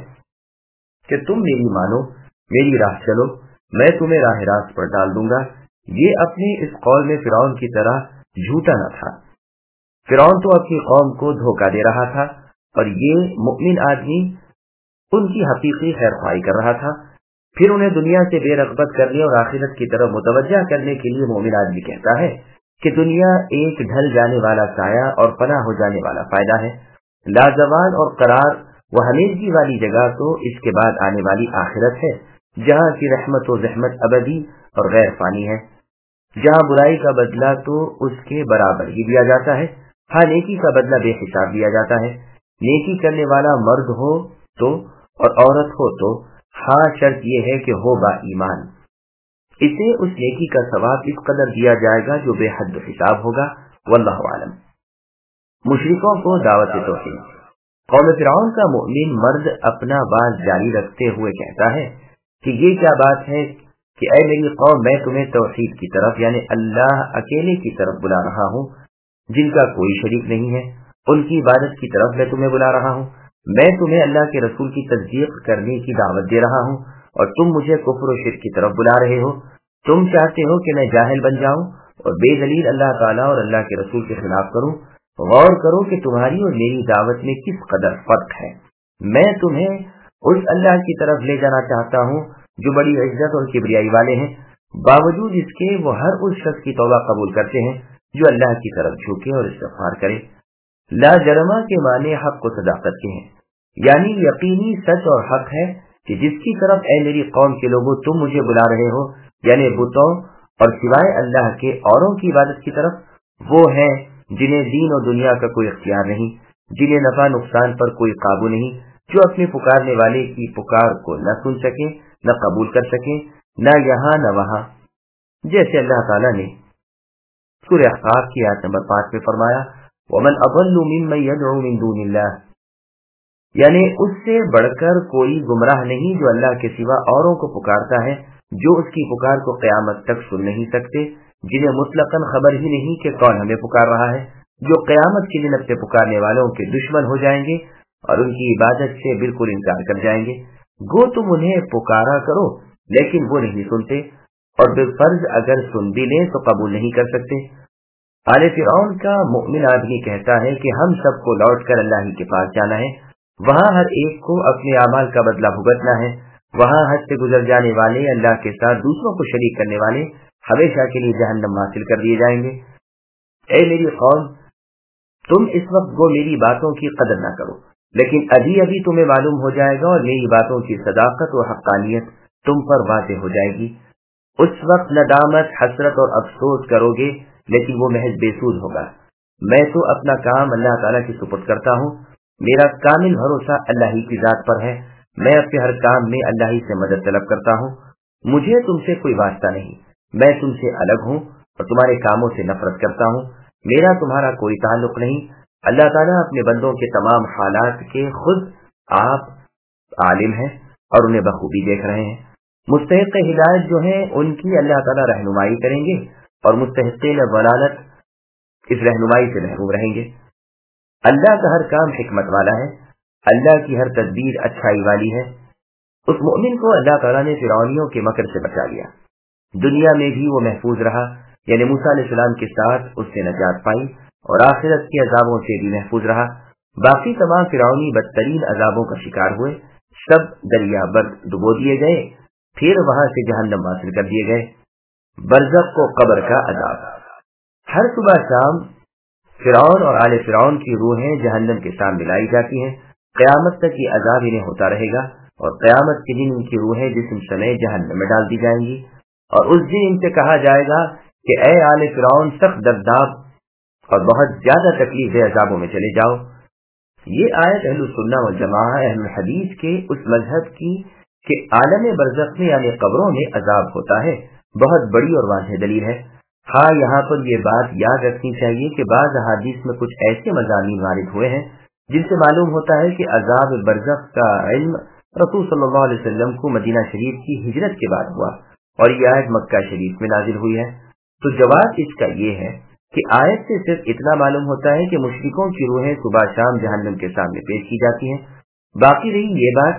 کہ تم میری مانو، میری راہ چلو، میں تمہیں راہ راست پر ڈال دوں گا۔ یہ اپنی اس قول میں فرعون کی طرح جھوٹا نہ تھا۔ فرعون تو اپنی قوم کو دھوکہ دے رہا تھا، اور یہ مؤمن آدمی ان کی حقیقی خیر خواہی کر رہا تھا۔ پھر انہیں دنیا سے بے رغبت کرنے اور آخرت کی طرف متوجہ کرنے کے لیے مومن آدمی کہتا ہے کہ دنیا ایک ڈھل جانے والا سایہ اور فنا ہو جانے والا فائدہ ہے، لازوال اور قرار و ہمیشگی والی جگہ تو اس کے بعد آنے والی آخرت ہے، جہاں کی رحمت و رحمت ابدی اور غیر فانی ہے، جہاں برائی کا بدلہ تو اس کے برابر ہی دیا جاتا ہے، ہاں نیکی کا بدلہ بے حساب دیا جاتا ہے۔ نیکی کرنے والا مرد ہو تو اور عورت ہو تو، ہاں شرط یہ ہے کہ ہو با ایمان، اسے اس نیکی کا ثواب اس قدر دیا جائے گا جو بے حد حساب ہوگا۔ واللہ عالم۔ مشرکوں کو دعوت توحید۔ قوم فرعون کا مؤمن مرد اپنا باز جاری رکھتے ہوئے کہتا ہے کہ یہ کیا بات ہے کہ اے میری قوم، میں تمہیں توحید کی طرف یعنی اللہ اکیلے کی طرف بلا رہا ہوں جن کا کوئی شریک نہیں ہے، ان کی عبادت کی طرف میں تمہیں بلا رہا ہوں۔ میں تمہیں اللہ کے رسول کی تصدیق کرنے کی دعوت دے رہا ہوں، اور تم مجھے کفر و شرک کی طرف بلا رہے ہو۔ تم چاہتے ہو کہ میں جاہل بن جاؤں اور بے دلیل اللہ تعالیٰ اور اللہ کے رسول کے خلاف کروں۔ غور کرو کہ تمہاری اور میری دعوت میں کس قدر فرق ہے۔ میں تمہیں اس اللہ کی طرف لے جانا چاہتا ہوں جو بڑی عزت اور کبریائی والے ہیں، باوجود اس کے وہ ہر اس شخص کی توبہ قبول کرتے ہیں جو اللہ کی طرف جھکے اور استغفار کرے۔ لا جرما کے معنی حق و صداقت کے ہیں، یعنی یقینی سچ اور حق ہے کہ جس کی طرف اے میری قوم کے لوگوں تم مجھے بلا رہے ہو، یعنی بتوں اور سوائے اللہ کے اوروں کی عبادت کی طرف، وہ ہیں جنہیں دین اور دنیا کا کوئی اختیار نہیں، جنہیں نفع نقصان پر کوئی قابو نہیں، جو اپنے پکارنے والے کی پکار کو نہ سن سکیں، نہ قبول کر سکیں، نہ یہاں نہ وہاں، جیسے اللہ تعالیٰ نے سورہ احقاف کی آیت نمبر 5 میں فرمایا وَمَنْ أَضَلُّ مِمَّنْ يَدْعُو مِن دُونِ اللَّهِ، یعنی اس سے بڑھ کر کوئی گمراہ نہیں جو اللہ کے سوا اوروں کو پکارتا ہے جو اس کی پکار کو قیامت تک سن نہیں سکتے، جنہیں مطلقاً خبر ہی نہیں کہ کون ہمیں پکار رہا ہے، جو قیامت کے دن اپنے پکارنے والوں کے دشمن ہو جائیں گے اور ان کی عبادت سے بالکل انکار کر جائیں گے۔ گو تم انہیں پکارا کرو لیکن وہ نہیں سنتے، اور بالفرض اگر سن بھی لیں تو قبول نہیں کر سکتے۔ آل فرعون کا مؤمن آدمی کہتا ہے کہ ہم سب کو لوٹ کر اللہ ہی کے پاس جانا ہے، وہاں ہر ایک کو اپنے اعمال کا بدلہ بھگتنا ہے، وہاں حد سے گزر جانے والے، اللہ کے ساتھ دوسروں کو شریک کرنے والے ہمیشہ کے لیے جہنم حاصل کر دیے جائیں گے۔ اے میری قوم، تم اس وقت گو میری باتوں کی قدر نہ کرو، لیکن ابھی ابھی تمہیں معلوم ہو جائے گا اور میری باتوں کی صداقت و حقانیت تم پر واضح ہو جائے گی۔ اس وقت ندامت، حسرت اور افسوس کرو گے لیکن وہ محض بے سود ہوگا۔ میں تو اپنا کام اللہ تعالیٰ کی سپرد کرتا ہوں، میرا کامل بھروسہ اللہ ہی کی ذات پر ہے، میں اپنے ہر کام میں اللہ ہی سے مدد طلب کرتا ہوں، مجھے تم سے کوئی واسطہ نہیں، میں تم سے الگ ہوں اور تمہارے کاموں سے نفرت کرتا ہوں، میرا تمہارا کوئی تعلق نہیں۔ اللہ تعالیٰ اپنے بندوں کے تمام حالات کے خود آپ عالم ہیں اور انہیں بخوبی دیکھ رہے ہیں۔ مستحق ہدایت جو ہیں ان کی اللہ تعالیٰ رہنمائی کریں گے اور مستحقین ضلالت اس رہنمائی سے محروم رہیں گے۔ اللہ کا ہر کام حکمت والا ہے، اللہ کی ہر تدبیر اچھائی والی ہے۔ اس مؤمن کو اللہ تعالیٰ نے فرعونیوں کے مکر سے بچا لیا، دنیا میں بھی وہ محفوظ رہا، یعنی موسیٰ علیہ السلام کے ساتھ اس نے نجات پائی، اور آخرت کے عذابوں سے بھی محفوظ رہا۔ باقی تمام فرعونی بدترین عذابوں کا شکار ہوئے، سب دریا بر ڈبو دیے گئے، پھر وہاں سے جہنم حاصل کر دیے گئے۔ برزخ کو قبر کا عذاب۔ ہر صبح شام فرعون اور آل فرعون کی روحیں جہنم کے سامنے لائی جاتی ہیں، قیامت تک یہ عذاب انہیں ہوتا رہے گا، اور قیامت کے دن ان کی روحیں جسم سمیت جہنم میں ڈال دی جائیں گی، اور اس دن ان سے کہا جائے گا کہ اے آل فرعون، سخت دردناک اور بہت زیادہ تکلیف دہ عذابوں میں چلے جاؤ۔ یہ آیت اہل السنہ والجماعہ اہل الحدیث کے اس مذہب کی کہ عالم برزخ میں یعنی قبروں میں عذاب ہوتا ہے بہت بڑی اور واضح دلیل ہے۔ ہاں یہاں پر یہ بات یاد رکھنی چاہیے کہ بعض احادیث میں کچھ ایسے مضامین وارد ہوئے ہیں جن سے معلوم ہوتا ہے کہ عذاب برزخ کا علم رسول صلی اللہ علیہ وسلم کو مدینہ شریف کی ہجرت کے بعد ہوا اور یہ آیت مکہ شریف میں نازل ہوئی ہے۔ تو جواب اس کا یہ ہے کہ آیت سے صرف اتنا معلوم ہوتا ہے کہ مشرکوں کی روحیں صبح شام جہنم کے سامنے پیش کی جاتی ہیں۔ باقی رہی یہ بات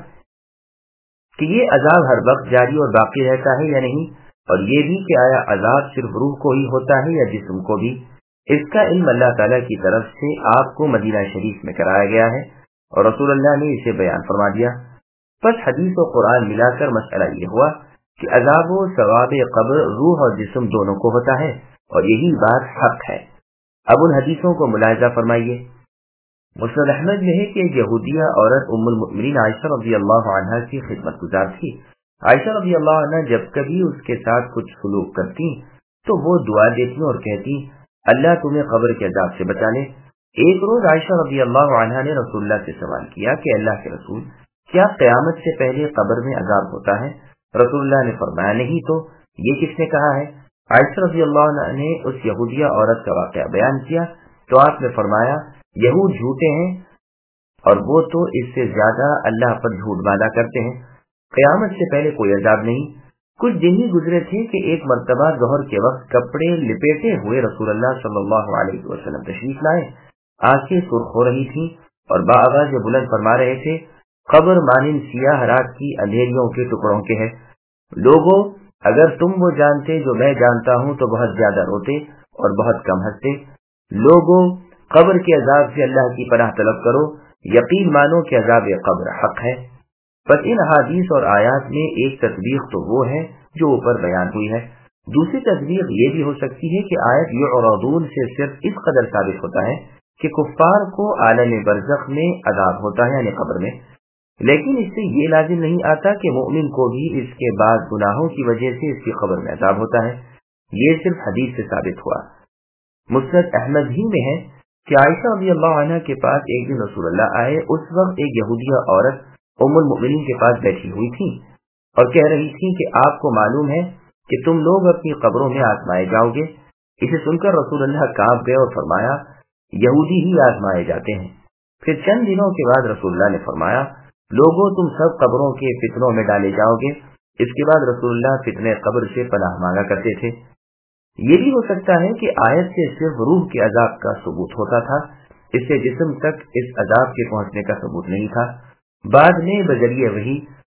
کہ یہ عذاب ہر وقت جاری اور باقی رہتا ہے یا نہیں، اور یہ بھی کہ آیا عذاب صرف روح کو ہی ہوتا ہے یا جسم کو بھی، اس کا علم اللہ تعالیٰ کی طرف سے آپ کو مدینہ شریف میں کرایا گیا ہے اور رسول اللہ نے اسے بیان فرما دیا۔ بس حدیث و قرآن ملا کر مسئلہ یہ ہوا کہ عذاب و ثواب قبر روح اور جسم دونوں کو ہوتا ہے اور یہی بات حق ہے۔ اب ان حدیثوں کو ملاحظہ فرمائیے۔ مسند احمد میں ہے کہ ایک یہودیہ عورت ام المؤمنین عائشہ رضی اللہ عنہا کی خدمت گزار تھی۔ عائشہ رضی اللہ عنہ جب کبھی اس کے ساتھ کچھ سلوک کرتی تو وہ دعا دیتی اور کہتی اللہ تمہیں قبر کے عذاب سے بچا لے۔ ایک روز عائشہ رضی اللہ عنہا نے رسول اللہ سے سوال کیا کہ اللہ کے رسول، کیا قیامت سے پہلے قبر میں عذاب ہوتا ہے؟ رسول اللہ نے فرمایا نہیں تو یہ کس نے کہا ہے؟ عائشہ رضی اللہ عنہ نے اس یہودیہ عورت کا واقعہ بیان کیا تو آپ نے فرمایا یہود جھوٹے ہیں اور وہ تو اس سے زیادہ اللہ پر جھوٹ باندھا کرتے ہیں، قیامت سے پہلے کوئی عذاب نہیں۔ کچھ دن ہی گزرے تھے کہ ایک مرتبہ ظہر کے وقت کپڑے لپیٹے ہوئے رسول اللہ صلی اللہ علیہ وسلم تشریف لائے، آنکھیں سرخ ہو رہی تھیں اور باآواز بلند فرما رہے تھے قبر مانند سیاہ رات کی اندھیریوں کے ٹکڑوں کے ہے، لوگوں اگر تم وہ جانتے جو میں جانتا ہوں تو بہت زیادہ روتے اور بہت کم ہنستے۔ لوگوں قبر کے عذاب سے اللہ کی پناہ طلب کرو، یقین مانو کہ عذاب قبر حق ہے۔ بس ان حدیث اور آیات میں ایک تطبیق تو وہ ہے جو اوپر بیان ہوئی ہے، دوسری تطبیق یہ بھی ہو سکتی ہے کہ آیت یعرضون سے صرف اس قدر ثابت ہوتا ہے کہ کفار کو عالم برزخ میں عذاب ہوتا ہے یعنی قبر میں، لیکن اس سے یہ لازم نہیں آتا کہ مومن کو بھی اس کے بعد گناہوں کی وجہ سے اس کی قبر میں عذاب ہوتا ہے، یہ صرف حدیث سے ثابت ہوا۔ مسند احمد ہی میں ہے کہ عائشہ رضی اللہ عنہ کے پاس ایک دن رسول اللہ آئے، اس وقت ایک یہودیہ عورت ام المؤمنین کے پاس بیٹھی ہوئی تھی اور کہہ رہی تھی کہ آپ کو معلوم ہے کہ تم لوگ اپنی قبروں میں آزمائے جاؤ گے۔ اسے سن کر رسول اللہ کانپ گئے اور فرمایا یہودی ہی آزمائے جاتے ہیں۔ پھر چند دنوں کے بعد رسول اللہ نے فرمایا لوگوں تم سب قبروں کے فتنوں میں ڈالے جاؤ گے۔ اس کے بعد رسول اللہ فتنے قبر سے پناہ مانگا کرتے تھے۔ یہ بھی ہو سکتا ہے کہ آیت سے صرف روح کے عذاب کا ثبوت ہوتا تھا، اس سے جسم تک اس عذاب کے پہنچنے کا ثبوت نہیں تھا۔ بعد میں بذریعہ وحی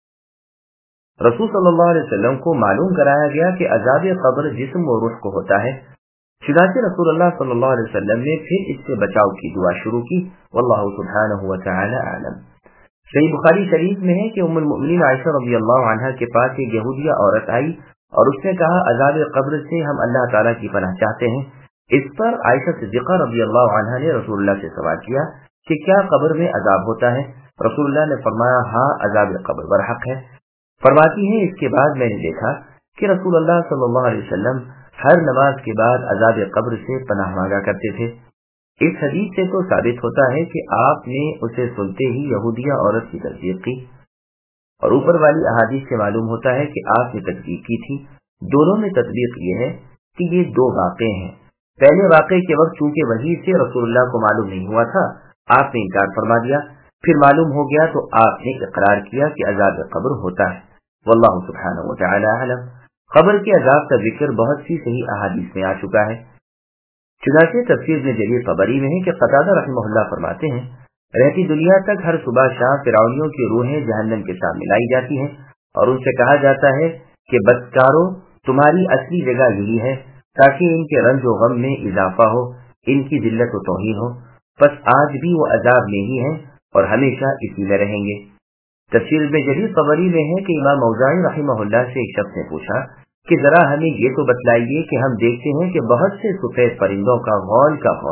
رسول صلی اللہ علیہ وسلم کو معلوم کرایا گیا کہ عذاب قبر جسم و روح کو ہوتا ہے، چنانچہ رسول اللہ صلی اللہ علیہ وسلم نے پھر اس سے بچاؤ کی دعا شروع کی، واللہ سبحانہ وتعالی اعلم۔ صحیح بخاری شریف میں ہے کہ ام المؤمنین عائشہ رضی اللہ عنہا کے پاس ایک یہودیہ عورت آئی اور اس نے کہا عذاب قبر سے ہم اللہ تعالیٰ کی پناہ چاہتے ہیں۔ اس پر عائشہ صدیقہ رضی اللہ عنہا نے رسول اللہ سے سوال کیا کہ کیا قبر میں عذاب ہوتا ہے؟ رسول اللہ نے فرمایا ہاں عذاب قبر برحق ہے۔ فرماتی ہیں اس کے بعد میں نے دیکھا کہ رسول اللہ صلی اللہ علیہ وسلم ہر نماز کے بعد عذاب قبر سے پناہ مانگا کرتے تھے۔ اس حدیث سے تو ثابت ہوتا ہے کہ آپ نے اسے سنتے ہی یہودیہ عورت کی تصدیق کی، اور اوپر والی احادیث سے معلوم ہوتا ہے کہ آپ نے تصدیق کی تھی۔ دونوں میں تطبیق یہ ہے کہ یہ دو واقعے ہیں۔ پہلے واقعے کے وقت چونکہ وحی سے رسول اللہ کو معلوم نہیں ہوا تھا، آپ نے انکار فرما دیا، پھر معلوم ہو گیا تو آپ نے اقرار کیا کہ عذاب قبر ہوتا ہے، واللہ سبحانہ وتعالی اعلم۔ قبر کے عذاب کا ذکر بہت سی صحیح احادیث میں آ چکا ہے، چنانچہ تفسیر میں جریر طبری میں ہے کہ قتادہ رحمہ اللہ فرماتے ہیں رہتی دنیا تک ہر صبح شام فرعونیوں کی روحیں جہنم کے سامنے لائی جاتی ہیں اور ان سے کہا جاتا ہے کہ بدکارو تمہاری اصلی جگہ یہی ہے تاکہ ان کے رنج و غم میں اضافہ ہو، ان کی ذلت و توہین ہو، بس آج بھی وہ عذاب میں ہی ہیں اور ہمیشہ اسی میں رہیں گے۔ تفسیر میں جریر طبری میں ہے کہ امام اوزاعی رحمہ اللہ سے ایک شخص نے پوچھا کہ ذرا ہمیں یہ تو بتلائیے کہ ہم دیکھتے ہیں کہ بہت سے سفید پرندوں کا غول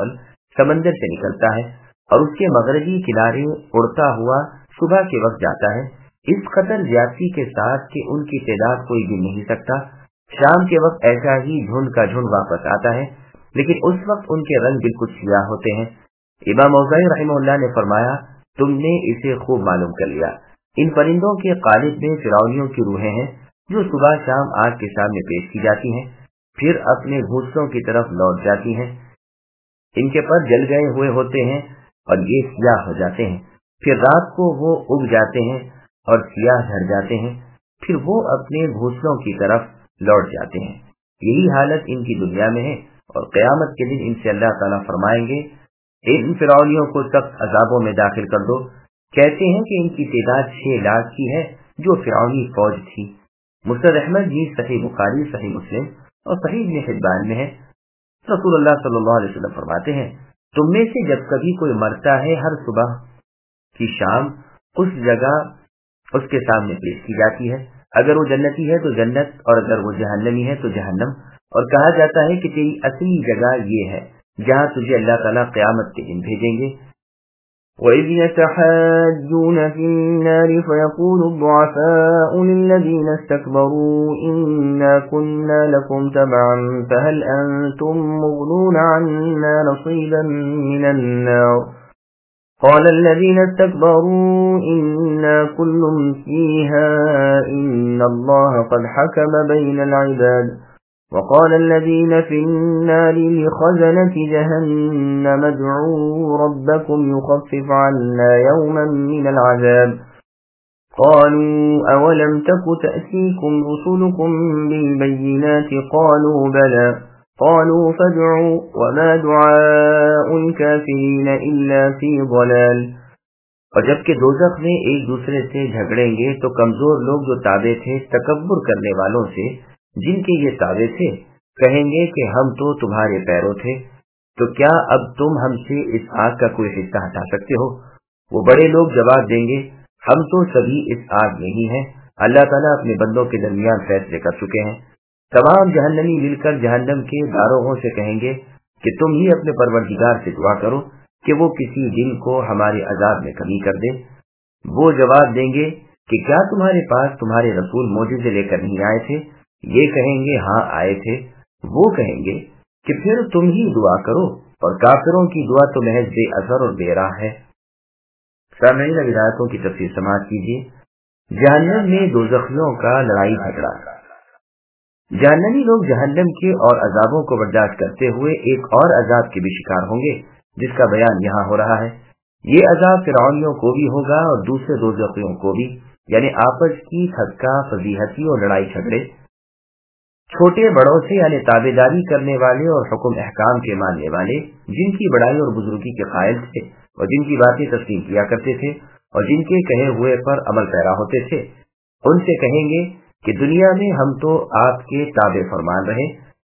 سمندر سے نکلتا ہے اور اس کے مغربی کنارے اڑتا ہوا صبح کے وقت جاتا ہے، اس قدر زیادتی کے ساتھ کہ ان کی تعداد کوئی گن نہیں سکتا۔ شام کے وقت ایسا ہی جھنڈ کا جھنڈ واپس آتا ہے، لیکن اس وقت ان کے رنگ بالکل سیاہ ہوتے ہیں۔ امام اوزاعی رحمہ اللہ نے فرمایا تم نے اسے خوب معلوم کر لیا، ان پرندوں کے قالب میں فرعونیوں کی روحیں ہیں जो सुबह शाम आग के सामने पेश की जाती हैं, फिर अपने घोंसलों की तरफ लौट जाती हैं। इनके पर जल गए हुए होते हैं और ये सियाह हो जाते हैं। फिर रात को वो उग जाते हैं और सियाह झड़ जाते हैं। फिर वो अपने घोंसलों की तरफ लौट जाते हैं। यही हालत इनकी दुनिया में है और क़यामत के दिन इनसे अल्लाह ताला फरमाएंगे, इन फिरौनियों को सख्त अजाबों में दाखिल कर दो। कहते हैं कि इनकी तादाद 6 लाख की है जो फिरौनी फौज थी। मुस्नद अहमद जी, सही बुखारी, सही मुस्लिम और सही इब्न हिब्बान में है। रसूलुल्लाह सल्लल्लाहु अलैहि वसल्लम फरमाते हैं, तुम में से जब कभी कोई मरता है, हर सुबह की शाम उस जगह उसके सामने पेश की जाती है। अगर वो जन्नती है तो जन्नत, और अगर वो जहन्नमी है तो जहन्नम, और कहा जाता है कि तेरी असली जगह ये है जहाँ तुझे अल्लाह ताला क़यामत के दिन भेजेंगे। وَإِذْ يَتَحَاجُّونَ فِي النَّارِ فَيَقُولُ الضُّعَفَاءُ لِلَّذِينَ اسْتَكْبَرُوا إِنَّا كُنَّا لَكُمْ تَبَعًا فَهَلْ أَنْتُمْ مُغْنُونَ عَنَّا نَصِيبًا مِنَ النَّارِ قَالَ الَّذِينَ اسْتَكْبَرُوا إِنَّا كُلٌّ فِيهَا إِنَّ اللَّهَ قَدْ حَكَمَ بَيْنَ الْعِبَادِ وقال الذين في النار لخزنة جهنم ادعوا ربكم يخفف عنا يوما من العذاب قالوا أولم تك تأتيكم رسلكم بالبينات قالوا بلى قالوا فادعوا وما دعاء الكافرين إلا في ضلال۔ اور جب کہ دوزخ میں ایک دوسرے سے جھگڑیں گے تو کمزور لوگ جو تابع تھے تکبر کرنے والوں سے، جن کے یہ تابع تھے، کہیں گے کہ ہم تو تمہارے پیروں تھے، تو کیا اب تم ہم سے اس آگ کا کوئی حصہ ہٹا سکتے ہو؟ وہ بڑے لوگ جواب دیں گے، ہم تو سبھی اس آگ میں ہی ہیں، اللہ تعالیٰ اپنے بندوں کے درمیان فیصلے کر چکے ہیں۔ تمام جہنمی مل کر جہنم کے داروغوں سے کہیں گے کہ تم ہی اپنے پروردگار سے دعا کرو کہ وہ کسی دن کو ہمارے عذاب میں کمی کر دے۔ وہ جواب دیں گے کہ کیا تمہارے پاس تمہارے رسول معجزے لے کر نہیں آئے تھے؟ یہ کہیں گے ہاں آئے تھے۔ وہ کہیں گے کہ پھر تم ہی دعا کرو، اور کافروں کی دعا تو محض بے اثر اور بے راہ ہے۔ سامعین، روایتوں کی تفسیر سماعت کیجیے۔ جہنم میں دوزخیوں کا لڑائی جھگڑا۔ جہنمی لوگ جہنم کے اور عذابوں کو برداشت کرتے ہوئے ایک اور عذاب کے بھی شکار ہوں گے، جس کا بیان یہاں ہو رہا ہے۔ یہ عذاب فرعونیوں کو بھی ہوگا اور دوسرے دوزخیوں کو بھی، یعنی آپس کی ٹھکا فضیحتی اور لڑائی جھگڑے۔ چھوٹے بڑوں سے یعنی تابع داری کرنے والے اور حکم احکام کے ماننے والے، جن کی بڑائی اور بزرگی کے قائل تھے اور جن کی باتیں تسلیم کیا کرتے تھے اور جن کے کہے ہوئے پر عمل پیرا ہوتے تھے، ان سے کہیں گے کہ دنیا میں ہم تو آپ کے تابع فرمان رہے،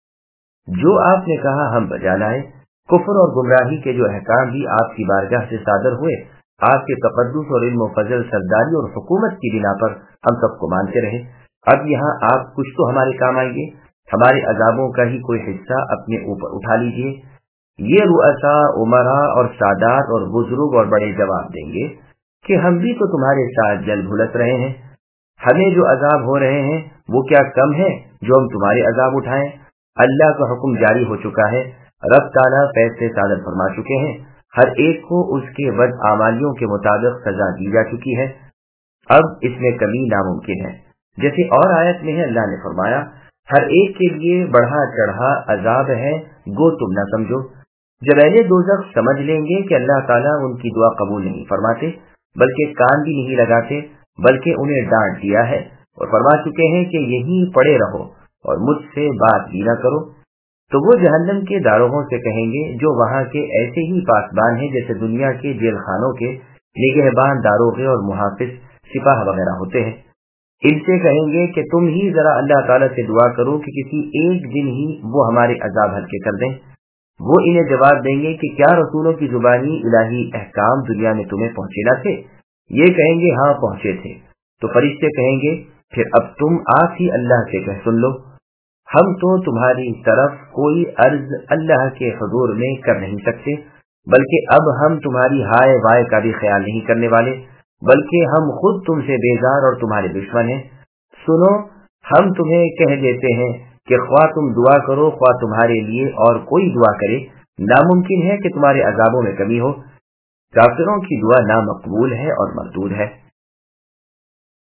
جو آپ نے کہا ہم بجا لائے۔ کفر اور گمراہی کے جو احکام بھی آپ کی بارگاہ سے صادر ہوئے، آپ کے تقدس اور علم و فضل، سرداری اور حکومت کی بنا پر ہم سب کو مانتے رہے۔ اب یہاں آپ کچھ تو ہمارے کام آئیے، ہمارے عذابوں کا ہی کوئی حصہ اپنے اوپر اٹھا لیجئے۔ یہ رؤساء، عمراء اور سادات اور بزرگ اور بڑے جواب دیں گے کہ ہم بھی تو تمہارے ساتھ جل بھلس رہے ہیں، ہمیں جو عذاب ہو رہے ہیں وہ کیا کم ہے جو ہم تمہارے عذاب اٹھائیں؟ اللہ کا حکم جاری ہو چکا ہے، رب تعالیٰ فیصلے صادر فرما چکے ہیں، ہر ایک کو اس کے بد اعمالیوں کے مطابق سزا دی جا چکی ہے، اب اس میں کمی ناممکن ہے۔ جیسے اور آیت میں ہے، اللہ نے فرمایا ہر ایک کے لیے بڑھا چڑھا عذاب ہے، گو تم نہ سمجھو۔ جب اہل دوزخ سمجھ لیں گے کہ اللہ تعالیٰ ان کی دعا قبول نہیں فرماتے، بلکہ کان بھی نہیں لگاتے، بلکہ انہیں ڈانٹ دیا ہے اور فرما چکے ہیں کہ یہیں پڑے رہو اور مجھ سے بات بھی نہ کرو، تو وہ جہنم کے داروغوں سے کہیں گے، جو وہاں کے ایسے ہی پاسبان ہیں جیسے دنیا کے جیل خانوں کے نگہبان، داروغے اور محافظ، سپاہ وغیرہ ہوتے ہیں، ان سے کہیں گے کہ تم ہی ذرا اللہ تعالیٰ سے دعا کرو کہ کسی ایک دن ہی وہ ہمارے عذاب ہلکے کر دیں۔ وہ انہیں جواب دیں گے کہ کیا رسولوں کی زبانی الہی احکام دنیا میں تمہیں پہنچے نہ تھے؟ یہ کہیں گے ہاں پہنچے تھے۔ تو فرشتے کہیں گے پھر اب تم آپ ہی اللہ سے کہہ سن لو، ہم تو تمہاری طرف کوئی عرض اللہ کے حضور میں کر نہیں سکتے، بلکہ اب ہم تمہاری ہائے وائے کا بھی خیال نہیں کرنے والے، بلکہ ہم خود تم سے بیزار اور تمہارے دشمن ہیں۔ سنو، ہم تمہیں کہہ دیتے ہیں کہ خواہ تم دعا کرو، خواہ تمہارے لیے اور کوئی دعا کرے، ناممکن ہے کہ تمہارے عذابوں میں کمی ہو۔ کافروں کی دعا نامقبول ہے اور مردود ہے۔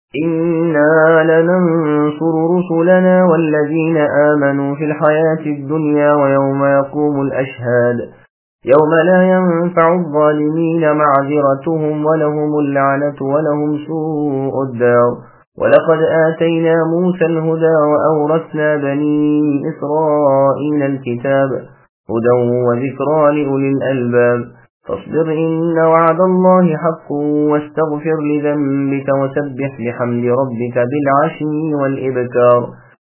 إنا لننصر رسلنا والذين آمنوا في الحياة الدنيا ويوم يقوم الأشهاد يوم لا ينفع الظالمين معذرتهم ولهم اللعنة ولهم سوء الدار ولقد آتينا موسى الهدى وأورثنا بني إسرائيل الكتاب هدى وذكرى لأولي الألباب فاصبر إن وعد الله حق واستغفر لذنبك وسبح بحمد ربك بالعشي والإبكار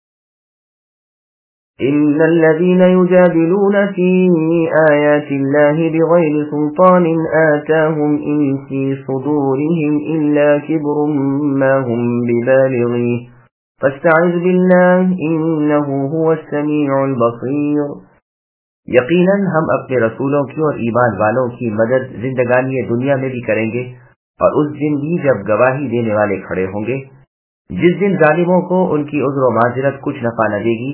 إن الذين يجادلون في آيات الله بغير سلطان آتاهم إن في صدورهم إلا كبر ما هم ببالغيه فاستعذ بالله إنه هو السميع البصير یقیناً ہم اپنے رسولوں کی اور ایمان والوں کی مدد زندگانی دنیا میں بھی کریں گے اور اس دن بھی جب گواہی دینے والے کھڑے ہوں گے، جس دن ظالموں کو ان کی عذر و معذرت کچھ نفع نہ دے گی،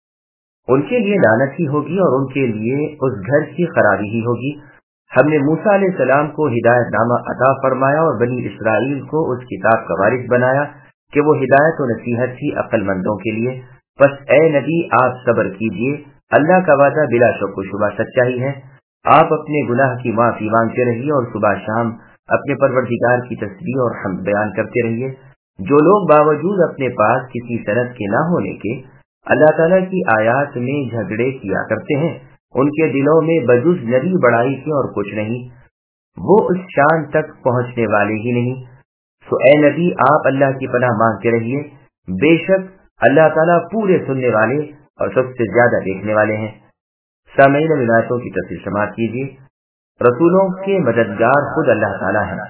ان کے لیے لعنت ہی ہوگی اور ان کے لیے اس گھر کی خرابی ہی ہوگی۔ ہم نے موسیٰ علیہ السلام کو ہدایت نامہ عطا فرمایا اور بنی اسرائیل کو اس کتاب کا وارث بنایا کہ وہ ہدایت و نصیحت تھی عقل مندوں کے لیے۔ بس اے نبی آپ صبر کیجئے، اللہ کا وعدہ بلا شک و شبہ سچا ہی ہے۔ آپ اپنے گناہ کی معافی مانگتے رہیے اور صبح شام اپنے پروردگار کی تسبیح اور حمد بیان کرتے رہیے۔ جو لوگ باوجود اپنے پاس کسی سند کے نہ ہونے کے اللہ تعالیٰ کی آیات میں جھگڑے کیا کرتے ہیں، ان کے دلوں میں بجز نری بڑائی کے اور کچھ نہیں، وہ اس شان تک پہنچنے والے ہی نہیں۔ سو اے نبی آپ اللہ کی پناہ مانگتے رہیے، بے شک اللہ تعالیٰ پورے سننے والے اور سب سے زیادہ دیکھنے والے ہیں۔ سامعین ولایتوں کی تفصیل سماعت کیجیے۔ رسولوں کے مددگار خود اللہ تعالیٰ ہیں۔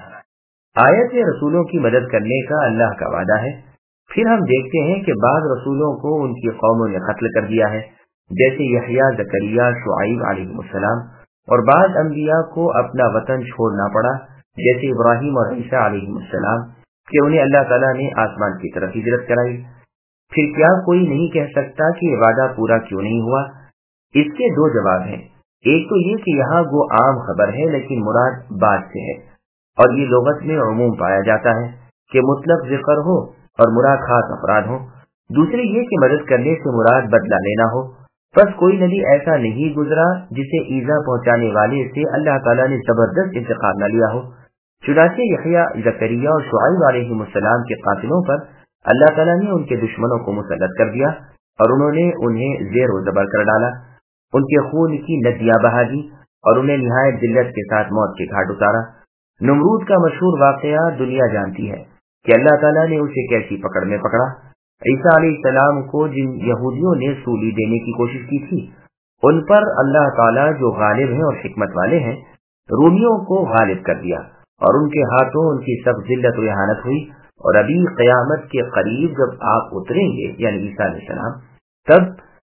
آیت میں رسولوں کی مدد کرنے کا اللہ کا وعدہ ہے۔ پھر ہم دیکھتے ہیں کہ بعض رسولوں کو ان کی قوموں نے قتل کر دیا ہے، جیسے یحییٰ، زکریا، شعیب علیہ السلام، اور بعض انبیاء کو اپنا وطن چھوڑنا پڑا، جیسے ابراہیم اور عیسیٰ علیہ السلام، کہ انہیں اللہ تعالیٰ نے آسمان کی طرف ہجرت کرائی۔ پھر کیا کوئی نہیں کہہ سکتا کہ یہ وعدہ پورا کیوں نہیں ہوا؟ اس کے دو جواب ہیں۔ ایک تو یہ کہ یہاں وہ عام خبر ہے لیکن مراد بعد سے ہے، اور یہ لغت میں عموم پایا جاتا ہے کہ مطلق ذکر ہو اور مراد خاص افراد ہو۔ دوسری یہ کہ مدد کرنے سے مراد بدلہ لینا ہو۔ بس کوئی نبی ایسا نہیں گزرا جسے ایذا پہنچانے والے سے اللہ تعالیٰ نے زبردست انتقام نہ لیا ہو۔ چنانچہ یحییٰ، زکریا اور شعیب علیہ السلام کے قاتلوں پر اللہ تعالیٰ نے ان کے دشمنوں کو مسلط کر دیا اور انہوں نے انہیں زیر و زبر کر ڈالا، ان کے خون کی ندیاں بہا دی اور انہیں نہایت ذلت کے ساتھ موت کے گھاٹ اتارا۔ نمرود کا مشہور واقعہ دنیا جانتی ہے کہ اللہ تعالیٰ نے اسے کیسی پکڑ میں پکڑا۔ عیسیٰ علیہ السلام کو جن یہودیوں نے سولی دینے کی کوشش کی تھی، ان پر اللہ تعالیٰ جو غالب ہیں اور حکمت والے ہیں، رومیوں کو غالب کر دیا اور ان کے ہاتھوں ان کی سب ذلت و اہانت ہوئی۔ اور ابھی قیامت کے قریب جب آپ اتریں گے یعنی عیسیٰ علیہ السلام، تب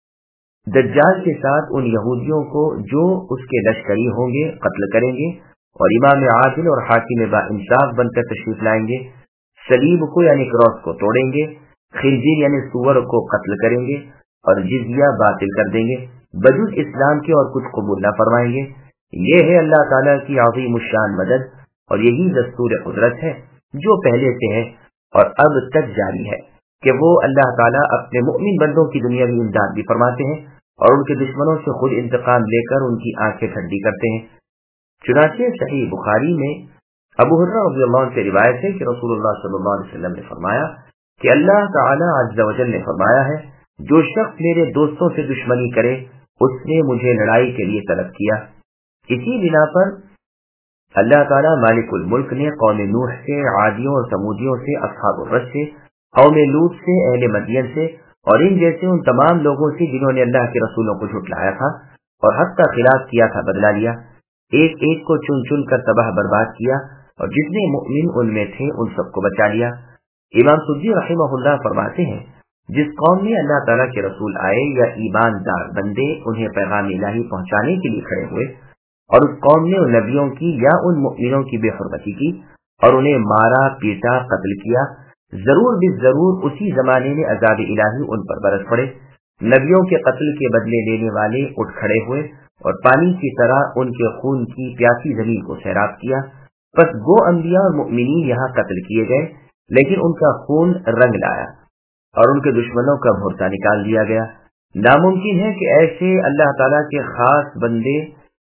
دجال کے ساتھ ان یہودیوں کو جو اس کے لشکری ہوں گے قتل کریں گے، اور امام عادل اور حاکم با انصاف بن کر تشریف لائیں گے۔ صلیب کو یعنی کراس کو توڑیں گے، خنزیر یعنی سور کو قتل کریں گے اور جزیہ باطل کر دیں گے، بجز اسلام کے اور کچھ قبول نہ فرمائیں گے۔ یہ ہے اللہ تعالیٰ کی عظیم الشان مدد، اور یہی دستور قدرت ہے جو پہلے سے ہے اور اب تک جاری ہے کہ وہ اللہ تعالیٰ اپنے مؤمن بندوں کی دنیاوی امداد بھی فرماتے ہیں اور ان کے دشمنوں سے خود انتقام لے کر ان کی آنکھیں ٹھنڈی کرتے ہیں۔ چنانچہ صحیح بخاری میں ابو ہریرہ رضی اللہ عنہ سے روایت ہے کہ رسول اللہ صلی اللہ علیہ وسلم نے فرمایا کہ اللہ تعالیٰ عز و جل نے فرمایا ہے، جو شخص میرے دوستوں سے دشمنی کرے اس نے مجھے لڑائی کے لیے طلب کیا۔ اسی بنا پر اللہ تعالیٰ مالک الملک نے قوم نوح سے، عادیوں اور سمودیوں سے، اصحاب الرس سے، قوم لوط سے، اہل مدین سے اور ان جیسے ان تمام لوگوں سے جنہوں نے اللہ کے رسولوں کو جھٹلایا تھا اور حق کا خلاف کیا تھا بدلہ لیا، ایک ایک کو چن چن کر تباہ برباد کیا اور جتنے مؤمن ان میں تھے ان سب کو بچا لیا۔ امام سدی رحمہ اللہ فرماتے ہیں، جس قوم میں اللہ تعالیٰ کے رسول آئے یا ایماندار بندے انہیں پیغام الہی پہنچانے کے لیے کھڑے ہوئے اور اس قوم نے ان نبیوں کی یا ان مؤمنوں کی بے حرمتی کی اور انہیں مارا، پیٹا، قتل کیا، ضرور بالضرور اسی زمانے میں عذاب الہی ان پر برس پڑے۔ نبیوں کے قتل کے بدلے لینے والے اٹھ کھڑے ہوئے اور پانی کی طرح ان کے خون کی پیاسی زمین کو سیراب کیا۔ پس وہ انبیاء اور مؤمنین یہاں قتل کیے گئے، لیکن ان کا خون رنگ لایا اور ان کے دشمنوں کا بھرتا نکال دیا گیا۔ ناممکن ہے کہ ایسے اللہ تعالیٰ کے خاص بندے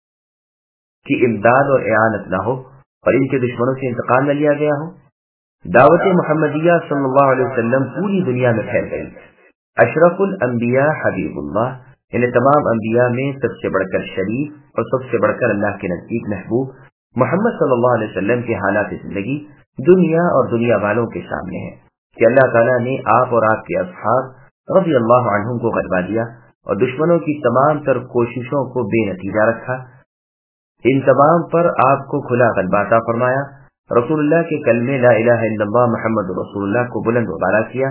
کی امداد اور اعانت نہ ہو اور ان کے دشمنوں سے انتقام نہ لیا گیا ہو۔ دعوت محمدیہ صلی اللہ علیہ وسلم پوری دنیا میں پھیل گئی۔ اشرف الانبیاء حبیب اللہ، انہیں تمام انبیاء میں سب سے بڑھ کر شریف اور سب سے بڑھ کر اللہ کے نزدیک محبوب محمد صلی اللہ علیہ وسلم کے حالات زندگی دنیا اور دنیا والوں کے سامنے ہے کہ اللہ تعالیٰ نے آپ اور آپ کے اصحاب رضی اللہ عنہم کو غلبہ دیا اور دشمنوں کی تمام تر کوششوں کو بے نتیجہ رکھا۔ ان تمام پر آپ کو کھلا غلبہ عطا فرمایا۔ رسول اللہ کے کلمے لا الہ الا اللہ محمد رسول اللہ کو بلند و بالا کیا۔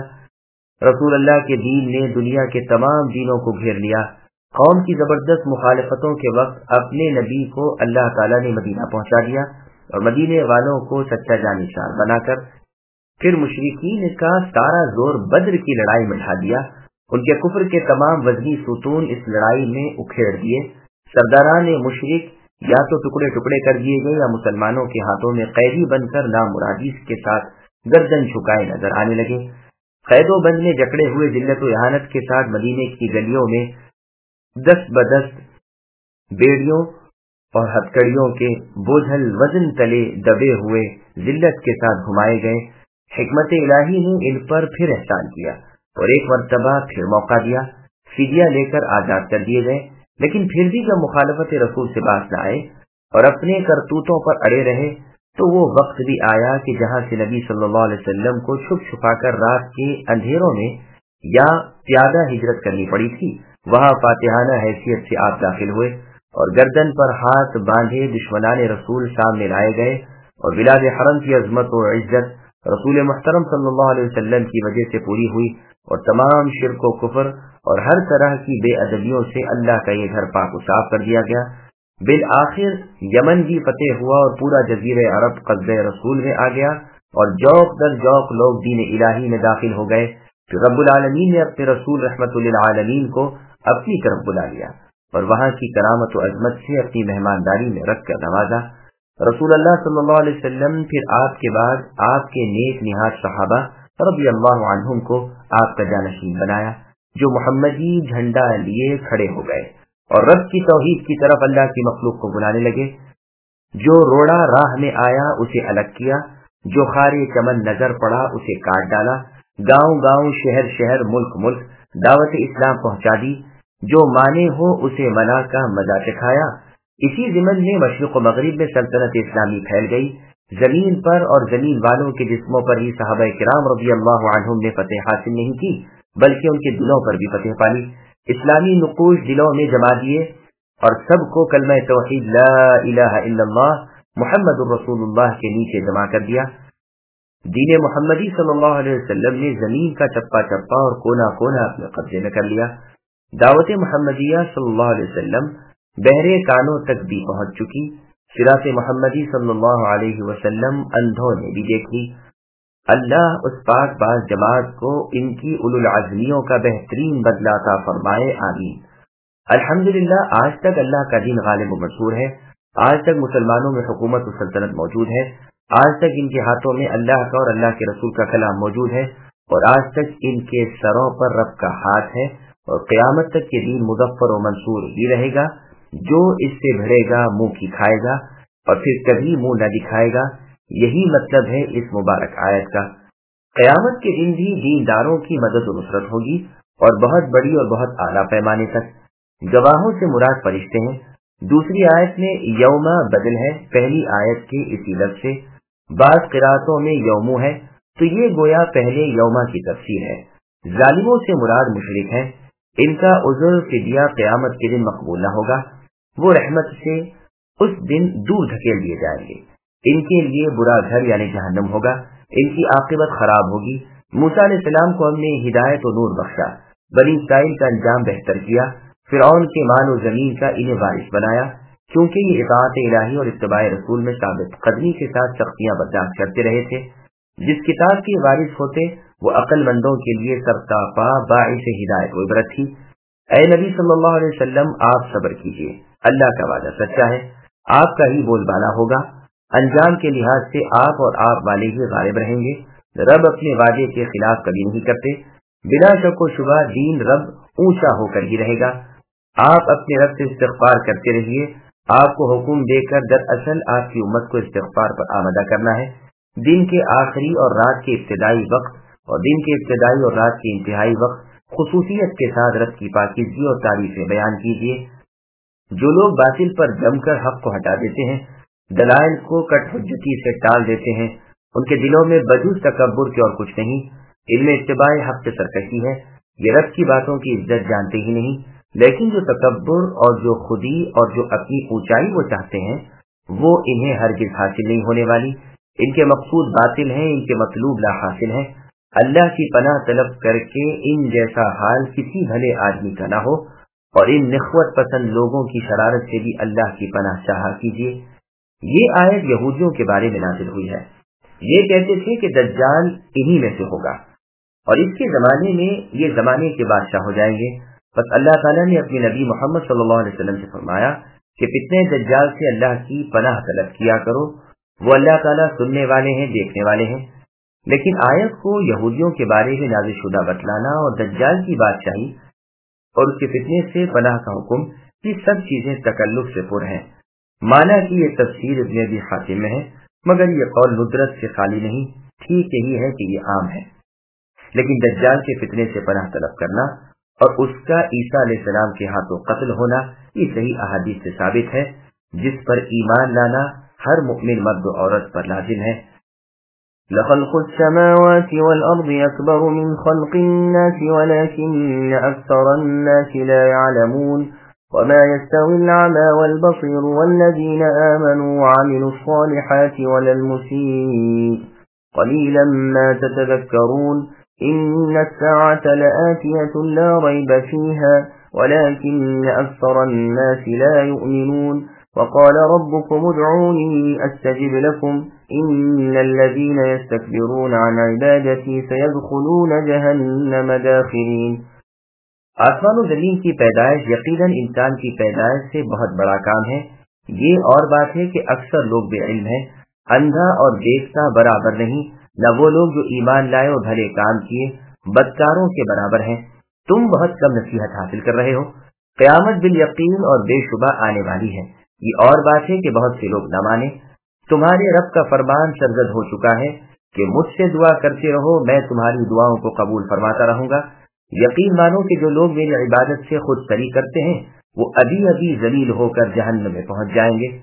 رسول اللہ کے دین نے دنیا کے تمام دینوں کو گھیر لیا۔ قوم کی زبردست مخالفتوں کے وقت اپنے نبی کو اللہ تعالیٰ نے مدینہ پہنچا دیا اور مدینے والوں کو سچا جانشین بنا کر پھر مشرکین کا سارا زور بدر کی لڑائی میں ڈھا دیا۔ ان کے کفر کے تمام وزنی ستون اس لڑائی میں اکھیڑ دیے۔ سرداران مشرک یا تو ٹکڑے ٹکڑے کر دیے گئے یا مسلمانوں کے ہاتھوں میں قیدی بن کر نامرادی کے ساتھ گردن جھکائے نظر آنے لگے۔ قید و بند میں جکڑے ہوئے ذلت و اہانت کے ساتھ مدینے کی گلیوں میں دست بدست بیڑیوں اور ہتکڑیوں کے بوجھل وزن تلے دبے ہوئے ذلت کے ساتھ گھمائے گئے۔ حکمت الہی نے ان پر پھر احسان کیا اور ایک مرتبہ پھر موقع دیا۔ فدیہ لے کر آزاد کر دیے گئے، لیکن پھر بھی جب مخالفت رسول سے باز نہ آئے اور اپنے کرتوتوں پر اڑے رہے تو وہ وقت بھی آیا کہ جہاں سے نبی صلی اللہ علیہ وسلم کو چھپ چھپا کر رات کے اندھیروں میں یا پیادہ ہجرت کرنی پڑی تھی، وہاں فاتحانہ حیثیت سے آپ داخل ہوئے اور گردن پر ہاتھ باندھے دشمنان رسول سامنے لائے گئے اور بلاد حرم کی عظمت و عزت رسول محترم صلی اللہ علیہ وسلم کی وجہ سے پوری ہوئی اور تمام شرک و کفر اور ہر طرح کی بے ادبیوں سے اللہ کا یہ گھر پاک و صاف کر دیا گیا۔ بالآخر یمن بھی فتح ہوا اور پورا جزیرہ عرب قبضہ رسول میں آ گیا اور جوق در جوق لوگ دین الہی میں داخل ہو گئے۔ پھر رب العالمین نے اپنے رسول رحمت للعالمین کو اپنی طرف بلا لیا اور وہاں کی کرامت و عظمت سے اپنی مہمانداری میں رکھ کر نوازا۔ رسول اللہ صلی اللہ علیہ وسلم پھر آپ کے بعد آپ کے نیک نہاد صحابہ رضی اللہ عنہم کو آپ کا جانشین بنایا، جو محمدی جھنڈا لیے کھڑے ہو گئے اور رب کی توحید کی طرف اللہ کی مخلوق کو بلانے لگے۔ جو روڑا راہ میں آیا اسے الگ کیا، جو خارے چمن نظر پڑا اسے کاٹ ڈالا، گاؤں گاؤں شہر شہر ملک ملک دعوت اسلام پہنچا دی، جو مانے ہو اسے منا کا مزہ چکھایا۔ اسی ضمن میں مشرق و مغرب میں سلطنت اسلامی پھیل گئی۔ زمین پر اور زمین والوں کے جسموں پر ہی صحابہ کرام رضی اللہ عنہم نے فتح حاصل نہیں کی، بلکہ ان کے دلوں پر بھی فتح پالی۔ اسلامی نقوش دلوں میں جما دیے اور سب کو کلمہ توحید لا الہ الا اللہ محمد الرسول اللہ کے نیچے جمع کر دیا۔ دین محمدی صلی اللہ علیہ وسلم نے زمین کا چپا چپا اور کونا کونا اپنے قبضے میں کر لیا۔ دعوت محمدیہ صلی اللہ علیہ وسلم بہرے کانوں تک بھی پہنچ چکی۔ صراط محمدی صلی اللہ علیہ وسلم اندھوں نے بھی دیکھ لی۔ اللہ اس پاک باز جماعت کو ان کی اولو العزمیوں کا بہترین بدلہ عطا فرمائے، آمین۔ الحمدللہ آج تک اللہ کا دین غالب و منصور ہے، آج تک مسلمانوں میں حکومت و سلطنت موجود ہے، آج تک ان کے ہاتھوں میں اللہ کا اور اللہ کے رسول کا کلام موجود ہے، اور آج تک ان کے سروں پر رب کا ہاتھ ہے، اور قیامت تک یہ دین مظفر و منصور ہی رہے گا۔ جو اس سے بھرے گا منہ کی کھائے گا اور پھر کبھی منہ نہ دکھائے گا۔ یہی مطلب ہے اس مبارک آیت کا۔ قیامت کے دن بھی دینداروں کی مدد و نصرت ہوگی اور بہت بڑی اور بہت اعلیٰ پیمانے تک۔ گواہوں سے مراد فرشتے ہیں۔ دوسری آیت میں یوم بدل ہے پہلی آیت کے اسی لفظ سے۔ بعض قراتوں میں یومو ہے تو یہ گویا پہلے یوما کی تفسیر ہے۔ ظالموں سے مراد مشرک ہیں، ان کا عذر فدیہ قیامت کے دن مقبول نہ ہوگا، وہ رحمت سے اس دن دور دھکیل دیے جائیں گے۔ ان کے لیے برا گھر یعنی جہنم ہوگا، ان کی عاقبت خراب ہوگی۔ موسیٰ علیہ السلام کو ہم نے ہدایت و نور بخشا، بنی اسرائیل کا انجام بہتر کیا، فرعون کے مال و زمین کا انہیں وارث بنایا، کیونکہ یہ اطاعت الہی اور اتباع رسول میں ثابت قدمی کے ساتھ سختیاں برداشت کرتے رہے تھے۔ جس کتاب کے وارث ہوتے وہ عقل مندوں کے لیے سرتاپا باعث ہدایت و عبرت تھی۔ اے نبی صلی اللہ علیہ وسلم آپ صبر کیجیے، اللہ کا وعدہ سچا ہے، آپ کا ہی بول بالا ہوگا، انجام کے لحاظ سے آپ اور آپ والے ہی غالب رہیں گے، رب اپنے وعدے کے خلاف کبھی نہیں کرتے. بلا شک و شبہ دین رب اونچا ہو کر ہی رہے گا. آپ اپنے رب سے استغفار کرتے رہیے. آپ کو حکم دے کر دراصل آپ کی امت کو استغفار پر آمادہ کرنا ہے. دن کے آخری اور رات کے ابتدائی وقت اور دن کے ابتدائی اور رات کے انتہائی وقت خصوصیت کے ساتھ رب کی پاکیزگی اور تعریفیں بیان کیجیے. جو لوگ باطل پر جم کر حق کو ہٹا دیتے ہیں، دلائل کو کٹ حجتی سے ٹال دیتے ہیں، ان کے دلوں میں بجوز تکبر کے اور کچھ نہیں، ان میں اتباع حق سے سرکشی ہے. یہ رب کی باتوں کی عزت جانتے ہی نہیں، لیکن جو تکبر اور جو خودی اور جو اپنی اونچائی وہ چاہتے ہیں وہ انہیں ہرگز حاصل نہیں ہونے والی. ان کے مقصود باطل ہیں، ان کے مطلوب لا حاصل ہیں. اللہ کی پناہ طلب کر کے ان جیسا حال کسی بھلے آدمی کا نہ ہو، اور ان نخوت پسند لوگوں کی شرارت سے بھی اللہ کی پناہ چاہا کیجیے. یہ آیت یہودیوں کے بارے میں نازل ہوئی ہے. یہ کہتے تھے کہ دجال انہی میں سے ہوگا اور اس کے زمانے میں یہ زمانے کے بادشاہ ہو جائیں گے. بس اللہ تعالیٰ نے اپنے نبی محمد صلی اللہ علیہ وسلم سے فرمایا کہ فتنہ دجال سے اللہ کی پناہ طلب کیا کرو، وہ اللہ تعالیٰ سننے والے ہیں، دیکھنے والے ہیں. لیکن آیت کو یہودیوں کے بارے میں نازل شدہ بتلانا اور دجال کی بادشاہی اور اس کے فتنے سے پناہ کا حکم، یہ سب چیزیں تکلف سے پر ہیں. مانا کہ یہ تفسیر ابن ابی حاتم میں ہے، مگر یہ قول ندرت سے خالی نہیں. ٹھیک یہی ہے کہ یہ عام ہے، لیکن دجال کے فتنے سے پناہ طلب کرنا اور اس کا عیسیٰ علیہ السلام کے ہاتھوں قتل ہونا یہ صحیح احادیث سے ثابت ہے، جس پر ایمان لانا ہر مؤمن مرد و عورت پر لازم ہے. لخلق السماوات والأرض أكبر من خلق الناس ولكن أكثر الناس لا يعلمون وما يستوي الأعمى والبصير والذين آمنوا وعملوا الصالحات ولا المسيء قليلا ما تتذكرون إن الساعة لآتية لا ريب فيها ولكن أكثر الناس لا يؤمنون وقال ربكم ادعوني أستجب لكم إن الذين يستكبرون عن عبادتي سيدخلون جهنم داخرين. آسمان و زمین کی پیدائش یقیناً انسان کی پیدائش سے بہت بڑا کام ہے. یہ اور بات ہے کہ اکثر لوگ بے علم ہیں. اندھا اور دیکھتا برابر نہیں، نہ وہ لوگ جو ایمان لائے اور بھلے کام کیے بدکاروں کے برابر ہیں. تم بہت کم نصیحت حاصل کر رہے ہو. قیامت بالیقین اور بے شبہ آنے والی ہے. یہ اور بات ہے کہ بہت سے لوگ نہ مانے. تمہارے رب کا فرمان سرزد ہو چکا ہے کہ مجھ سے دعا کرتے رہو، میں تمہاری دعاؤں کو قبول فرماتا رہوں گا. یقین مانو کہ جو لوگ میری عبادت سے خود سری کرتے ہیں وہ ابھی ابھی ذلیل ہو کر جہنم میں پہنچ جائیں گے.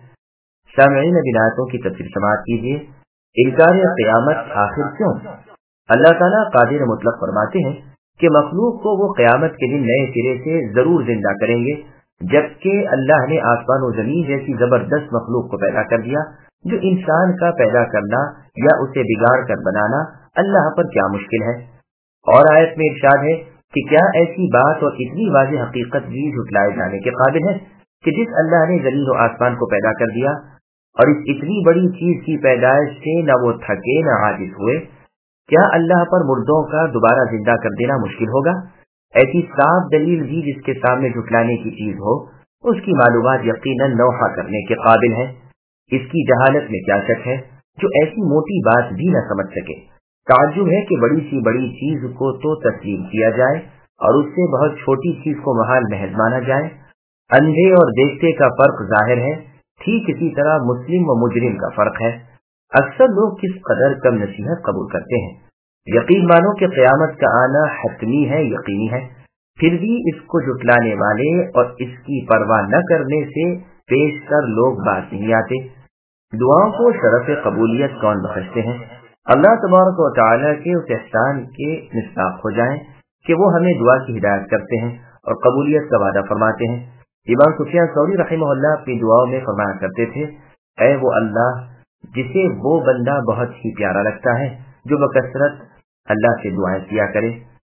سامعین اب آیتوں کی تفسیر سماعت کیجیے. انکار قیامت آخر کیوں؟ اللہ تعالیٰ قادر مطلق فرماتے ہیں کہ مخلوق کو وہ قیامت کے دن نئے سرے سے ضرور زندہ کریں گے، جبکہ اللہ نے آسمان و زمین جیسی زبردست مخلوق کو پیدا کر دیا. جو انسان کا پیدا کرنا یا اسے بگاڑ کر بنانا اللہ پر کیا مشکل ہے. اور آیت میں ارشاد ہے کہ کیا ایسی بات اور اتنی واضح حقیقت بھی جھٹلائے جانے کے قابل ہے کہ جس اللہ نے زمین و آسمان کو پیدا کر دیا اور اس اتنی بڑی چیز کی پیدائش سے نہ وہ تھکے نہ عاجز ہوئے، کیا اللہ پر مردوں کا دوبارہ زندہ کر دینا مشکل ہوگا؟ ایسی صاف دلیل بھی جس کے سامنے جھٹلانے کی چیز ہو، اس کی معلومات یقیناً نوحہ کرنے کے قابل ہے. اس کی جہالت میں کیا شک ہے جو ایسی موٹی بات بھی نہ سمجھ سکے. تعجب ہے کہ بڑی سی بڑی چیز کو تو تسلیم کیا جائے اور اس سے بہت چھوٹی چیز کو محال محض مانا جائے. اندھے اور دیکھتے کا فرق ظاہر ہے، ٹھیک اسی طرح مسلم و مجرم کا فرق ہے. اکثر لوگ کس قدر کم نصیحت قبول کرتے ہیں. یقین مانو کہ قیامت کا آنا حتمی ہے، یقینی ہے، پھر بھی اس کو جھٹلانے والے اور اس کی پرواہ نہ کرنے سے پیش کر لوگ بات نہیں آتے. دعاؤں کو شرف قبولیت کون بخشتے ہیں؟ اللہ تبارک و تعالیٰ کے اس احسان کے مصداق ہو جائیں کہ وہ ہمیں دعا کی ہدایت کرتے ہیں اور قبولیت کا وعدہ فرماتے ہیں. امام سفیان ثوری رحمہ اللہ اپنی دعاؤں میں فرمایا کرتے تھے، اے وہ اللہ جسے وہ بندہ بہت ہی پیارا لگتا ہے جو بکثرت اللہ سے دعائیں کیا کرے،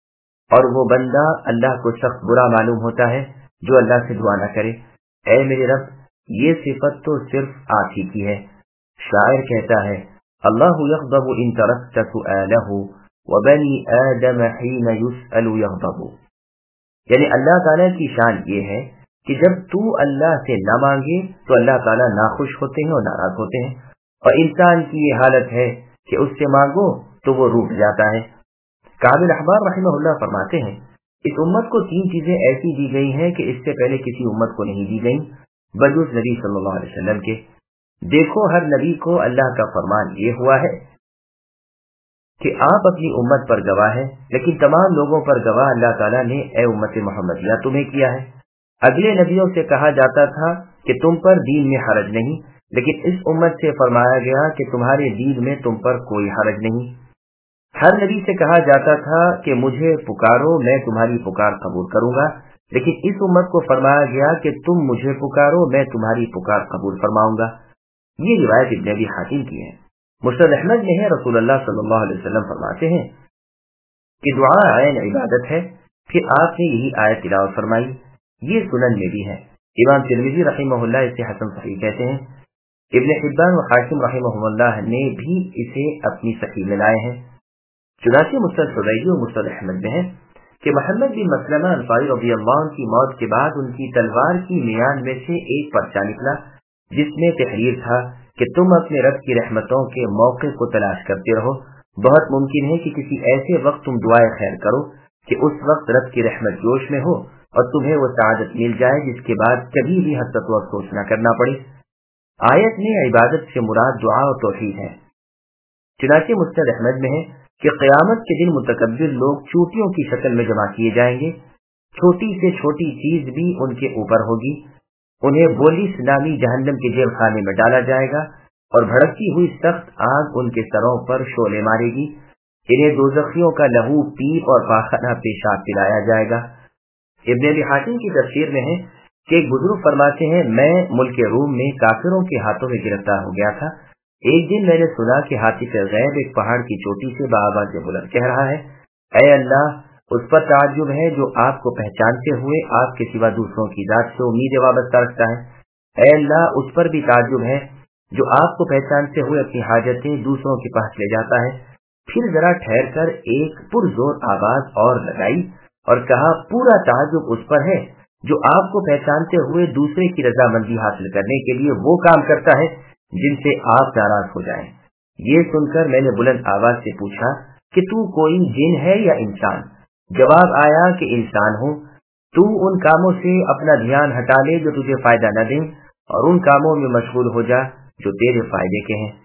اور وہ بندہ اللہ کو سخت برا معلوم ہوتا ہے جو اللہ سے دعا نہ کرے. اے میرے رب، یہ صفت تو صرف آپ ہی کی ہے. شاعر کہتا ہے، اللہ یغضب ان ترکت سؤالہ وبنی آدم حین یسأل یغضب. یعنی اللہ تعالیٰ کی شان یہ ہے کہ جب تو اللہ سے نہ مانگے تو اللہ تعالیٰ ناخوش ہوتے ہیں اور ناراض ہوتے ہیں، اور انسان کی یہ حالت ہے کہ اس سے مانگو تو وہ روٹ جاتا ہے۔ کعب الاحبار رحمہ اللہ فرماتے ہیں اس امت کو 3 چیزیں ایسی دی گئی ہیں کہ اس سے پہلے کسی امت کو نہیں دی گئی بجز نبی صلی اللہ علیہ وسلم کے۔ دیکھو ہر نبی کو اللہ کا فرمان یہ ہوا ہے کہ آپ اپنی امت پر گواہ ہیں، لیکن تمام لوگوں پر گواہ اللہ تعالیٰ نے اے امت محمدیہ تمہیں کیا ہے۔ اگلے نبیوں سے کہا جاتا تھا کہ تم پر دین میں حرج نہیں، لیکن اس امت سے فرمایا گیا کہ تمہارے دین میں تم پر کوئی حرج نہیں۔ ہر نبی سے کہا جاتا تھا کہ مجھے پکارو میں تمہاری پکار قبول کروں گا، لیکن اس امت کو فرمایا گیا کہ تم مجھے پکارو میں تمہاری پکار قبول فرماؤں گا۔ یہ روایت ابن ابی حاتم کی ہے۔ مسند احمد میں ہے، رسول اللہ صلی اللہ علیہ وسلم فرماتے ہیں کہ دعا عین عبادت ہے، پھر آپ نے یہی آیت تلاوت فرمائی۔ یہ سنن میں بھی ہے۔ امام ترمذی رحمہ اللہ اسے حسن صحیح کہتے ہیں۔ ابن حبان و حاکم رحمہ اللہ نے بھی اسے اپنی صحیح میں لائے ہیں۔ چنانچہ مسند حبیبی و مسند احمد میں ہے کہ محمد بن مسلمہ انصاری رضی اللہ عنہ کی موت کے بعد ان کی تلوار کی میان میں سے ایک پرچہ نکلا جس میں تحریر تھا کہ تم اپنے رب کی رحمتوں کے موقع کو تلاش کرتے رہو، بہت ممکن ہے کہ کسی ایسے وقت تم دعائے خیر کرو کہ اس وقت رب کی رحمت جوش میں ہو اور تمہیں وہ سعادت مل جائے جس کے بعد کبھی بھی حسرت و افسوس نہ کرنا پڑے۔ آیت میں عبادت سے مراد دعا و توحید ہے۔ چنانچہ مسند احمد میں ہے کہ قیامت کے دن متکبر لوگ چوٹیوں کی شکل میں جمع کیے جائیں گے، چھوٹی سے چھوٹی چیز بھی ان کے اوپر ہوگی، انہیں بولس نامی جہنم کے جیل خانے میں ڈالا جائے گا اور بھڑکتی ہوئی سخت آگ ان کے سروں پر شعلے مارے گی، انہیں دوزخیوں کا لہو پیپ اور پاخانہ پیشاب پلایا جائے گا۔ ابن ابی حاتم کی تفسیر میں ہے کہ ایک بزرگ فرماتے ہیں میں ملک روم میں کافروں کے ہاتھوں میں گرفتار ہو گیا تھا۔ ایک دن میں نے سنا کہ حاطف غیب ایک پہاڑ کی چوٹی سے بآواز بلند کہہ رہا ہے، اے اللہ اس پر تعجب ہے جو آپ کو پہچانتے ہوئے آپ کے سوا دوسروں کی ذات سے امید وابستہ رکھتا ہے۔ اے اللہ اس پر بھی تعجب ہے جو آپ کو پہچانتے ہوئے اپنی حاجتیں دوسروں کے پاس لے جاتا ہے۔ پھر ذرا ٹھہر کر ایک پرزور آواز اور لگائی اور کہا پورا تعجب اس پر ہے جو آپ کو پہچانتے ہوئے دوسرے کی رضامندی حاصل کرنے کے لیے وہ کام کرتا ہے جن سے آپ ناراض ہو جائیں۔ یہ سن کر میں نے بلند آواز سے پوچھا کہ تو کوئی جن ہے یا انسان؟ جواب آیا کہ انسان ہوں۔ تو ان کاموں سے اپنا دھیان ہٹا لے جو تجھے فائدہ نہ دیں اور ان کاموں میں مشغول ہو جا جو تیرے فائدے کے ہیں۔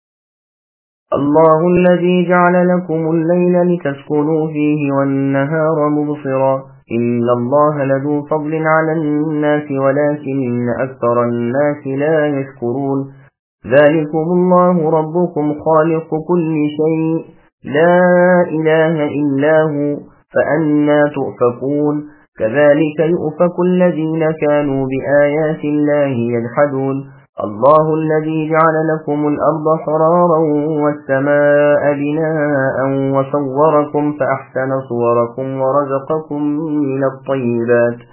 اللہ الذی جعل لکم اللیل لتسکنوا فیہ والنہار مبصرا ان اللہ لذو فضل علی الناس ولكن اکثر الناس لا یشکرون ذلكم الله ربكم خالق كل شيء لا إله إلا هو فأنا تؤفكون كذلك يؤفك الذين كانوا بآيات الله يجحدون الله الذي جعل لكم الأرض حرارا والسماء بناء وصوركم فأحسن صوركم ورزقكم من الطيبات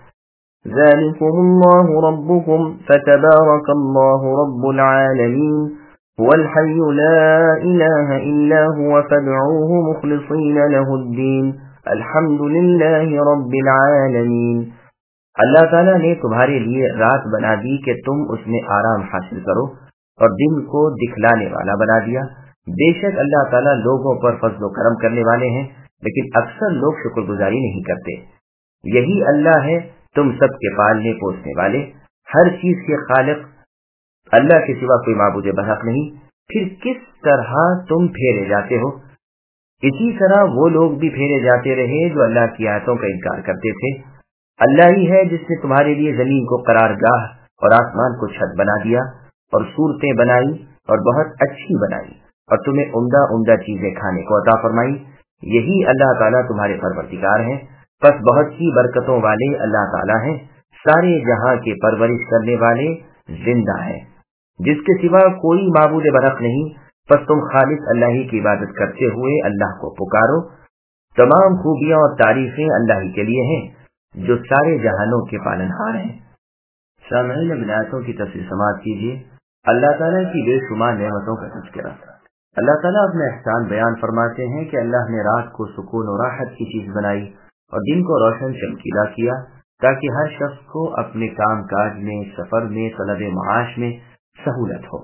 ذلكم الله ربكم فتبارك الله رب العالمين هو الحي لا إله إلا هو فادعوه مخلصين له الدين الحمد لله رب العالمين۔ اللہ تعالیٰ نے تمہارے لیے رات بنا دی کہ تم اس میں آرام حاصل کرو اور دن کو دکھلانے والا بنا دیا۔ بے شک اللہ تعالیٰ لوگوں پر فضل و کرم کرنے والے ہیں، لیکن اکثر لوگ شکر گزاری نہیں کرتے۔ یہی اللہ ہے تم سب کے پالنے پوسنے والے، ہر چیز کے خالق، اللہ کے سوا کوئی معبود برحق نہیں۔ پھر کس طرح تم پھیرے جاتے ہو؟ اسی طرح وہ لوگ بھی پھیرے جاتے رہے جو اللہ کی آیتوں کا انکار کرتے تھے۔ اللہ ہی ہے جس نے تمہارے لیے زمین کو قرار گاہ اور آسمان کو چھت بنا دیا اور صورتیں بنائی اور بہت اچھی بنائی اور تمہیں عمدہ عمدہ چیزیں کھانے کو عطا فرمائی۔ یہی اللہ تعالیٰ تمہارے پروردگار ہیں، پس بہت سی برکتوں والے اللہ تعالیٰ ہیں، سارے جہاں کے پرورش کرنے والے زندہ ہیں، جس کے سوا کوئی معبود برحق نہیں۔ پس تم خالص اللہ ہی کی عبادت کرتے ہوئے اللہ کو پکارو۔ تمام خوبیاں اور تعریفیں اللہ ہی کے لیے ہیں جو سارے جہانوں کے پالنہار ہیں۔ سامعین بنایتوں کی تفسیر سماعت کیجیے۔ اللہ تعالیٰ کی بے شمار نعمتوں کا تذکرہ۔ اللہ تعالیٰ اپنے احسان بیان فرماتے ہیں کہ اللہ نے رات کو سکون و راحت کی چیز بنائی اور دن کو روشن چمکیلا کیا تاکہ ہر شخص کو اپنے کام کاج میں، سفر میں، طلب معاش میں سہولت ہو۔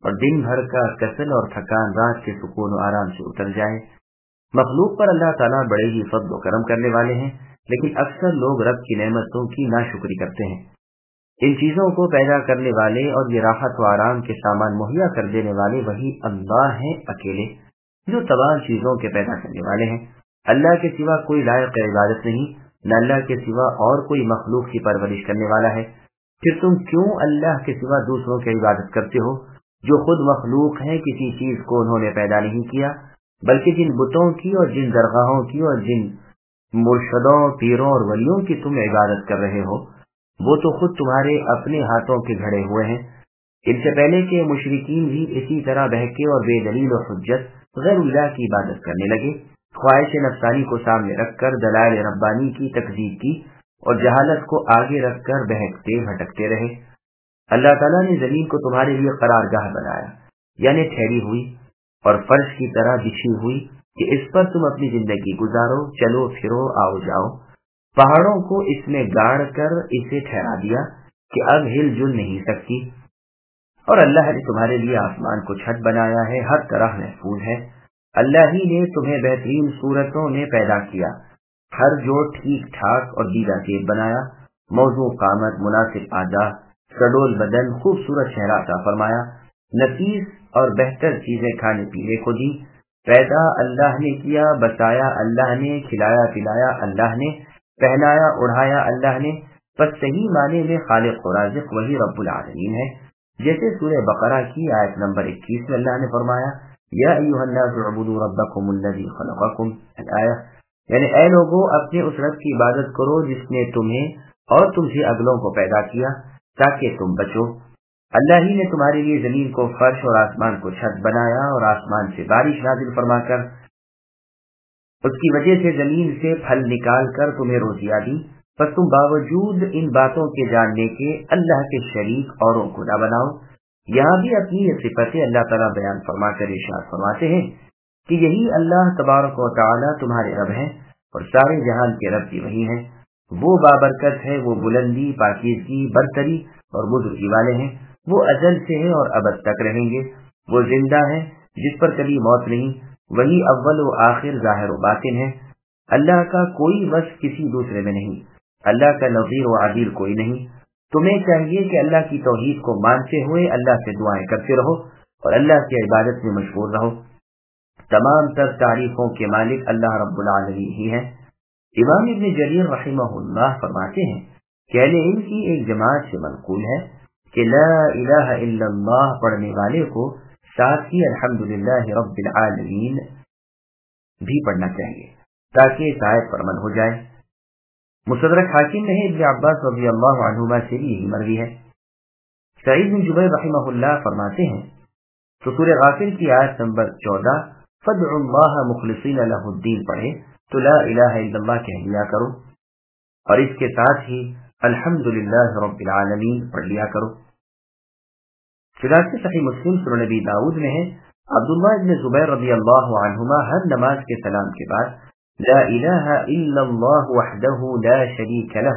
اور دن بھر کا کسل اور تھکان رات کے سکون و آرام سے اتر جائے۔ مخلوق پر اللہ تعالیٰ بڑے ہی فضل و کرم کرنے والے ہیں، لیکن اکثر لوگ رب کی نعمتوں کی ناشکری کرتے ہیں۔ ان چیزوں کو پیدا کرنے والے اور یہ راحت و آرام کے سامان مہیا کر دینے والے وہی اللہ ہیں اکیلے، جو تمام چیزوں کے پیدا کرنے والے ہیں۔ اللہ کے سوا کوئی لائق عبادت نہیں، نہ اللہ کے سوا اور کوئی مخلوق کی پرورش کرنے والا ہے۔ پھر تم کیوں اللہ کے سوا دوسروں کی عبادت کرتے ہو جو خود مخلوق ہیں؟ کسی چیز کو انہوں نے پیدا نہیں کیا، بلکہ جن بتوں کی اور جن درگاہوں کی اور جن مرشدوں، پیروں اور ولیوں کی تم عبادت کر رہے ہو، وہ تو خود تمہارے اپنے ہاتھوں کے گھڑے ہوئے ہیں۔ ان سے پہلے کے مشرکین بھی اسی طرح بہکے اور بے دلیل و حجت غیر اللہ کی عبادت کرنے لگے، خواہش نفسانی کو سامنے رکھ کر دلائل ربانی کی تکذیب کی اور جہالت کو آگے رکھ کر بہکتے بھٹکتے رہے۔ اللہ تعالیٰ نے زمین کو تمہارے لیے قرار گاہ بنایا، یعنی ٹھہری ہوئی اور فرش کی طرح بچھی ہوئی کہ اس پر تم اپنی زندگی گزارو، چلو پھرو، آؤ جاؤ۔ پہاڑوں کو اس میں گاڑ کر اسے ٹھہرا دیا کہ اب ہل جل نہیں سکتی، اور اللہ نے تمہارے لیے آسمان کو چھت بنایا ہے، ہر طرح محفوظ ہے۔ اللہ ہی نے تمہیں بہترین صورتوں میں پیدا کیا، ہر جوڑ ٹھیک ٹھاک اور دیدہ جیب بنایا، موزوں قامت، مناسب اعضاء، سڈول بدن، خوبصورت چہرہ عطا فرمایا، نفیس اور بہتر چیزیں کھانے پینے کو دی۔ پیدا اللہ نے کیا، بسایا اللہ نے، کھلایا پلایا اللہ نے، پہنایا اڑھایا اللہ نے۔ بس صحیح معنی میں خالق و رازق وہی رب العالمین ہے، جیسے سورہ بقرہ کی آیت نمبر 21 میں اللہ نے فرمایا یا ایھا الناس اعبدوا ربکم الذی خلقکم الآیہ، یعنی اے لوگوں اپنے اس رب کی عبادت کرو جس نے تمہیں اور تم سے اگلوں کو پیدا کیا تاکہ تم بچو۔ اللہ ہی نے تمہارے لیے زمین کو فرش اور آسمان کو چھت بنایا، اور آسمان سے بارش نازل فرما کر اس کی وجہ سے زمین سے پھل نکال کر تمہیں روزیاں دی۔ پس تم باوجود ان باتوں کے جاننے کے اللہ کے شریک اوروں کو نہ بناؤ۔ یہاں بھی اپنی یہ صفتیں اللہ تعالیٰ بیان فرما کر ارشاد فرماتے ہیں کہ یہی اللہ تبارک و تعالیٰ تمہارے رب ہیں، اور سارے جہان کے رب بھی وہی ہیں۔ وہ بابرکت ہے، وہ بلندی، پاکیزگی، برتری اور بزرگی والے ہیں۔ وہ ازل سے ہیں اور ابد تک رہیں گے۔ وہ زندہ ہیں جس پر کبھی موت نہیں، وہی اول و آخر، ظاہر و باطن ہے۔ اللہ کا کوئی وصف کسی دوسرے میں نہیں، اللہ کا نظیر و عدیل کوئی نہیں۔ تمہیں چاہیے کہ اللہ کی توحید کو مانتے ہوئے اللہ سے دعائیں کرتے رہو اور اللہ کی عبادت میں مشغول رہو۔ تمام تر تعریفوں کے مالک اللہ رب العالمین ہی ہے۔ امام ابن جریر رحمہ اللہ فرماتے ہیں کہ اہل علم کی ایک جماعت سے منقول ہے کہ لا الہ الا اللہ پڑھنے والے کو ساتھ ہی الحمدللہ رب العالمین بھی پڑھنا چاہیے تاکہ اس آیت پر عمل ہو جائے۔ مستدرک حاکم میں ابن عباس رضی اللہ عنہما سے بھی یہی مروی ہے۔ سعید بن جبیر رحمہ اللہ فرماتے ہیں تو سورہ غافر کی آیت نمبر 14 فادعوا اللہ مخلصین لہ الدین پڑھے تو لا الہ الا اللہ کہہ لیا کرو، اور اس کے ساتھ ہی الحمدللہ رب العالمین پڑھ لیا کرو۔ چنانچہ صحیح مسلم سنن نبی داؤد میں ہے، عبداللہ ابن زبیر رضی اللہ عنہما ہر نماز کے سلام کے بعد لا الہ الا اللہ وحدہ لا شریک لہ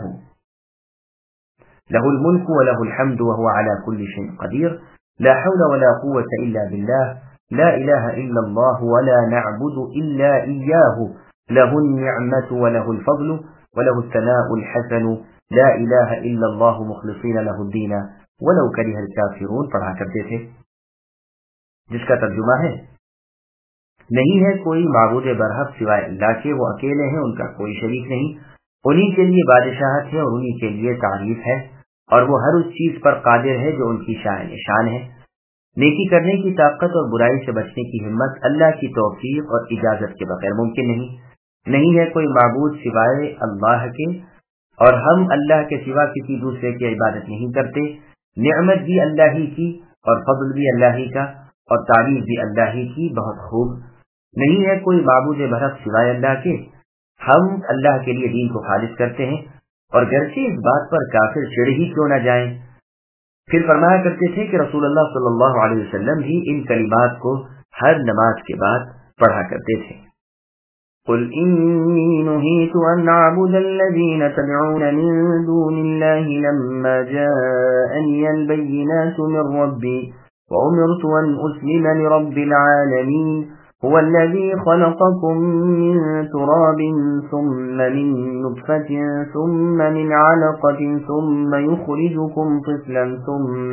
له الملك وله الحمد وهو على كل شيء قدير لا حول ولا قوة إلا بالله لا إله إلا الله ولا نعبد إلا إياه له النعمة وله الفضل وله الثناء الحسن لا إله إلا الله مخلصين له الدين ولو كره الكافرون پڑھا کرتے تھے، جس کا ترجمہ ہے نہیں ہے کوئی معبود برحق سوائے اللہ کے، وہ اکیلے ہیں، ان کا کوئی شریک نہیں، انہی کے لیے بادشاہت ہے اور انہی کے لیے تعریف ہے، اور وہ ہر اس چیز پر قادر ہے جو ان کی شان ہے۔ نیکی کرنے کی طاقت اور برائی سے بچنے کی ہمت اللہ کی توفیق اور اجازت کے بغیر ممکن نہیں ہے کوئی معبود سوائے اللہ کے، اور ہم اللہ کے سوا کسی دوسرے کی عبادت نہیں کرتے۔ نعمت بھی اللہ ہی کی اور فضل بھی اللہ ہی کا اور تعریف بھی اللہ ہی کی، بہت خوب۔ نہیں ہے کوئی معبود برحق سوائے اللہ کے، ہم اللہ کے لیے دین کو خالص کرتے ہیں، اور گرچہ اس بات پر کافر چڑ ہی کیوں نہ جائیں۔ پھر فرمایا کرتے تھے کہ رسول اللہ صلی اللہ علیہ وسلم بھی ان کلمات کو ہر نماز کے بعد پڑھا کرتے تھے۔ قل انی نہیت ان اعبد الذین تدعون من دون اللہ لما جاءنی البینات من ربی وأمرت أن أسلم لرب العالمين هو الذي خلقكم من تراب ثم من نطفة ثم من علقة ثم يخرجكم طفلا ثم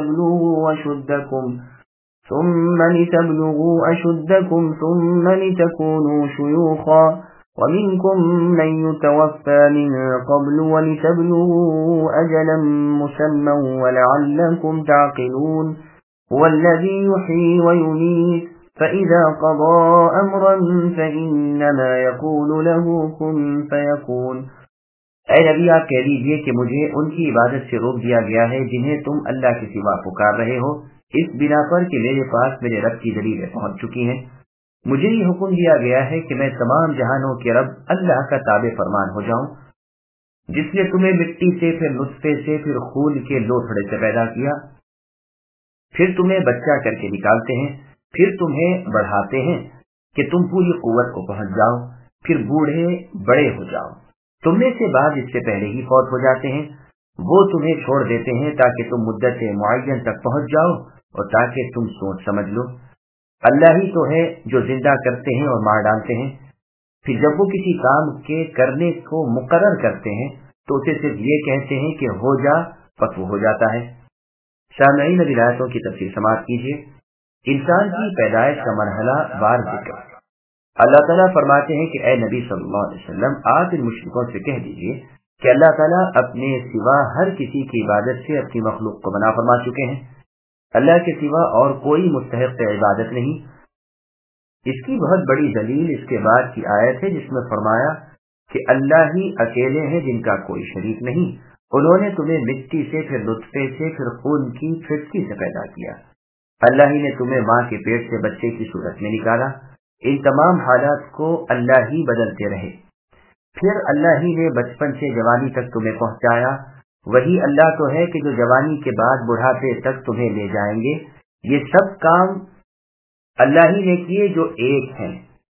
لتبلغوا أشدكم ثم لتكونوا شيوخا ومنكم من يتوفى من قبل ولتبلغوا أجلا مسمى ولعلكم تعقلون هو الذي يحيي ويميت فإذا قضى أمرا فإنما يقول له كن فيكون۔ اے نبی آپ کہہ دیجئے کہ مجھے ان کی عبادت سے روک دیا گیا ہے جنہیں تم اللہ کے سوا پکار رہے ہو، اس بنا پر کہ میرے پاس میرے رب کی دلیلیں پہنچ چکی ہیں۔ مجھے یہ حکم دیا گیا ہے کہ میں تمام جہانوں کے رب اللہ کا تابع فرمان ہو جاؤں، جس نے تمہیں مٹی سے، پھر نطفے سے، پھر خون کے لوتھڑے سے پیدا کیا، پھر تمہیں بچہ کر کے نکالتے ہیں، پھر تمہیں بڑھاتے ہیں کہ تم پوری قوت کو پہنچ جاؤ، پھر بوڑھے بڑے ہو جاؤ۔ تم میں سے بعض اس سے پہلے ہی فوت ہو جاتے ہیں، وہ تمہیں چھوڑ دیتے ہیں تاکہ تم مدت معین تک پہنچ جاؤ اور تاکہ تم سوچ سمجھ لو۔ اللہ ہی تو ہے جو زندہ کرتے ہیں اور مار ڈالتے ہیں، پھر جب وہ کسی کام کے کرنے کو مقرر کرتے ہیں تو اسے صرف یہ کہتے ہیں کہ ہو جا، پس وہ ہو جاتا ہے۔ سامعین اب آیتوں کی تفسیر سماعت کیجیے۔ انسان کی پیدائش کا مرحلہ وار ذکر۔ اللہ تعالیٰ فرماتے ہیں کہ اے نبی صلی اللہ علیہ وسلم، آپ ان مشرکوں سے کہہ دیجیے کہ اللہ تعالیٰ اپنے سوا ہر کسی کی عبادت سے اپنی مخلوق کو منع فرما چکے ہیں، اللہ کے سوا اور کوئی مستحق عبادت نہیں۔ اس کی بہت بڑی دلیل اس کے بعد کی آیت ہے جس میں فرمایا کہ اللہ ہی اکیلے ہیں جن کا کوئی شریک نہیں، انہوں نے تمہیں مٹی سے، پھر نطفے سے، پھر خون کی پھٹکی سے پیدا کیا، اللہ ہی نے تمہیں ماں کے پیٹ سے بچے کی صورت میں نکالا۔ ان تمام حالات کو اللہ ہی بدلتے رہے، پھر اللہ ہی نے بچپن سے جوانی تک تمہیں پہنچایا، وہی اللہ تو ہے کہ جو جوانی کے بعد بڑھاپے تک تمہیں لے جائیں گے۔ یہ سب کام اللہ ہی نے کیے جو ایک ہیں،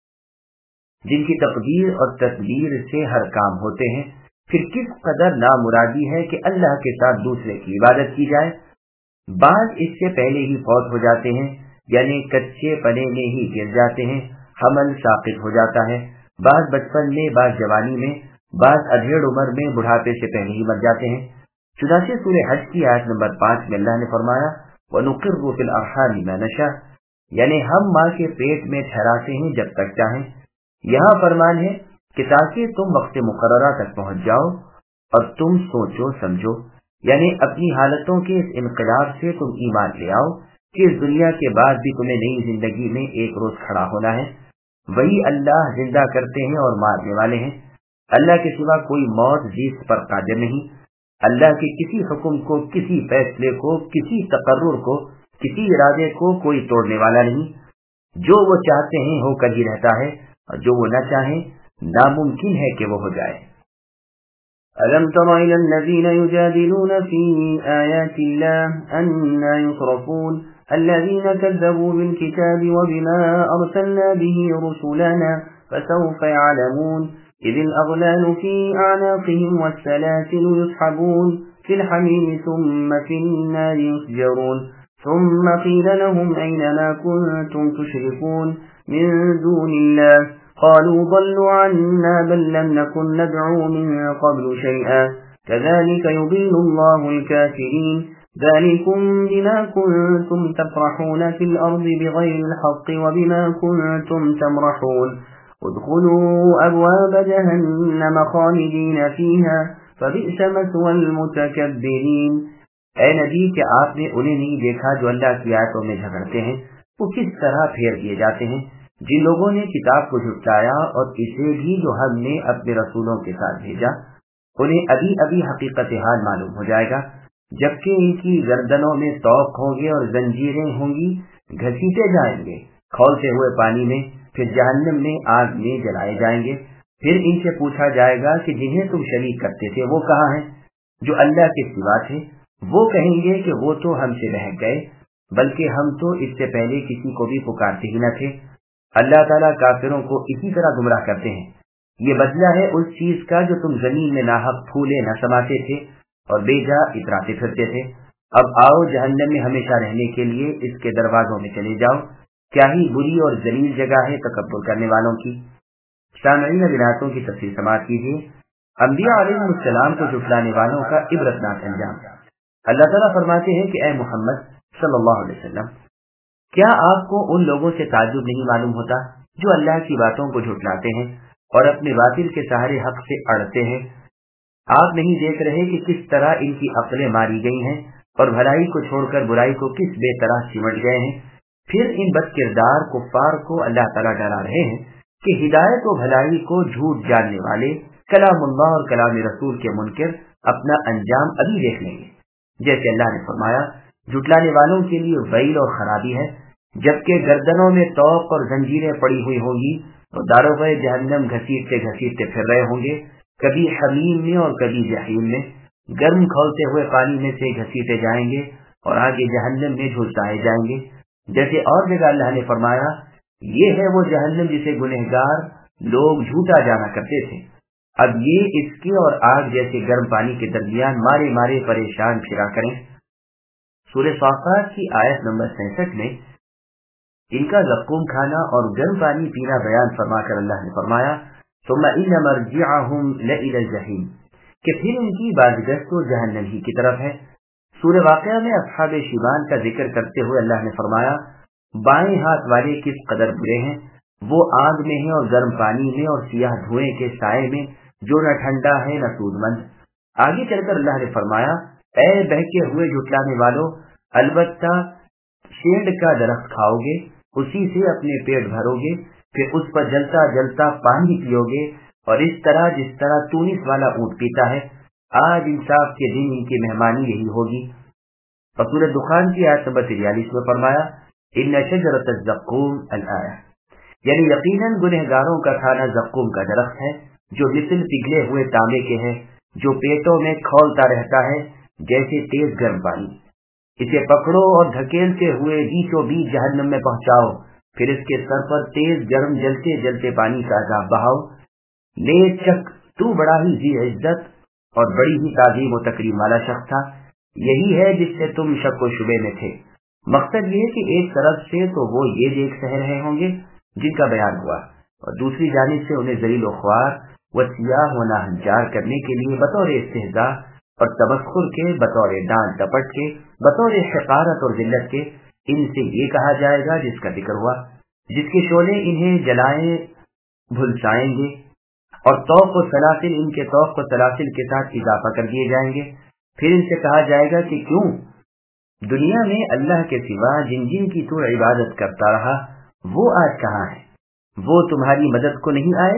جن کی تقدیر اور تدبیر سے ہر کام ہوتے ہیں۔ پھر کس قدر نامرادی ہے کہ اللہ کے ساتھ دوسرے کی عبادت کی جائے۔ بعض اس سے پہلے ہی فوت ہو جاتے ہیں، یعنی کچے پنے میں ہی گر جاتے ہیں، حمل ساقط ہو جاتا ہے، بعض بچپن میں، بعض جوانی میں، بعض ادھیڑ عمر میں بڑھاپے سے پہلے ہی مر جاتے ہیں۔ چنانچہ سورہ حج کی آیت نمبر 5 میں اللہ نے فرمایا وَنُقِرُّ فِي الْأَرْحَامِ مَا نَشَاءُ، یعنی ہم ماں کے پیٹ میں ٹھہراتے ہیں جب تک چاہیں۔ یہاں فرمان ہے کہ تاکہ تم وقت مقررہ تک پہنچ جاؤ اور تم سوچو سمجھو، یعنی اپنی حالتوں کے اس انقلاب سے تم ایمان لے آؤ کہ اس دنیا کے بعد بھی تمہیں نئی زندگی میں ایک روز کھڑا ہونا ہے۔ وہی اللہ زندہ کرتے ہیں اور مارنے والے ہیں، اللہ کے سوا کوئی موت جیت پر قادر نہیں۔ اللہ کے کسی حکم کو، کسی فیصلے کو، کسی تقرر کو، کسی ارادے کو کوئی توڑنے والا نہیں۔ جو وہ چاہتے ہیں ہو کر ہی رہتا ہے، اور جو وہ نہ چاہیں ناممکن ہے کہ وہ ہو جائے۔ أَلَمْ تَرَ إِلَى الَّذِينَ يُجَادِلُونَ فِي آيَاتِ اللَّهِ أَنَّى يُصْرَفُونَ الَّذِينَ كَذَّبُوا بِالْكِتَابِ وَبِمَا أَرْسَلْنَا بِهِ رُسُلَنَا فَسَوْفَ يَعْلَمُونَ إِذِ الْأَغْلَالُ فِي أَعْنَاقِهِمْ وَالسَّلَاسِلُ يُسْحَبُونَ فِي الْحَمِيمِ ثُمَّ فِي النَّارِ يُسْجَرُونَ ثُمَّ قِيلَ لَهُمْ أَيْنَ مَا كُنتُمْ تُشْرِكُونَ مِن دُونِ اللَّهِ قالوا ضلوا عنا بل لم نكن ندعو من قبل شيئا كذلك يضل الله الكافرين ذلكم بما كنتم تفرحون في الأرض بغير الحق وبما كنتم تمرحون ادخلوا أبواب جهنم خالدين فيها فبئس مثوى المتكبرين۔ اے نبی، کہ آپ نے انہیں نہیں دیکھا جو اللہ کی آیتوں میں جھگڑتے ہیں، وہ کس طرح پھیر دیے جاتے ہیں۔ جن لوگوں نے کتاب کو جھٹلایا اور اسے بھی جو ہم نے اپنے رسولوں کے ساتھ بھیجا، انہیں ابھی ابھی حقیقت حال معلوم ہو جائے گا، جبکہ ان کی گردنوں میں طوق ہوں گے اور زنجیریں ہوں گی، گھسیٹے جائیں گے کھولتے ہوئے پانی میں، پھر جہنم میں آگ میں جلائے جائیں گے۔ پھر ان سے پوچھا جائے گا کہ جنہیں تم شریک کرتے تھے وہ کہاں ہیں؟ جو اللہ کے سوا تھے وہ کہیں گے کہ وہ تو ہم سے بہک گئے، بلکہ ہم تو اس سے پہلے کسی کو بھی پکارتے ہی نہ تھے۔ اللہ تعالیٰ کافروں کو اسی طرح گمراہ کرتے ہیں۔ یہ بدلہ ہے اس چیز کا جو تم زمین میں ناحق پھولے نہ سماتے تھے اور بے جا اتراتے پھرتے تھے۔ اب آؤ جہنم میں ہمیشہ رہنے کے لیے اس کے دروازوں میں چلے جاؤ، کیا ہی بری اور ذلیل جگہ ہے تکبر کرنے والوں کی۔ سامعین ولایتوں کی تفصیل سماعت کیجیے۔ انبیاء علیہ السلام کو جھٹلانے والوں کا عبرتناک انجام۔ اللہ تعالیٰ فرماتے ہیں کہ اے محمد صلی اللہ علیہ وسلم، کیا آپ کو ان لوگوں سے تعجب نہیں معلوم ہوتا جو اللہ کی باتوں کو جھٹلاتے ہیں اور اپنے باطل کے سہارے حق سے اڑتے ہیں؟ آپ نہیں دیکھ رہے کہ کس طرح ان کی عقلیں ماری گئی ہیں اور بھلائی کو چھوڑ کر برائی کو کس بے طرح سمٹ گئے ہیں؟ پھر ان بد کردار کفار کو اللہ تعالیٰ ڈرا رہے ہیں کہ ہدایت و بھلائی کو جھوٹ جاننے والے کلام اللہ اور کلام رسول کے منکر اپنا انجام ابھی دیکھ لیں گے۔ جیسے اللہ نے فرمایا، جھٹلانے والوں کے لیے ویل اور خرابی ہے، جبکہ گردنوں میں توق اور زنجیریں پڑی ہوئی ہوں گی تو داروغ جہنم گھسیٹتے گھسیٹتے پھر رہے ہوں گے، کبھی حمیم میں اور کبھی جحیم میں، گرم کھولتے ہوئے پانی میں سے گھسیٹے جائیں گے اور آگے جہنم میں جھلسائے جائیں گے۔ جیسے اور جگہ اللہ نے فرمایا، یہ ہے وہ جہنم جسے گنہگار لوگ جھوٹا جانا کرتے تھے، اب یہ اس کے اور آگ جیسے گرم پانی کے درمیان مارے مارے پریشان پھرا کریں۔ سورہ صافات کی آیت نمبر 66 میں ان کا زقوم کھانا اور گرم پانی پینا بیان فرما کر اللہ نے فرمایا، ثم ان مرجعهم لإلى الجحیم، کہ پھر ان کی بازگشت تو جہنم ہی کی طرف ہے۔ سورہ واقعہ میں اصحاب شیبان کا ذکر کرتے ہوئے اللہ نے فرمایا، بائیں ہاتھ والے کس قدر برے ہیں، وہ آگ میں ہیں اور گرم پانی میں اور سیاہ دھوئیں کے سائے میں جو نہ ٹھنڈا ہے نہ سود مند۔ آگے چل کر اللہ نے فرمایا، اے بہکے ہوئے جھٹلانے والو، البتہ شیڈ کا درخت کھاؤ گے، اسی سے اپنے پیٹ بھرو گے، پھر اس پر جلتا جلتا پانی پیو گے، اور اس طرح جس طرح تونس والا اونٹ پیتا ہے۔ آج انصاف کے دن ان کی مہمانی یہی ہوگی۔ اور سورہ دخان کی آیت نمبر 43 میں فرمایا، ان شجرۃ الزقوم الآیہ، یعنی یقیناً گنہگاروں کا کھانا زقوم کا درخت ہے جو مثل پگھلے ہوئے تانبے کے ہے، جو پیٹوں میں کھولتا رہتا ہے جیسے تیز گرم پانی۔ اسے پکڑو اور دھکیلتے ہوئے بیچوں بیچ جہنم میں پہنچاؤ، پھر اس کے سر پر تیز گرم جلتے جلتے پانی کا عذاب بہاؤ۔ لے چک، تو بڑا ہی ذی عزت اور بڑی ہی تعظیم و تکریم والا شخص تھا، یہی ہے جس سے تم شک و شبے میں تھے۔ مقصد یہ ہے کہ ایک طرف سے تو وہ یہ دیکھ سہ رہے ہوں گے جن کا بیان ہوا، اور دوسری جانب سے انہیں ذلیل و خوار و سیاہ و ناہنجار کرنے کے لیے بطور استہزاء اور تبخر کے، بطور ڈانٹ ڈپٹ کے، بطور حقارت اور ذلت کے ان سے یہ کہا جائے گا جس کا ذکر ہوا، جس کے شعلے انہیں جلائیں بھلسائیں گے، اور توق و سلاسل ان کے توق و سلاسل کے ساتھ اضافہ کر دیے جائیں گے۔ پھر ان سے کہا جائے گا کہ کیوں دنیا میں اللہ کے سوا جن جن کی تو عبادت کرتا رہا وہ آج کہاں ہے؟ وہ تمہاری مدد کو نہیں آئے؟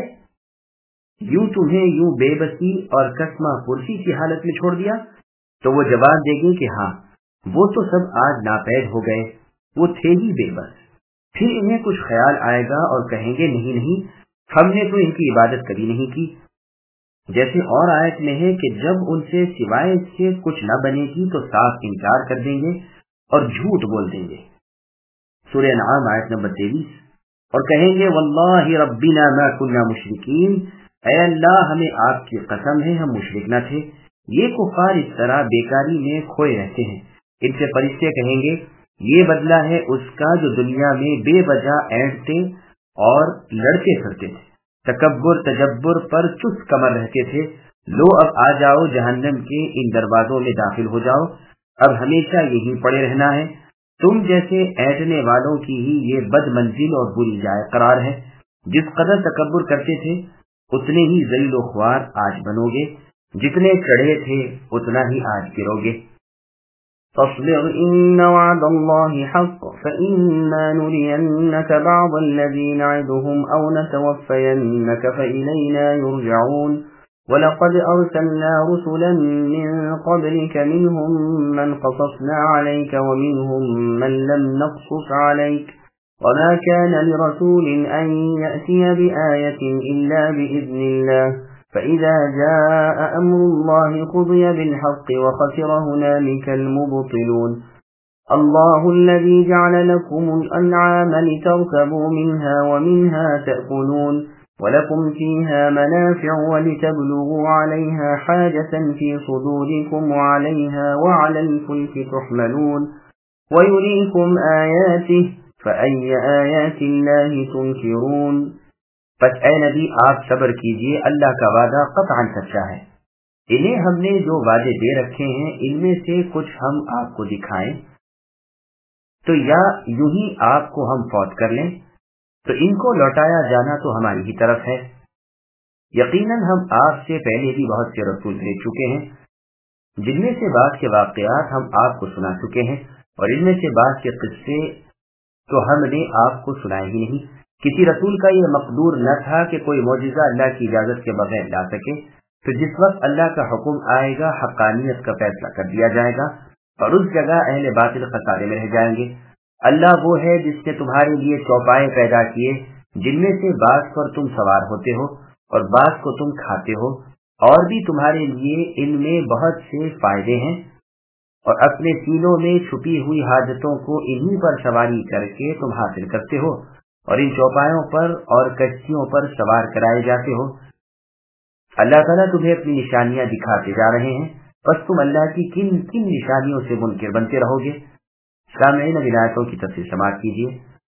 یوں تمہیں یوں بے بسی اور کسمہ پرسی کی حالت میں چھوڑ دیا؟ تو وہ جواب دے گے کہ ہاں، وہ تو سب آج ناپید ہو گئے، وہ تھے ہی بے بس۔ پھر انہیں کچھ خیال آئے گا اور کہیں گے نہیں نہیں، ہم نے تو ان کی عبادت کبھی نہیں کی۔ جیسے اور آیت میں ہے کہ جب ان سے سوائے اس کے کچھ نہ بنے گی تو صاف انکار کر دیں گے اور جھوٹ بول دیں گے۔ سورہ انعام آیت نمبر 23، اور کہیں گے واللہ ربنا ما كنا مشرکین، اے اللہ ہمیں آپ کی قسم ہے ہم مشرک نہ تھے۔ یہ کفار اس طرح بیکاری میں کھوئے رہتے ہیں۔ ان سے فرشتے کہیں گے یہ بدلہ ہے اس کا جو دنیا میں بے وجہ اینٹتے اور لڑتے پھرتے تھے، تکبر تجبر پر چست کمر رہتے تھے۔ لو اب آ جاؤ جہنم کے ان دروازوں میں داخل ہو جاؤ، اب ہمیشہ یہیں پڑے رہنا ہے۔ تم جیسے اینٹنے والوں کی ہی یہ بد منزل اور بری جائے قرار ہے۔ جس قدر تکبر کرتے تھے اتنے ہی ذلیل و خوار آج بنو گے، جتنے چڑھے تھے اتنا ہی آج گرو گے۔ فاصبر إن وعد الله حق فإما نرينك بعض الذي نعدهم أو نتوفينك فإلينا يرجعون ولقد أرسلنا رسلا من قبلك منهم من قصصنا عليك ومنهم من لم نقصص عليك وما كان لرسول أن يأتي بآية إلا بإذن الله فإذا جاء أمر الله قضي بالحق وخسر هنالك المبطلون الله الذي جعل لكم الأنعام لتركبوا منها ومنها تأكلون وَلَكُمْ فِيهَا مَنَافِعُ وَلِتَبْلُغُوا عَلَيْهَا حَاجَةً فِي صُدُورِكُمْ وَعَلَيْهَا وَعَلَى الْفُلْكِ تُحْمَلُونَ وَيُرِيكُمْ آيَاتِهِ فَأَيَّ آيَاتِ اللَّهِ تُنْكِرُونَ۔ پس اے نبی آپ صبر کیجئے، اللہ کا وعدہ قطعاً سچا ہے۔ انہیں ہم نے جو وعدے دے رکھے ہیں ان میں سے کچھ ہم آپ کو دکھائیں تو یا یوں ہی آپ کو ہم فوت کر لیں، تو ان کو لوٹایا جانا تو ہماری ہی طرف ہے۔ یقیناً ہم آپ سے پہلے بھی بہت سے رسول بھیج چکے ہیں، جن میں سے بعض کے واقعات ہم آپ کو سنا چکے ہیں، اور ان میں سے بعض کے قصے تو ہم نے آپ کو سنائے ہی نہیں۔ کسی رسول کا یہ مقدور نہ تھا کہ کوئی معجزہ اللہ کی اجازت کے بغیر لا سکے، تو جس وقت اللہ کا حکم آئے گا حقانیت کا فیصلہ کر دیا جائے گا، اور اس جگہ اہل باطل خسارے میں رہ جائیں گے۔ اللہ وہ ہے جس نے تمہارے لیے چوپائے پیدا کیے، جن میں سے بعض پر تم سوار ہوتے ہو اور بعض کو تم کھاتے ہو، اور بھی تمہارے لیے ان میں بہت سے فائدے ہیں، اور اپنے سینوں میں چھپی ہوئی حاجتوں کو انہی پر سواری کر کے تم حاصل کرتے ہو، اور ان چوپایوں پر اور کشتیوں پر سوار کرائے جاتے ہو۔ اللہ تعالیٰ تمہیں اپنی نشانیاں دکھاتے جا رہے ہیں، بس تم اللہ کی کن کن نشانیوں سے منکر بنتے رہو گے۔ سامعین اب آیتوں کی تفسیر سماعت کیجیے۔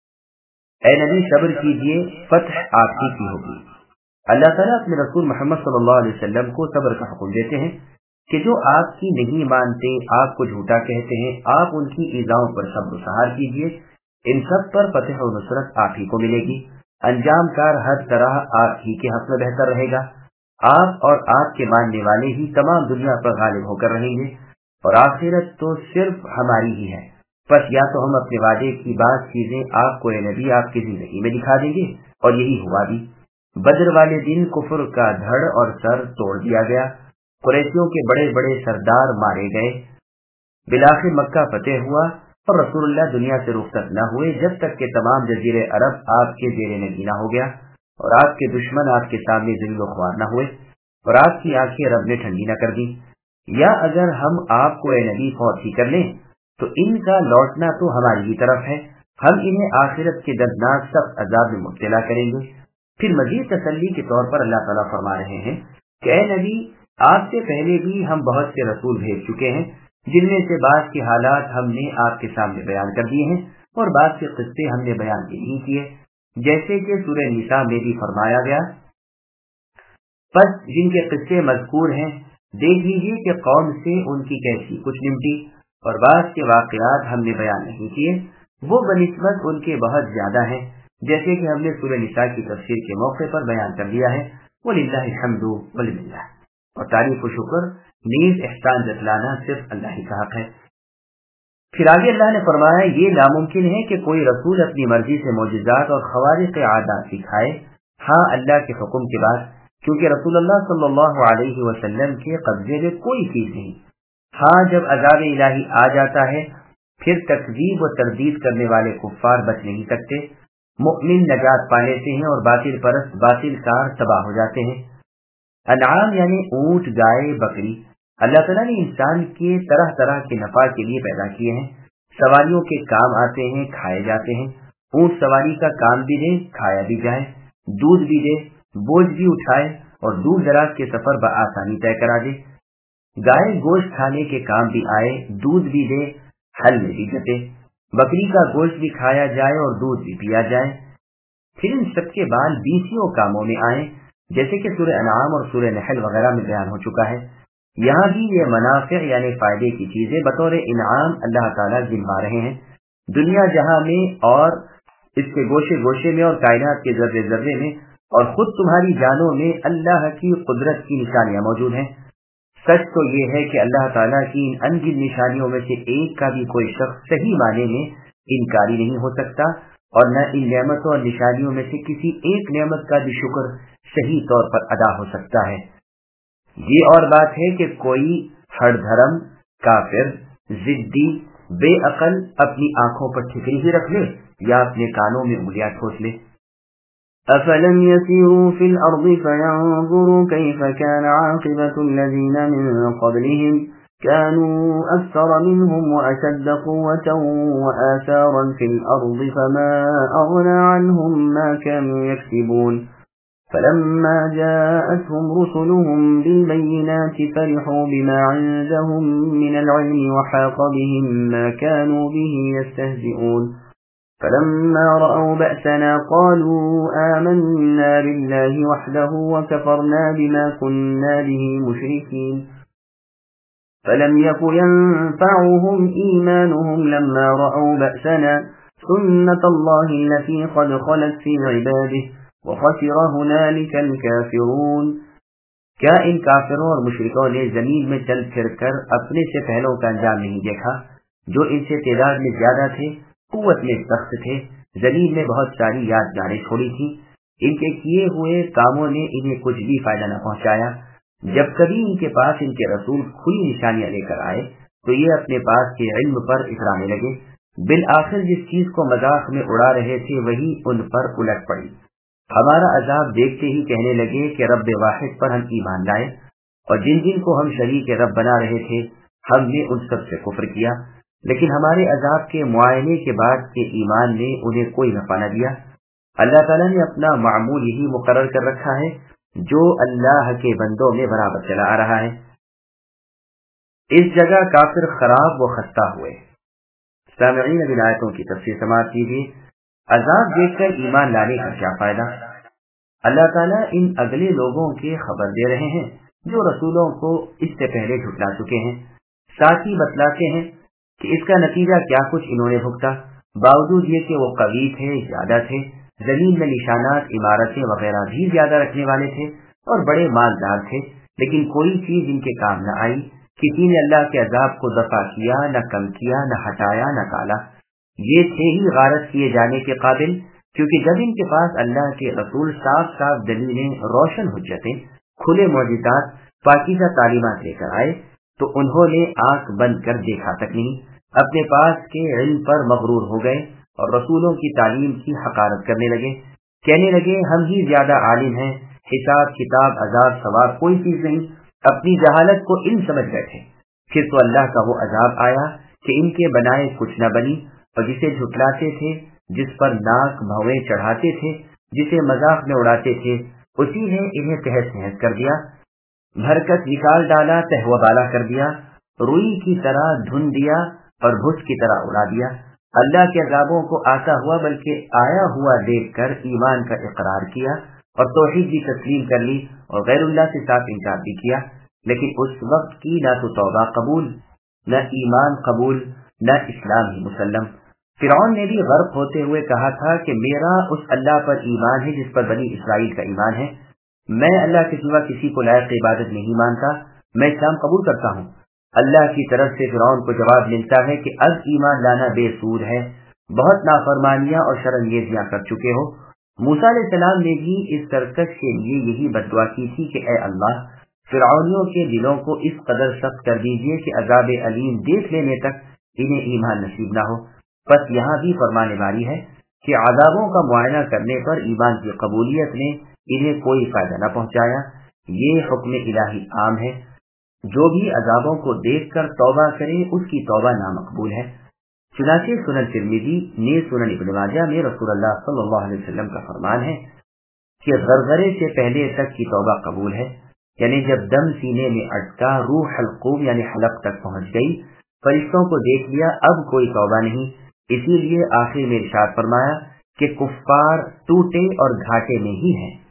اے نبی صبر کیجیے، فتح آپ ہی کی ہوگی۔ اللہ تعالیٰ اپنے رسول محمد صلی اللہ علیہ وسلم کو صبر کا حکم دیتے ہیں کہ جو آپ کی نہیں مانتے، آپ کو جھوٹا کہتے ہیں، آپ ان کی ایذاؤں پر صبر و سہار کیجیے، ان سب پر فتح و نصرت آپ ہی کو ملے گی۔ انجام کار ہر طرح آپ ہی کے حق میں بہتر رہے گا۔ آپ اور آپ کے ماننے والے ہی تمام دنیا پر غالب ہو کر رہیں گے، اور آخرت تو صرف ہماری ہی ہے۔ بس یا تو ہم اپنے وعدے کی بعض چیزیں آپ کو اے نبی آپ کی زندگی میں دکھا دیں گے، اور یہی ہوا بھی۔ بدر والے دن کفر کا دھڑ اور سر توڑ دیا گیا، قریشیوں کے بڑے بڑے سردار مارے گئے، بالآخر مکہ فتح ہوا، اور رسول اللہ دنیا سے رخصت نہ ہوئے جب تک کہ تمام جزیرے عرب آپ کے زیر نگین ہو گیا، اور آپ کے دشمن آپ کے سامنے ذلیل و خوار نہ ہوئے، اور آپ کی آنکھیں رب نے ٹھنڈی نہ کر دی۔ یا اگر ہم آپ کو اے نبی فوت ہی کر لیں تو ان کا لوٹنا تو ہماری ہی طرف ہے، ہم انہیں آخرت کے دردناک سخت عذاب میں مبتلا کریں گے۔ پھر مزید تسلی کے طور پر اللہ تعالیٰ فرما رہے ہیں کہ اے نبی آپ سے پہلے بھی ہم بہت سے رسول بھیج چکے ہیں، جن میں سے بعض کے حالات ہم نے آپ کے سامنے بیان کر دیے ہیں، اور بعض کے قصے ہم نے بیان بھی نہیں کیے، جیسے کہ سورہ نساء میں بھی فرمایا گیا۔ پس جن کے قصے مذکور ہیں دیکھ لیجیے کہ قوم سے ان کی کیسی کچھ نمٹی، اور بعض کے واقعات ہم نے بیان نہیں کیے، وہ بنسبت ان کے بہت زیادہ ہیں، جیسے کہ ہم نے سورہ نساء کی تفسیر کے موقع پر بیان کر دیا ہے۔ وَلِلَّهِ الْحَمْدُ وَلِلَّهِ، اور تعریف و شکر نیز احسان جتلانا صرف اللہ ہی کا حق ہے۔ پھر آگے اللہ نے فرمایا یہ ناممکن ہے کہ کوئی رسول اپنی مرضی سے معجزات اور خوارق عادات سکھائے، ہاں اللہ کے حکم کے بعد، کیونکہ رسول اللہ صلی اللہ علیہ وسلم کے قبضے میں کوئی چیز نہیں۔ ہاں جب عذاب الہی آ جاتا ہے پھر تکذیب و تردید کرنے والے کفار بچ نہیں سکتے، مؤمن نجات پا لیتے ہیں اور باطل پرست باطل کار تباہ ہو جاتے ہیں۔ انعام یعنی اونٹ، گائے، بکری اللہ تعالیٰ نے انسان کے طرح طرح کے نفع کے لیے پیدا کیے ہیں، سواریوں کے کام آتے ہیں، کھائے جاتے ہیں۔ اونٹ سواری کا کام بھی دے، کھایا بھی جائے، دودھ بھی دے، بوجھ بھی اٹھائے، اور دور دراز کے سفر بآسانی طے کرا دے۔ گائے گوشت کھانے کے کام بھی آئے، دودھ بھی دے، حل میں بھی جتے۔ بکری کا گوشت بھی کھایا جائے اور دودھ بھی پیا جائے۔ پھر ان سب کے بال بیسیوں کاموں میں آئیں، جیسے کہ سورہ انعام اور سورہ نحل وغیرہ میں بیان ہو چکا ہے۔ یہاں بھی یہ منافع یعنی فائدے کی چیزیں بطور انعام اللہ تعالیٰ گنوا رہے ہیں۔ دنیا جہاں میں اور اس کے گوشے گوشے میں اور کائنات کے ذرے ذرے میں اور خود تمہاری جانوں میں اللہ کی قدرت کی نشانیاں موجود ہیں۔ سچ تو یہ ہے کہ اللہ تعالیٰ کی ان انگن نشانیوں میں سے ایک کا بھی کوئی شخص صحیح معنی میں انکاری نہیں ہو سکتا، اور نہ ان نعمتوں اور نشانیوں میں سے کسی ایک نعمت کا بھی شکر صحیح طور پر ادا ہو سکتا ہے۔ یہ اور بات ہے کہ کوئی ہڑ دھرم، کافر، ضدی، بے عقل اپنی آنکھوں پر ٹھکری ہی رکھ لے یا اپنے کانوں میں انگلیاں ٹھوس لے۔ أَفَلَمْ يَسِيرُوا فِي الْأَرْضِ فَيَنظُرُوا كَيْفَ كَانَ عَاقِبَةُ الَّذِينَ مِن قَبْلِهِمْ كَانُوا أَكْثَرَ مِنْهُمْ وَأَشَدَّ قُوَّةً وَآثَارًا فِي الْأَرْضِ فَمَا أَغْنَى عَنْهُمْ مَا كَانُوا يَكْسِبُونَ فلما جاءتهم رسلهم بالبينات فرحوا بما عندهم من العلم وحاق بهم ما كانوا به يستهزئون فلما رأوا بأسنا قالوا آمنا بالله وحده وكفرنا بما كنا به مشركين فلم يك ينفعهم إيمانهم لما رأوا بأسنا سنة الله التي قد خلت في عباده وخسر هنالك الكافرون. کیا ان کافروں اور مشرکوں نے زمین میں چل پھر کر اپنے سے پہلوں کا انجام نہیں دیکھا جو ان سے تعداد میں زیادہ تھے، قوت میں سخت تھے، زمین میں بہت ساری یادگاریں چھوڑی تھی، ان کے کیے ہوئے کاموں نے انہیں کچھ بھی فائدہ نہ پہنچایا. جب کبھی ان کے پاس ان کے رسول کھلی نشانیاں لے کر آئے تو یہ اپنے پاس کے علم پر اترانے لگے. بالآخر جس چیز کو مذاق میں اڑا رہے تھے وہی ان پر الٹ پڑی. ہمارا عذاب دیکھتے ہی کہنے لگے کہ رب واحد پر ہم ایمان لائے، اور جن جن کو ہم شریک رب بنا رہے تھے ہم نے ان سب سے کفر کیا، لیکن ہمارے عذاب کے معائنے کے بعد کے ایمان نے انہیں کوئی نفع نہ دیا. اللہ تعالیٰ نے اپنا معمول یہی مقرر کر رکھا ہے جو اللہ کے بندوں میں برابر چلا آ رہا ہے. اس جگہ کافر خراب و خستہ ہوئے. سامعین اب آیتوں کی تفسیر سماعت کیجیے. عذاب دیکھ کر ایمان لانے کا کیا فائدہ؟ اللہ تعالیٰ ان اگلے لوگوں کے خبر دے رہے ہیں جو رسولوں کو اس سے پہلے جھٹلا چکے ہیں، ساتھ ہی بتلاتے ہیں کہ اس کا نتیجہ کیا کچھ انہوں نے بھگتا. باوجود یہ کہ وہ قوی تھے، زیادہ تھے، زمین میں نشانات، عمارتیں وغیرہ بھی زیادہ رکھنے والے تھے اور بڑے مالدار تھے، لیکن کوئی چیز ان کے کام نہ آئی. کسی نے اللہ کے عذاب کو دفع کیا، نہ کم کیا، نہ ہٹایا، نہ ٹالا. یہ تھے ہی غارت کیے جانے کے قابل، کیونکہ جب ان کے پاس اللہ کے رسول صاف صاف دلیلیں، روشن حجتیں، کھلے معجزات، پاکیزہ تعلیمات لے کر آئے تو انہوں نے آنکھ بند کر دیکھا تک نہیں. اپنے پاس کے علم پر مغرور ہو گئے اور رسولوں کی تعلیم کی حقارت کرنے لگے. کہنے لگے ہم ہی زیادہ عالم ہیں، حساب کتاب عذاب ثواب کوئی چیز نہیں. اپنی جہالت کو علم سمجھ بیٹھے. پھر تو اللہ کا وہ عذاب آیا کہ ان کے بنائے کچھ نہ بنی، اور جسے جھٹلاتے تھے، جس پر ناک بھویں چڑھاتے تھے، جسے مذاق میں اڑاتے تھے، اسی نے انہیں تہس نہس کر دیا، بھرکت نکال ڈالا، تہوہ بالا کر دیا، روئی کی طرح دھن دیا اور بھس کی طرح اڑا دیا. اللہ کے عذابوں کو آتا ہوا بلکہ آیا ہوا دیکھ کر ایمان کا اقرار کیا اور توحید بھی تسلیم کر لی اور غیر اللہ سے صاف انکار بھی کیا. لیکن اس وقت کی نہ تو توبہ قبول، نہ ایمان قبول، نہ اسلام ہی مسلم. فرعون نے بھی غرق ہوتے ہوئے کہا تھا کہ میرا اس اللہ پر ایمان ہے جس پر بنی اسرائیل کا ایمان ہے. میں اللہ کے سوا کسی کو لائق عبادت نہیں مانتا، میں اسلام قبول کرتا ہوں. اللہ کی طرف سے فرعون کو جواب ملتا ہے کہ اب ایمان لانا بے سود ہے، بہت نافرمانیاں اور شرمگیزیاں کر چکے ہو. موسیٰ علیہ السلام نے بھی اس سرکش کے لیے یہی بددعا کی تھی کہ اے اللہ، فرعونیوں کے دلوں کو اس قدر سخت کر دیجیے کہ عذاب علیم دیکھ لینے تک انہیں ایمان نصیب نہ ہو. بس یہاں بھی فرمانے والی ہے کہ عذابوں کا معائنہ کرنے پر ایمان کی قبولیت نے انہیں کوئی فائدہ نہ پہنچایا. یہ حکم الہی عام ہے، جو بھی عذابوں کو دیکھ کر توبہ کرے اس کی توبہ نامقبول ہے. چنانچہ سنن ترمذی نے سنن ابن ماجہ میں رسول اللہ صلی اللہ علیہ وسلم کا فرمان ہے کہ غرغرے سے پہلے تک کی توبہ قبول ہے، یعنی جب دم سینے میں اٹکا، روح حلقوم یعنی حلق تک پہنچ گئی، فرشتوں کو دیکھ لیا، اب کوئی توبہ نہیں. اسی لیے آخر میں ارشاد فرمایا کہ کفار ٹوٹے اور گھاٹے میں ہی ہیں.